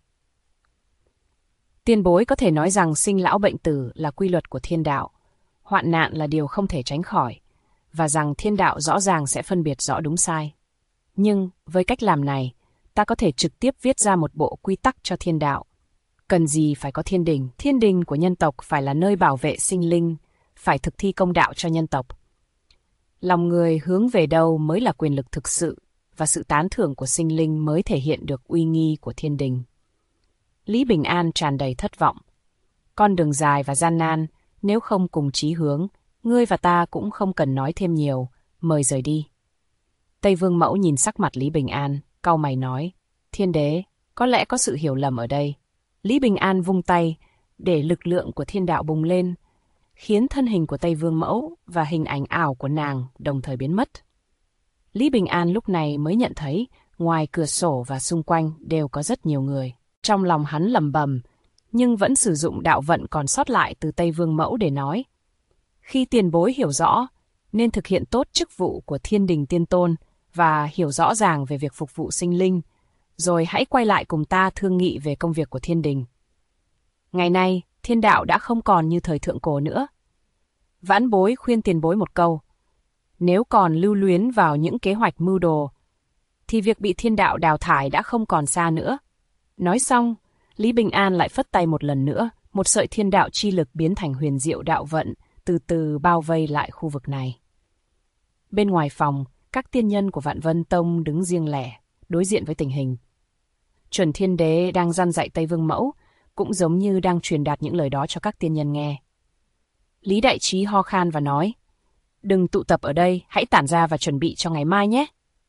Tiền bối có thể nói rằng sinh lão bệnh tử là quy luật của thiên đạo, hoạn nạn là điều không thể tránh khỏi, và rằng thiên đạo rõ ràng sẽ phân biệt rõ đúng sai. Nhưng với cách làm này, ta có thể trực tiếp viết ra một bộ quy tắc cho thiên đạo. Cần gì phải có thiên đình của nhân tộc phải là nơi bảo vệ sinh linh, phải thực thi công đạo cho nhân tộc. Lòng người hướng về đâu mới là quyền lực thực sự, và sự tán thưởng của sinh linh mới thể hiện được uy nghi của thiên đình. Lý Bình An tràn đầy thất vọng. Con đường dài và gian nan, nếu không cùng chí hướng, ngươi và ta cũng không cần nói thêm nhiều, mời rời đi. Tây Vương Mẫu nhìn sắc mặt Lý Bình An, cau mày nói, thiên đế, có lẽ có sự hiểu lầm ở đây. Lý Bình An vung tay, để lực lượng của thiên đạo bùng lên, khiến thân hình của Tây Vương Mẫu và hình ảnh ảo của nàng đồng thời biến mất. Lý Bình An lúc này mới nhận thấy, ngoài cửa sổ và xung quanh đều có rất nhiều người. Trong lòng hắn lẩm bẩm, nhưng vẫn sử dụng đạo vận còn sót lại từ Tây Vương Mẫu để nói. Khi tiền bối hiểu rõ, nên thực hiện tốt chức vụ của thiên đình tiên tôn và hiểu rõ ràng về việc phục vụ sinh linh, rồi hãy quay lại cùng ta thương nghị về công việc của thiên đình. Ngày nay, thiên đạo đã không còn như thời thượng cổ nữa. Vãn bối khuyên tiền bối một câu, nếu còn lưu luyến vào những kế hoạch mưu đồ, thì việc bị thiên đạo đào thải đã không còn xa nữa. Nói xong, Lý Bình An lại phất tay một lần nữa, một sợi thiên đạo chi lực biến thành huyền diệu đạo vận, từ từ bao vây lại khu vực này. Bên ngoài phòng, các tiên nhân của Vạn Vân Tông đứng riêng lẻ, đối diện với tình hình. Chuẩn Thiên Đế đang răn dạy Tây Vương Mẫu, cũng giống như đang truyền đạt những lời đó cho các tiên nhân nghe. Lý Đại Trí ho khan và nói, đừng tụ tập ở đây, hãy tản ra và chuẩn bị cho ngày mai nhé.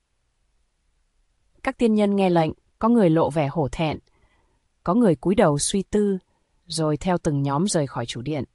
Các tiên nhân nghe lệnh, có người lộ vẻ hổ thẹn, có người cúi đầu suy tư, rồi theo từng nhóm rời khỏi chủ điện.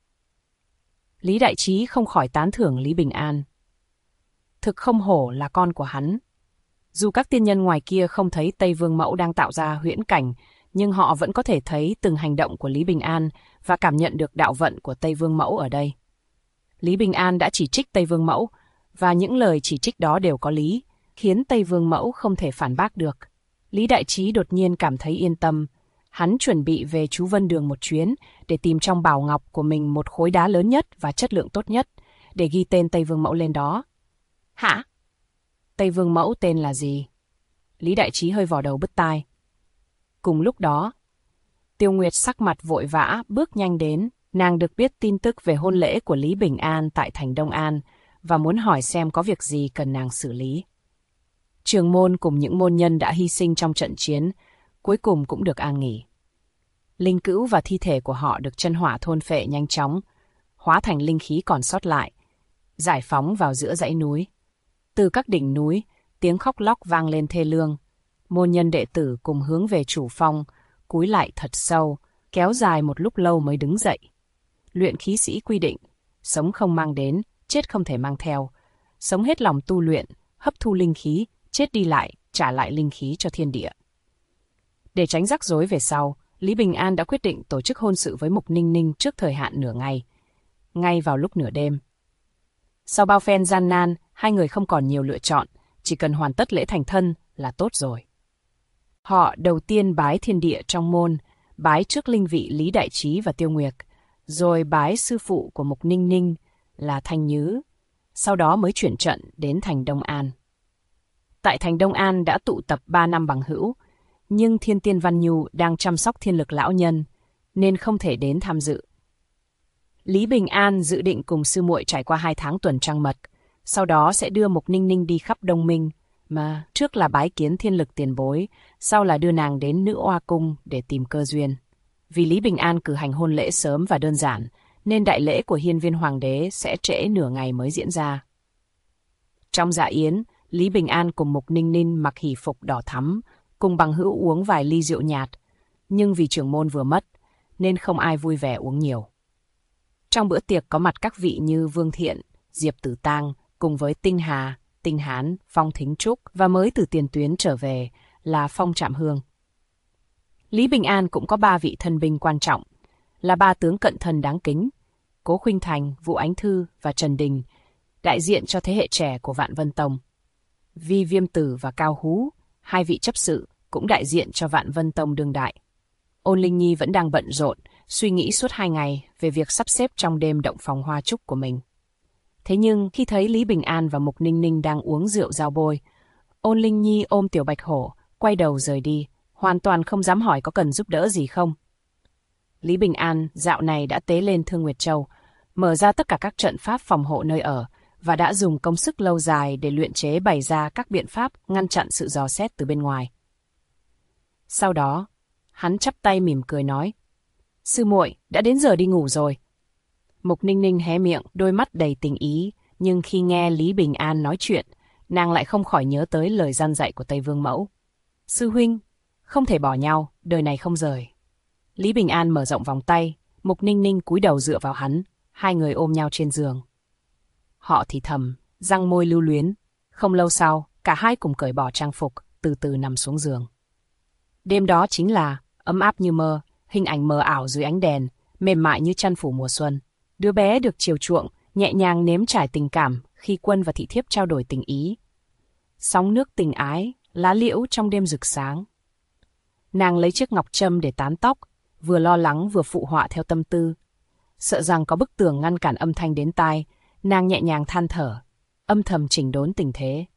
Lý Đại Trí không khỏi tán thưởng Lý Bình An. Thực không hổ là con của hắn. Dù các tiên nhân ngoài kia không thấy Tây Vương Mẫu đang tạo ra huyễn cảnh, nhưng họ vẫn có thể thấy từng hành động của Lý Bình An và cảm nhận được đạo vận của Tây Vương Mẫu ở đây. Lý Bình An đã chỉ trích Tây Vương Mẫu, và những lời chỉ trích đó đều có lý, khiến Tây Vương Mẫu không thể phản bác được. Lý Đại Trí đột nhiên cảm thấy yên tâm. Hắn chuẩn bị về Chú Vân Đường một chuyến để tìm trong bảo ngọc của mình một khối đá lớn nhất và chất lượng tốt nhất, để ghi tên Tây Vương Mẫu lên đó. Hả? Tây Vương Mẫu tên là gì? Lý Đại Trí hơi vò đầu bứt tai. Cùng lúc đó, Tiêu Nguyệt sắc mặt vội vã bước nhanh đến. Nàng được biết tin tức về hôn lễ của Lý Bình An tại thành Đông An và muốn hỏi xem có việc gì cần nàng xử lý. Trường môn cùng những môn nhân đã hy sinh trong trận chiến, cuối cùng cũng được an nghỉ. Linh cữu và thi thể của họ được chân hỏa thôn phệ nhanh chóng, hóa thành linh khí còn sót lại, giải phóng vào giữa dãy núi. Từ các đỉnh núi, tiếng khóc lóc vang lên thê lương. Môn nhân đệ tử cùng hướng về chủ phong, cúi lại thật sâu, kéo dài một lúc lâu mới đứng dậy. Luyện khí sĩ quy định, sống không mang đến, chết không thể mang theo. Sống hết lòng tu luyện, hấp thu linh khí, chết đi lại, trả lại linh khí cho thiên địa. Để tránh rắc rối về sau, Lý Bình An đã quyết định tổ chức hôn sự với Mục Ninh Ninh trước thời hạn nửa ngày, ngay vào lúc nửa đêm. Sau bao phen gian nan, hai người không còn nhiều lựa chọn, chỉ cần hoàn tất lễ thành thân là tốt rồi. Họ đầu tiên bái thiên địa trong môn, bái trước linh vị Lý Đại Trí và Tiêu Nguyệt, rồi bái sư phụ của Mục Ninh Ninh là Thanh Nhứ, sau đó mới chuyển trận đến thành Đông An. Tại thành Đông An đã tụ tập 3 năm bằng hữu, nhưng Thiên Tiên Văn Nhu đang chăm sóc thiên lực lão nhân, nên không thể đến tham dự. Lý Bình An dự định cùng sư muội trải qua 2 tháng tuần trăng mật, sau đó sẽ đưa Mục Ninh Ninh đi khắp Đông Minh, mà trước là bái kiến thiên lực tiền bối, sau là đưa nàng đến Nữ Oa Cung để tìm cơ duyên. Vì Lý Bình An cử hành hôn lễ sớm và đơn giản, nên đại lễ của Hiên Viên Hoàng đế sẽ trễ nửa ngày mới diễn ra. Trong dạ yến, Lý Bình An cùng Mục Ninh Ninh mặc hỷ phục đỏ thắm, cùng bằng hữu uống vài ly rượu nhạt, nhưng vì trưởng môn vừa mất, nên không ai vui vẻ uống nhiều. Trong bữa tiệc có mặt các vị như Vương Thiện, Diệp Tử Tang, cùng với Tinh Hà, Tinh Hán, Phong Thính Trúc và mới từ tiền tuyến trở về là Phong Trạm Hương. Lý Bình An cũng có 3 vị thân binh quan trọng, là 3 tướng cận thân đáng kính, Cố Khuynh Thành, Vũ Ánh Thư và Trần Đình, đại diện cho thế hệ trẻ của Vạn Vân Tông. Vi Viêm Tử và Cao Hú, 2 vị chấp sự, cũng đại diện cho Vạn Vân Tông đương đại. Ôn Linh Nhi vẫn đang bận rộn, suy nghĩ suốt 2 ngày về việc sắp xếp trong đêm động phòng hoa trúc của mình. Thế nhưng khi thấy Lý Bình An và Mục Ninh Ninh đang uống rượu giao bôi, Ôn Linh Nhi ôm Tiểu Bạch Hổ, quay đầu rời đi, hoàn toàn không dám hỏi có cần giúp đỡ gì không. Lý Bình An dạo này đã tế lên Thương Nguyệt Châu, mở ra tất cả các trận pháp phòng hộ nơi ở và đã dùng công sức lâu dài để luyện chế bày ra các biện pháp ngăn chặn sự dò xét từ bên ngoài. Sau đó, hắn chắp tay mỉm cười nói, sư muội, đã đến giờ đi ngủ rồi. Mục Ninh Ninh hé miệng, đôi mắt đầy tình ý, nhưng khi nghe Lý Bình An nói chuyện, nàng lại không khỏi nhớ tới lời răn dạy của Tây Vương Mẫu. Sư huynh, không thể bỏ nhau, đời này không rời. Lý Bình An mở rộng vòng tay, Mục Ninh Ninh cúi đầu dựa vào hắn, 2 người ôm nhau trên giường. Họ thì thầm, răng môi lưu luyến. Không lâu sau, cả hai cùng cởi bỏ trang phục, từ từ nằm xuống giường. Đêm đó chính là ấm áp như mơ, hình ảnh mờ ảo dưới ánh đèn, mềm mại như chăn phủ mùa xuân. Đứa bé được chiều chuộng, nhẹ nhàng nếm trải tình cảm khi Quân và Thị Thiếp trao đổi tình ý. Sóng nước tình ái, lá liễu trong đêm rực sáng. Nàng lấy chiếc ngọc trâm để tán tóc, vừa lo lắng vừa phụ họa theo tâm tư. Sợ rằng có bức tường ngăn cản âm thanh đến tai, nàng nhẹ nhàng than thở, âm thầm chỉnh đốn tình thế.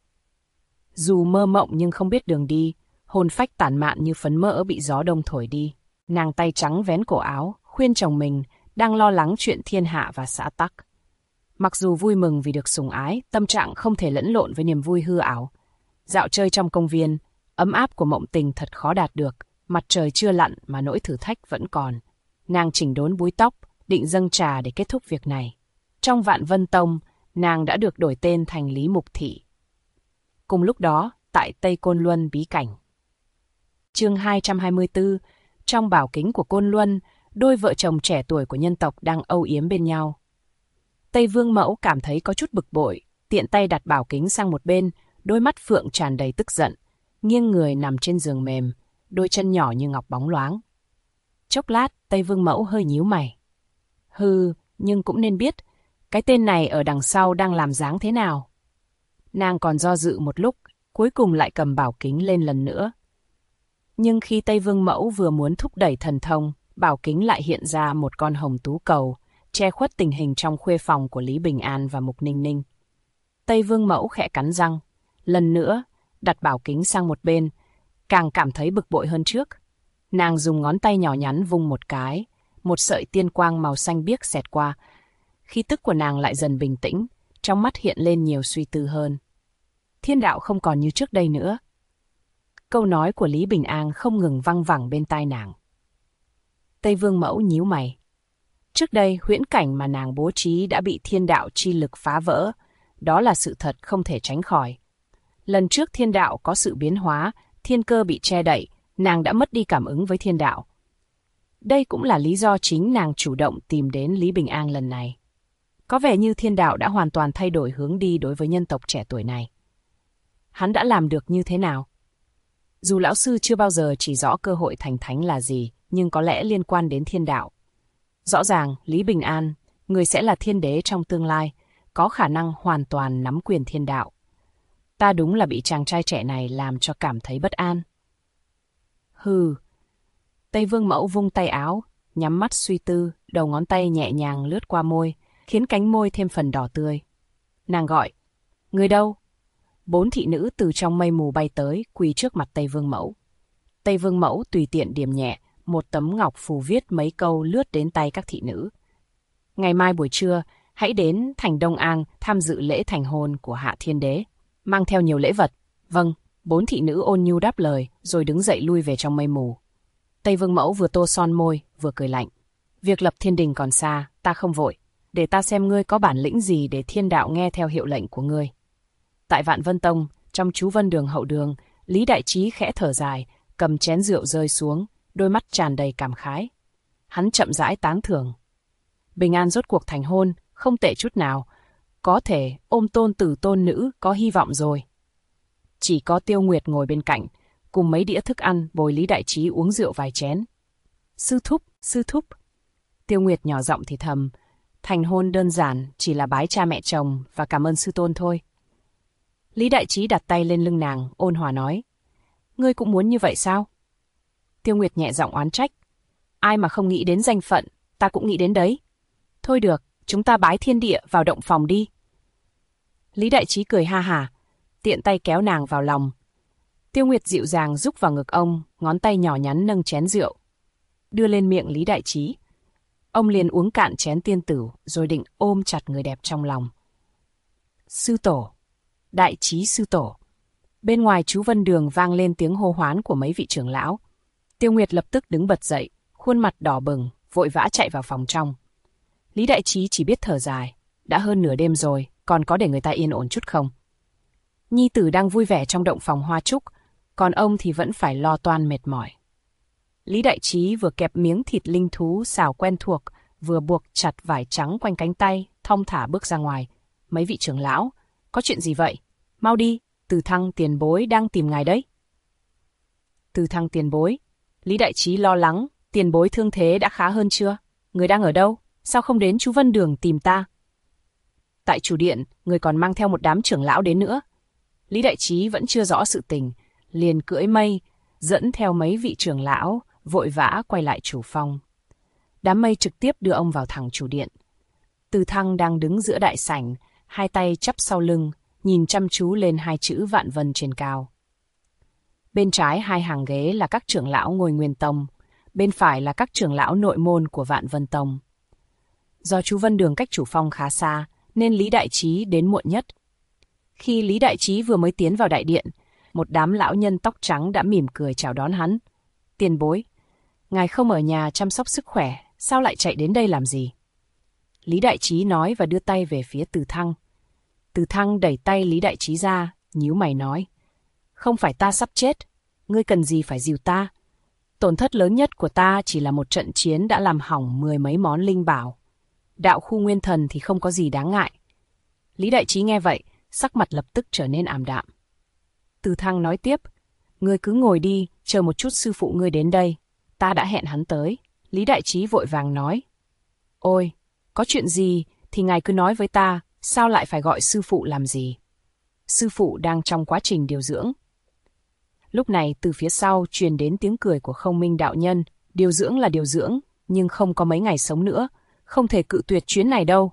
Dù mơ mộng nhưng không biết đường đi, hồn phách tản mạn như phấn mỡ bị gió đông thổi đi. Nàng tay trắng vén cổ áo, khuyên chồng mình, đang lo lắng chuyện thiên hạ và xã tắc. Mặc dù vui mừng vì được sủng ái, tâm trạng không thể lẫn lộn với niềm vui hư ảo. Dạo chơi trong công viên, ấm áp của mộng tình thật khó đạt được, mặt trời chưa lặn mà nỗi thử thách vẫn còn. Nàng chỉnh đốn búi tóc, định dâng trà để kết thúc việc này. Trong Vạn Vân Tông, nàng đã được đổi tên thành Lý Mục Thị. Cùng lúc đó, tại Tây Côn Luân bí cảnh. Chương 224, trong bảo kính của Côn Luân, đôi vợ chồng trẻ tuổi của nhân tộc đang âu yếm bên nhau. Tây Vương Mẫu cảm thấy có chút bực bội, tiện tay đặt bảo kính sang một bên, đôi mắt phượng tràn đầy tức giận, nghiêng người nằm trên giường mềm, đôi chân nhỏ như ngọc bóng loáng. Chốc lát, Tây Vương Mẫu hơi nhíu mày. Hừ, nhưng cũng nên biết, cái tên này ở đằng sau đang làm dáng thế nào. Nàng còn do dự một lúc, cuối cùng lại cầm bảo kính lên lần nữa. Nhưng khi Tây Vương Mẫu vừa muốn thúc đẩy thần thông, bảo kính lại hiện ra một con hồng tú cầu, che khuất tình hình trong khuê phòng của Lý Bình An và Mục Ninh Ninh. Tây Vương Mẫu khẽ cắn răng, lần nữa, đặt bảo kính sang một bên, càng cảm thấy bực bội hơn trước. Nàng dùng ngón tay nhỏ nhắn vung một cái, một sợi tiên quang màu xanh biếc xẹt qua. Khí tức của nàng lại dần bình tĩnh, trong mắt hiện lên nhiều suy tư hơn. Thiên đạo không còn như trước đây nữa. Câu nói của Lý Bình An không ngừng văng vẳng bên tai nàng. Tây Vương Mẫu nhíu mày. Trước đây, huyễn cảnh mà nàng bố trí đã bị thiên đạo chi lực phá vỡ. Đó là sự thật không thể tránh khỏi. Lần trước thiên đạo có sự biến hóa, thiên cơ bị che đậy, nàng đã mất đi cảm ứng với thiên đạo. Đây cũng là lý do chính nàng chủ động tìm đến Lý Bình An lần này. Có vẻ như thiên đạo đã hoàn toàn thay đổi hướng đi đối với nhân tộc trẻ tuổi này. Hắn đã làm được như thế nào? Dù lão sư chưa bao giờ chỉ rõ cơ hội thành thánh là gì, nhưng có lẽ liên quan đến thiên đạo. Rõ ràng, Lý Bình An, người sẽ là thiên đế trong tương lai, có khả năng hoàn toàn nắm quyền thiên đạo. Ta đúng là bị chàng trai trẻ này làm cho cảm thấy bất an. Hừ. Tây Vương Mẫu vung tay áo, nhắm mắt suy tư, đầu ngón tay nhẹ nhàng lướt qua môi, khiến cánh môi thêm phần đỏ tươi. Nàng gọi, người đâu? 4 thị nữ từ trong mây mù bay tới, quỳ trước mặt Tây Vương Mẫu. Tây Vương Mẫu tùy tiện điểm nhẹ, một tấm ngọc phù viết mấy câu lướt đến tay các thị nữ. Ngày mai buổi trưa, hãy đến thành Đông An tham dự lễ thành hôn của Hạ Thiên Đế, mang theo nhiều lễ vật. Vâng, 4 thị nữ ôn nhu đáp lời, rồi đứng dậy lui về trong mây mù. Tây Vương Mẫu vừa tô son môi, vừa cười lạnh. Việc lập thiên đình còn xa, ta không vội. Để ta xem ngươi có bản lĩnh gì để thiên đạo nghe theo hiệu lệnh của ngươi. Tại Vạn Vân Tông, trong chú Vân Đường hậu đường, Lý Đại Trí khẽ thở dài, cầm chén rượu rơi xuống, đôi mắt tràn đầy cảm khái. Hắn chậm rãi tán thưởng. Bình an rốt cuộc thành hôn, không tệ chút nào. Có thể ôm tôn tử tôn nữ có hy vọng rồi. Chỉ có Tiêu Nguyệt ngồi bên cạnh, cùng mấy đĩa thức ăn bồi Lý Đại Trí uống rượu vài chén. Sư thúc. Tiêu Nguyệt nhỏ giọng thì thầm, thành hôn đơn giản chỉ là bái cha mẹ chồng và cảm ơn sư tôn thôi. Lý Đại Trí đặt tay lên lưng nàng, ôn hòa nói, ngươi cũng muốn như vậy sao? Tiêu Nguyệt nhẹ giọng oán trách, ai mà không nghĩ đến danh phận, ta cũng nghĩ đến đấy. Thôi được, chúng ta bái thiên địa vào động phòng đi. Lý Đại Trí cười ha hả, tiện tay kéo nàng vào lòng. Tiêu Nguyệt dịu dàng rúc vào ngực ông, ngón tay nhỏ nhắn nâng chén rượu, đưa lên miệng Lý Đại Trí. Ông liền uống cạn chén tiên tử, rồi định ôm chặt người đẹp trong lòng. Sư tổ, Đại Trí sư tổ. Bên ngoài chú Vân Đường vang lên tiếng hô hoán của mấy vị trưởng lão. Tiêu Nguyệt lập tức đứng bật dậy, khuôn mặt đỏ bừng, vội vã chạy vào phòng trong. Lý Đại Trí chỉ biết thở dài, đã hơn nửa đêm rồi, còn có để người ta yên ổn chút không? Nhi tử đang vui vẻ trong động phòng hoa trúc, còn ông thì vẫn phải lo toan mệt mỏi. Lý Đại Trí vừa kẹp miếng thịt linh thú xào quen thuộc, vừa buộc chặt vải trắng quanh cánh tay, thong thả bước ra ngoài. Mấy vị trưởng lão, có chuyện gì vậy? Mau đi, Từ Thăng tiền bối đang tìm ngài đấy. Từ Thăng tiền bối? Lý Đại Trí lo lắng, tiền bối thương thế đã khá hơn chưa? Người đang ở đâu? Sao không đến chú Vân Đường tìm ta? Tại chủ điện, người còn mang theo một đám trưởng lão đến nữa. Lý Đại Trí vẫn chưa rõ sự tình, liền cưỡi mây, dẫn theo mấy vị trưởng lão, vội vã quay lại chủ phong. Đám mây trực tiếp đưa ông vào thẳng chủ điện. Từ Thăng đang đứng giữa đại sảnh, hai tay chắp sau lưng, nhìn chăm chú lên hai chữ Vạn Vân trên cao. Bên trái hai hàng ghế là các trưởng lão ngồi Nguyên Tông, bên phải là các trưởng lão nội môn của Vạn Vân Tông. Do chú Vân Đường cách chủ phong khá xa, nên Lý Đại Trí đến muộn nhất. Khi Lý Đại Trí vừa mới tiến vào đại điện, một đám lão nhân tóc trắng đã mỉm cười chào đón hắn. Tiền bối, ngài không ở nhà chăm sóc sức khỏe, sao lại chạy đến đây làm gì? Lý Đại Trí nói và đưa tay về phía Từ Thăng. Từ Thăng đẩy tay Lý Đại Trí ra, nhíu mày nói. Không phải ta sắp chết, ngươi cần gì phải dìu ta? Tổn thất lớn nhất của ta chỉ là một trận chiến đã làm hỏng 10 mấy món linh bảo. Đạo khu nguyên thần thì không có gì đáng ngại. Lý Đại Trí nghe vậy, sắc mặt lập tức trở nên ảm đạm. Từ Thăng nói tiếp, ngươi cứ ngồi đi, chờ một chút sư phụ ngươi đến đây. Ta đã hẹn hắn tới. Lý Đại Trí vội vàng nói. Ôi, có chuyện gì thì ngài cứ nói với ta, sao lại phải gọi sư phụ làm gì? Sư phụ đang trong quá trình điều dưỡng. Lúc này từ phía sau truyền đến tiếng cười của Không Minh đạo nhân. Điều dưỡng là điều dưỡng, nhưng không có mấy ngày sống nữa, không thể cự tuyệt chuyến này đâu.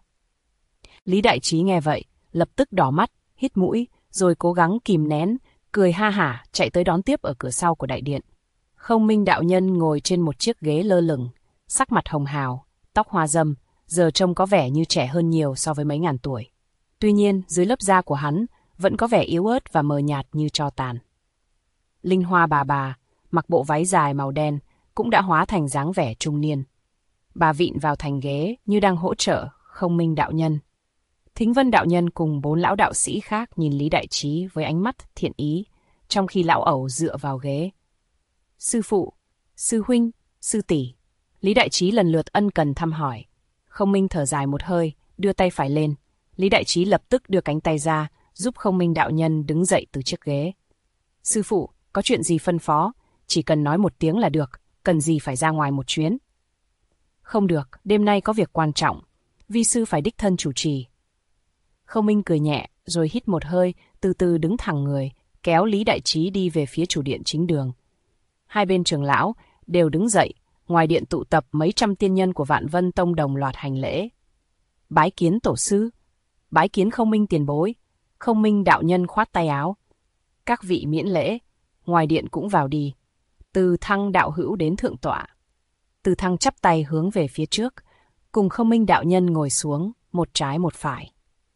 Lý Đại Trí nghe vậy, lập tức đỏ mắt, hít mũi, rồi cố gắng kìm nén, cười ha hả chạy tới đón tiếp ở cửa sau của đại điện. Không Minh đạo nhân ngồi trên một chiếc ghế lơ lửng, sắc mặt hồng hào, tóc hoa râm, giờ trông có vẻ như trẻ hơn nhiều so với mấy ngàn tuổi. Tuy nhiên, dưới lớp da của hắn vẫn có vẻ yếu ớt và mờ nhạt như tro tàn. Linh Hoa bà, mặc bộ váy dài màu đen, cũng đã hóa thành dáng vẻ trung niên. Bà vịn vào thành ghế như đang hỗ trợ Không Minh đạo nhân. Thính Vân đạo nhân cùng 4 lão đạo sĩ khác nhìn Lý Đại Trí với ánh mắt thiện ý, trong khi lão ẩu dựa vào ghế. Sư phụ, sư huynh, sư tỷ. Lý Đại Trí lần lượt ân cần thăm hỏi. Không Minh thở dài một hơi, đưa tay phải lên. Lý Đại Trí lập tức đưa cánh tay ra, giúp Không Minh đạo nhân đứng dậy từ chiếc ghế. Sư phụ, có chuyện gì phân phó, chỉ cần nói một tiếng là được, cần gì phải ra ngoài một chuyến. Không được, đêm nay có việc quan trọng, vi sư phải đích thân chủ trì. Không Minh cười nhẹ, rồi hít một hơi, từ từ đứng thẳng người, kéo Lý Đại Trí đi về phía chủ điện chính đường. Hai bên trưởng lão đều đứng dậy, ngoài điện tụ tập mấy trăm tiên nhân của Vạn Vân Tông đồng loạt hành lễ. Bái kiến tổ sư, bái kiến Không Minh tiền bối. Không Minh đạo nhân khoát tay áo. Các vị miễn lễ, ngoài điện cũng vào đi. Từ Thăng đạo hữu đến thượng tọa. Từ Thăng chắp tay hướng về phía trước, cùng Không Minh đạo nhân ngồi xuống, một trái một phải.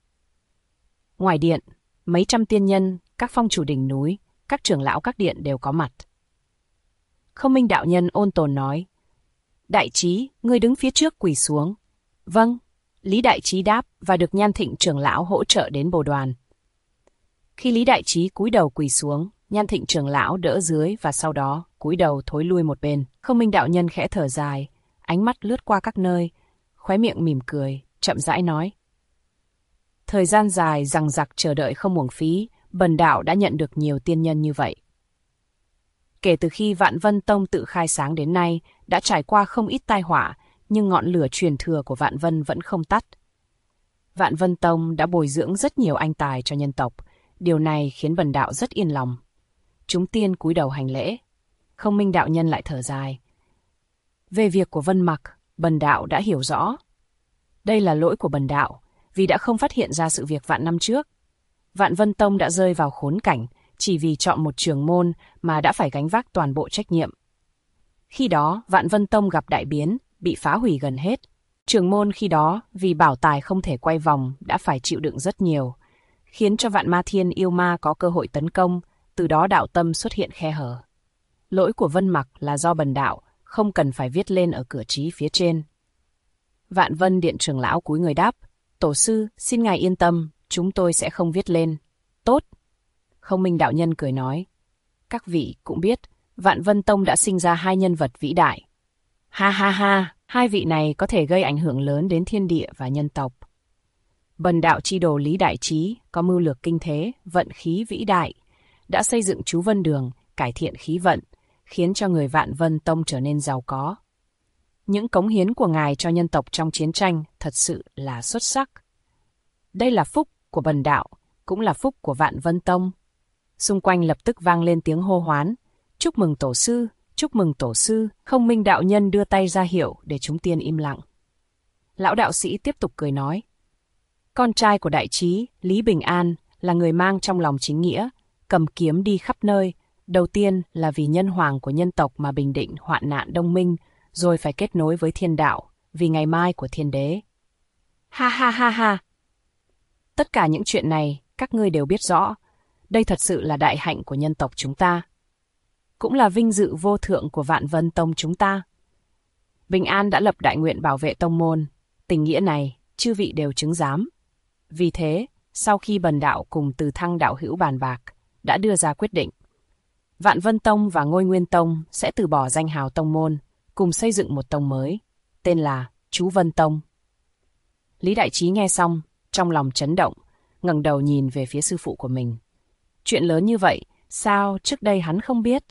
Ngoài điện, mấy trăm tiên nhân, các phong chủ đỉnh núi, các trưởng lão các điện đều có mặt. Không Minh đạo nhân ôn tồn nói, Đại Trí, ngươi đứng phía trước quỳ xuống. Vâng, Lý Đại Trí đáp và được Nhan Thịnh trưởng lão hỗ trợ đến bồ đoàn. Khi Lý Đại Trí cúi đầu quỳ xuống, Nhan Thịnh trưởng lão đỡ dưới và sau đó cúi đầu thối lui một bên. Không Minh đạo nhân khẽ thở dài, ánh mắt lướt qua các nơi, khóe miệng mỉm cười, chậm rãi nói. Thời gian dài dằng dặc chờ đợi không uổng phí, bần đạo đã nhận được nhiều tiên nhân như vậy. Kể từ khi Vạn Vân Tông tự khai sáng đến nay, đã trải qua không ít tai họa, nhưng ngọn lửa truyền thừa của Vạn Vân vẫn không tắt. Vạn Vân Tông đã bồi dưỡng rất nhiều anh tài cho nhân tộc, điều này khiến bần đạo rất yên lòng. Chúng tiên cúi đầu hành lễ. Không Minh đạo nhân lại thở dài. Về việc của Vân Mặc, bần đạo đã hiểu rõ. Đây là lỗi của bần đạo, vì đã không phát hiện ra sự việc vạn năm trước. Vạn Vân Tông đã rơi vào khốn cảnh, chỉ vì chọn một trưởng môn mà đã phải gánh vác toàn bộ trách nhiệm. Khi đó, Vạn Vân Tông gặp đại biến, bị phá hủy gần hết. Trưởng môn khi đó, vì bảo tài không thể quay vòng, đã phải chịu đựng rất nhiều, khiến cho Vạn Ma Thiên yêu ma có cơ hội tấn công, từ đó đạo tâm xuất hiện khe hở. Lỗi của Vân Mặc là do bần đạo, không cần phải viết lên ở cửa trí phía trên. Vạn Vân Điện trưởng lão cúi người đáp, Tổ sư, xin ngài yên tâm, chúng tôi sẽ không viết lên. Tốt. Không Minh đạo nhân cười nói, các vị cũng biết, Vạn Vân Tông đã sinh ra hai nhân vật vĩ đại. Ha ha ha, hai vị này có thể gây ảnh hưởng lớn đến thiên địa và nhân tộc. Bần đạo chi đồ Lý Đại Trí có mưu lược kinh thế, vận khí vĩ đại, đã xây dựng chú Vân Đường, cải thiện khí vận, khiến cho người Vạn Vân Tông trở nên giàu có. Những cống hiến của ngài cho nhân tộc trong chiến tranh thật sự là xuất sắc. Đây là phúc của bần đạo, cũng là phúc của Vạn Vân Tông. Xung quanh lập tức vang lên tiếng hô hoán. Chúc mừng tổ sư, chúc mừng tổ sư. Không Minh đạo nhân đưa tay ra hiệu để chúng tiên im lặng. Lão đạo sĩ tiếp tục cười nói. Con trai của Đại Trí, Lý Bình An, là người mang trong lòng chính nghĩa, cầm kiếm đi khắp nơi. Đầu tiên là vì nhân hoàng của nhân tộc mà bình định hoạn nạn Đông Minh, rồi phải kết nối với thiên đạo, vì ngày mai của thiên đế. Ha ha ha ha! Tất cả những chuyện này, các ngươi đều biết rõ. Đây thật sự là đại hạnh của nhân tộc chúng ta. Cũng là vinh dự vô thượng của Vạn Vân Tông chúng ta. Bình An đã lập đại nguyện bảo vệ tông môn. Tình nghĩa này, chư vị đều chứng giám. Vì thế, sau khi bần đạo cùng Từ Thăng đạo hữu bàn bạc, đã đưa ra quyết định. Vạn Vân Tông và Ngôi Nguyên Tông sẽ từ bỏ danh hào tông môn, cùng xây dựng một tông mới, tên là Chú Vân Tông. Lý Đại Trí nghe xong, trong lòng chấn động, ngẩng đầu nhìn về phía sư phụ của mình. Chuyện lớn như vậy, sao trước đây hắn không biết?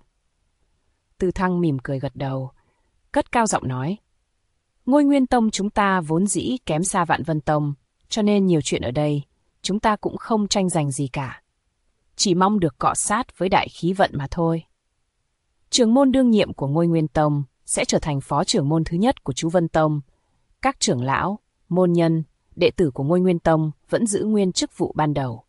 Từ Thăng mỉm cười gật đầu, cất cao giọng nói. Ngôi Nguyên Tông chúng ta vốn dĩ kém xa Vạn Vân Tông, cho nên nhiều chuyện ở đây, chúng ta cũng không tranh giành gì cả. Chỉ mong được cọ sát với đại khí vận mà thôi. Trưởng môn đương nhiệm của Ngôi Nguyên Tông sẽ trở thành phó trưởng môn thứ nhất của Chú Vân Tông. Các trưởng lão, môn nhân, đệ tử của Ngôi Nguyên Tông vẫn giữ nguyên chức vụ ban đầu.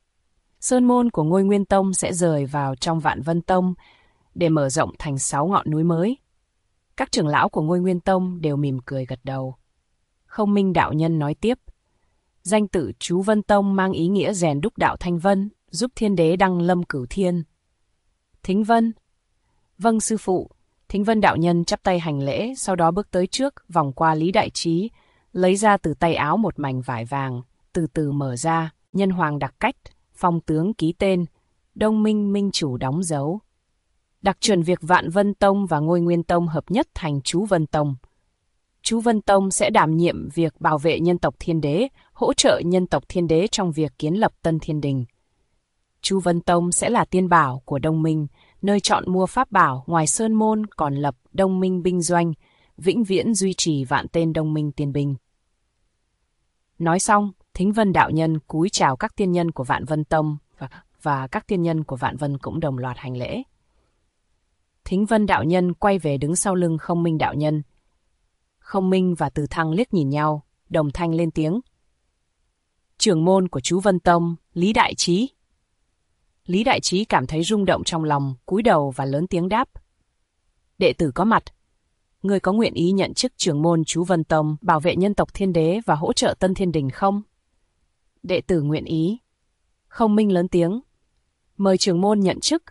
Sơn môn của Ngôi Nguyên Tông sẽ rời vào trong Vạn Vân Tông để mở rộng thành 6 ngọn núi mới. Các trưởng lão của Ngôi Nguyên Tông đều mỉm cười gật đầu. Không Minh đạo nhân nói tiếp. Danh tự Chú Vân Tông mang ý nghĩa rèn đúc đạo Thanh Vân, giúp thiên đế đăng lâm cửu thiên. Thính Vân. Vâng sư phụ. Thính Vân đạo nhân chắp tay hành lễ, sau đó bước tới trước, vòng qua Lý Đại Trí, lấy ra từ tay áo một mảnh vải vàng, từ từ mở ra, nhân hoàng đặc cách, phong tướng ký tên, Đông Minh Minh chủ đóng dấu. Đặc chuẩn việc Vạn Vân Tông và Ngôi Nguyên Tông hợp nhất thành Chú Vân Tông. Chú Vân Tông sẽ đảm nhiệm việc bảo vệ nhân tộc thiên đế, hỗ trợ nhân tộc thiên đế trong việc kiến lập Tân Thiên Đình. Chú Vân Tông sẽ là tiên bảo của Đông Minh, nơi chọn mua pháp bảo ngoài Sơn Môn còn lập Đông Minh binh doanh, vĩnh viễn duy trì vạn tên Đông Minh tiên binh. Nói xong, Thính Vân đạo nhân cúi chào các tiên nhân của Vạn Vân Tông và các tiên nhân của Vạn Vân cũng đồng loạt hành lễ. Thính Vân đạo nhân quay về đứng sau lưng Không Minh đạo nhân. Không Minh và Từ Thăng liếc nhìn nhau, đồng thanh lên tiếng. Trưởng môn của chú Vân Tông, Lý Đại Trí. Lý Đại Trí cảm thấy rung động trong lòng, cúi đầu và lớn tiếng đáp. Đệ tử có mặt. Ngươi có nguyện ý nhận chức trưởng môn chú Vân Tông, bảo vệ nhân tộc Thiên Đế và hỗ trợ Tân Thiên Đình không? Đệ tử nguyện ý. Không Minh lớn tiếng. Mời trưởng môn nhận chức.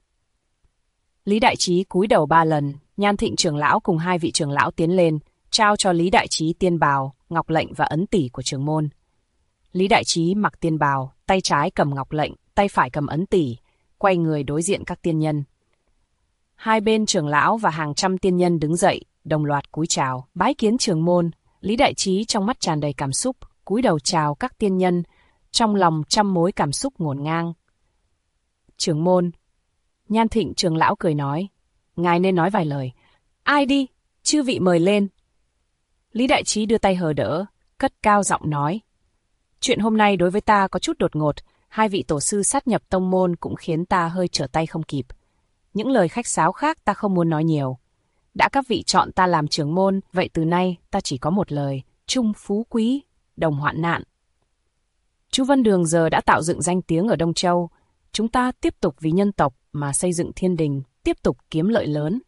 Lý Đại Trí cúi đầu 3 lần, Nhan Thịnh trưởng lão cùng 2 vị trưởng lão tiến lên, trao cho Lý Đại Trí tiên bào, ngọc lệnh và ấn tỷ của trưởng môn. Lý Đại Trí mặc tiên bào, tay trái cầm ngọc lệnh, tay phải cầm ấn tỷ, quay người đối diện các tiên nhân. Hai bên trưởng lão và hàng trăm tiên nhân đứng dậy, đồng loạt cúi chào, bái kiến trưởng môn. Lý Đại Trí trong mắt tràn đầy cảm xúc, cúi đầu chào các tiên nhân, trong lòng trăm mối cảm xúc ngổn ngang. Trưởng môn. Nhan Thịnh trưởng lão cười nói, ngài nên nói vài lời. Ai đi, chư vị mời lên. Lý Đại Trí đưa tay hờ đỡ, cất cao giọng nói. Chuyện hôm nay đối với ta có chút đột ngột, 2 vị tổ sư sát nhập tông môn cũng khiến ta hơi trở tay không kịp. Những lời khách sáo khác ta không muốn nói nhiều. Đã các vị chọn ta làm trưởng môn, vậy từ nay ta chỉ có một lời, chung phú quý, đồng hoạn nạn. Chú Vân Đường giờ đã tạo dựng danh tiếng ở Đông Châu, chúng ta tiếp tục vì nhân tộc mà xây dựng Thiên Đình, tiếp tục kiếm lợi lớn.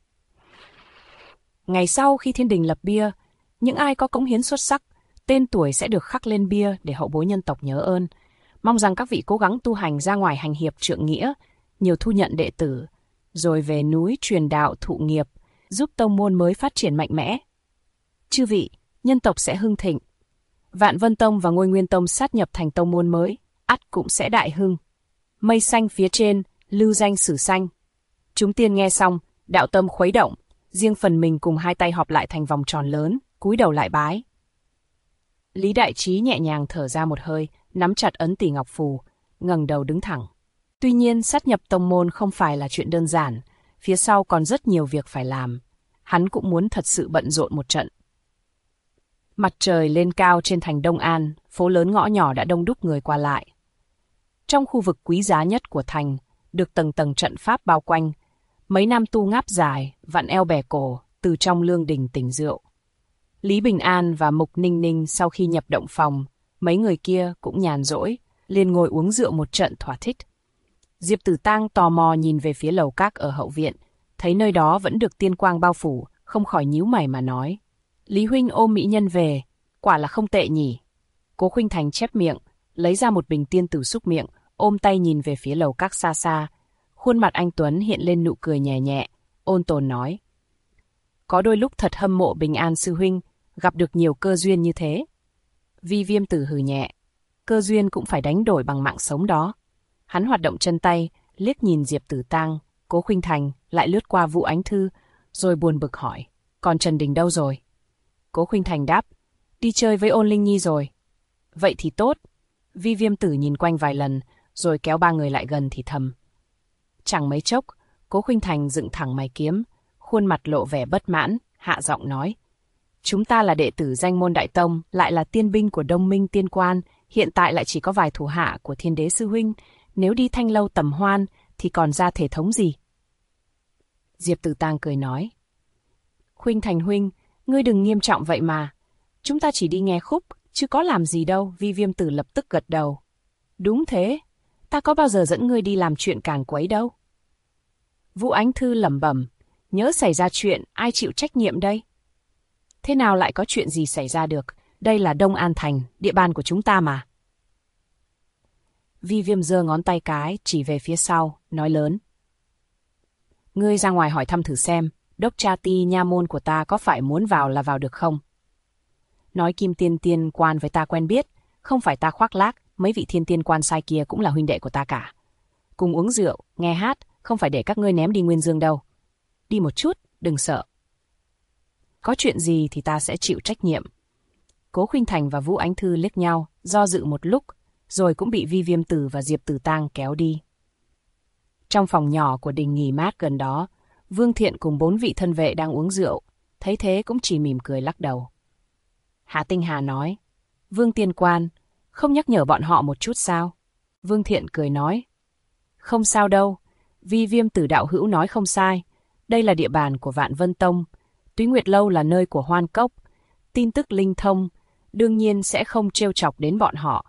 Ngày sau khi Thiên Đình lập bia, những ai có cống hiến xuất sắc, tên tuổi sẽ được khắc lên bia để hậu bối nhân tộc nhớ ơn. Mong rằng các vị cố gắng tu hành ra ngoài hành hiệp trượng nghĩa, nhiều thu nhận đệ tử, rồi về núi truyền đạo thụ nghiệp, giúp tông môn mới phát triển mạnh mẽ. Chư vị, nhân tộc sẽ hưng thịnh. Vạn Vân Tông và Ngôi Nguyên Tông sát nhập thành tông môn mới, ắt cũng sẽ đại hưng. Mây xanh phía trên, lưu danh sử xanh. Chúng tiên nghe xong, đạo tâm khuấy động, riêng phần mình cùng 2 tay họp lại thành vòng tròn lớn, cúi đầu lại bái. Lý Đại Trí nhẹ nhàng thở ra một hơi, nắm chặt ấn tỷ ngọc phù, ngẩng đầu đứng thẳng. Tuy nhiên sát nhập tông môn không phải là chuyện đơn giản, phía sau còn rất nhiều việc phải làm. Hắn cũng muốn thật sự bận rộn một trận. Mặt trời lên cao trên thành Đông An, phố lớn ngõ nhỏ đã đông đúc người qua lại. Trong khu vực quý giá nhất của thành, được tầng tầng trận pháp bao quanh, mấy nam tu ngáp dài, vặn eo bẻ cổ, từ trong lương đình tỉnh rượu. Lý Bình An và Mục Ninh Ninh sau khi nhập động phòng, mấy người kia cũng nhàn rỗi, liền ngồi uống rượu một trận thỏa thích. Diệp Tử Tang tò mò nhìn về phía lầu các ở hậu viện, thấy nơi đó vẫn được tiên quang bao phủ, không khỏi nhíu mày mà nói. Lý huynh ôm mỹ nhân về, quả là không tệ nhỉ. Cố Khuynh Thành chép miệng, lấy ra một bình tiên tử xúc miệng, ôm tay nhìn về phía lầu các xa xa. Khuôn mặt anh Tuấn hiện lên nụ cười nhẹ nhẹ, ôn tồn nói. Có đôi lúc thật hâm mộ Bình An sư huynh, gặp được nhiều cơ duyên như thế. Vi Viêm Tử hừ nhẹ, cơ duyên cũng phải đánh đổi bằng mạng sống đó. Hắn hoạt động chân tay, liếc nhìn Diệp Tử Tang, Cố Khuynh Thành, lại lướt qua Vũ Ánh Thư, rồi buồn bực hỏi, còn Trần Đình đâu rồi? Cố Khuynh Thành đáp, đi chơi với Ôn Linh Nhi rồi. Vậy thì tốt. Vi Viêm Tử nhìn quanh vài lần, rồi kéo 3 người lại gần thì thầm. Chẳng mấy chốc, Cố Khuynh Thành dựng thẳng mày kiếm, khuôn mặt lộ vẻ bất mãn, hạ giọng nói. Chúng ta là đệ tử danh môn đại tông, lại là tiên binh của Đông Minh Tiên Quan, hiện tại lại chỉ có vài thủ hạ của Thiên Đế sư huynh, nếu đi Thanh Lâu tầm hoan thì còn ra thể thống gì? Diệp Tử Tang cười nói. Khuynh Thành huynh, ngươi đừng nghiêm trọng vậy mà. Chúng ta chỉ đi nghe khúc, chứ có làm gì đâu. Vi Viêm Tử lập tức gật đầu. Đúng thế, ta có bao giờ dẫn ngươi đi làm chuyện càn quấy đâu. Vũ Ánh Thư lẩm bẩm, nhớ xảy ra chuyện, ai chịu trách nhiệm đây? Thế nào lại có chuyện gì xảy ra được? Đây là Đông An Thành, địa bàn của chúng ta mà. Vi Viêm giơ ngón tay cái, chỉ về phía sau, nói lớn. Ngươi ra ngoài hỏi thăm thử xem, Đốc Cha Ti nha môn của ta có phải muốn vào là vào được không? Nói Kim Tiên Quan với ta quen biết, không phải ta khoác lác, mấy vị thiên tiên quan sai kia cũng là huynh đệ của ta cả. Cùng uống rượu, nghe hát, không phải để các ngươi ném đi Nguyên Dương đâu. Đi một chút, đừng sợ. Có chuyện gì thì ta sẽ chịu trách nhiệm. Cố Khuynh Thành và Vũ Ánh Thư liếc nhau, do dự một lúc, rồi cũng bị Vi Viêm Tử và Diệp Tử Tang kéo đi. Trong phòng nhỏ của đình nghỉ mát gần đó, Vương Thiện cùng 4 vị thân vệ đang uống rượu, thấy thế cũng chỉ mỉm cười lắc đầu. Hạ Tinh Hà nói, Vương Tiên Quan, không nhắc nhở bọn họ một chút sao? Vương Thiện cười nói, không sao đâu, Vi Viêm Tử đạo hữu nói không sai, đây là địa bàn của Vạn Vân Tông, Túy Nguyệt Lâu là nơi của Hoan Cốc, tin tức linh thông, đương nhiên sẽ không trêu chọc đến bọn họ.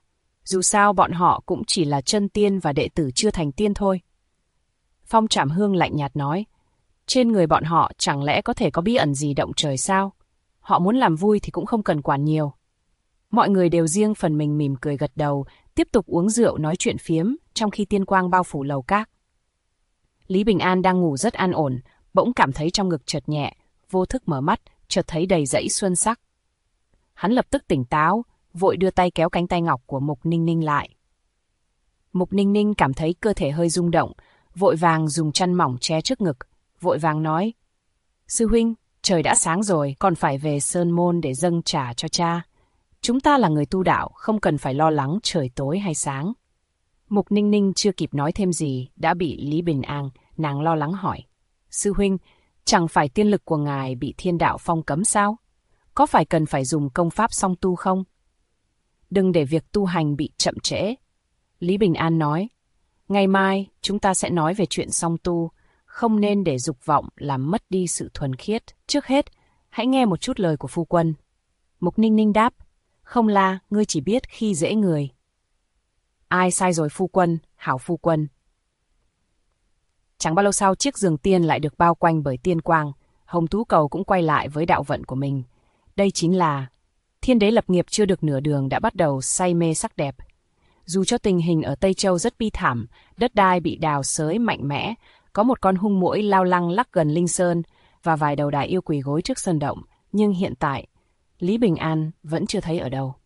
Dù sao bọn họ cũng chỉ là chân tiên và đệ tử chưa thành tiên thôi. Phong Trảm Hương lạnh nhạt nói, trên người bọn họ chẳng lẽ có thể có bí ẩn gì động trời sao? Họ muốn làm vui thì cũng không cần quản nhiều. Mọi người đều riêng phần mình mỉm cười gật đầu, tiếp tục uống rượu nói chuyện phiếm, trong khi tiên quang bao phủ lầu các. Lý Bình An đang ngủ rất an ổn, bỗng cảm thấy trong ngực chợt nhẹ, vô thức mở mắt, chợt thấy đầy dãy xuân sắc. Hắn lập tức tỉnh táo, vội đưa tay kéo cánh tay ngọc của Mục Ninh Ninh lại. Mục Ninh Ninh cảm thấy cơ thể hơi rung động, vội vàng dùng chăn mỏng che trước ngực, vội vàng nói, sư huynh, trời đã sáng rồi, còn phải về Sơn Môn để dâng trà cho cha. Chúng ta là người tu đạo, không cần phải lo lắng trời tối hay sáng. Mục Ninh Ninh chưa kịp nói thêm gì, đã bị Lý Bình An, nàng lo lắng hỏi. Sư huynh, chẳng phải tiên lực của ngài bị thiên đạo phong cấm sao? Có phải cần phải dùng công pháp song tu không? Đừng để việc tu hành bị chậm trễ. Lý Bình An nói, ngày mai chúng ta sẽ nói về chuyện song tu, không nên để dục vọng làm mất đi sự thuần khiết. Trước hết, hãy nghe một chút lời của phu quân. Mục Ninh Ninh đáp, không la, ngươi chỉ biết khi dễ người. Ai sai rồi phu quân, hảo phu quân. Chẳng bao lâu sau, chiếc giường tiên lại được bao quanh bởi tiên quang, Hồng Tú Cầu cũng quay lại với đạo vận của mình. Đây chính là Thiên Đế lập nghiệp chưa được nửa đường đã bắt đầu say mê sắc đẹp. Dù cho tình hình ở Tây Châu rất bi thảm, đất đai bị đào xới mạnh mẽ, có một con hung muỗi lao lăng lắc gần Linh Sơn và vài đầu đài yêu quỳ gối trước sơn động, nhưng hiện tại, Lý Bình An vẫn chưa thấy ở đâu.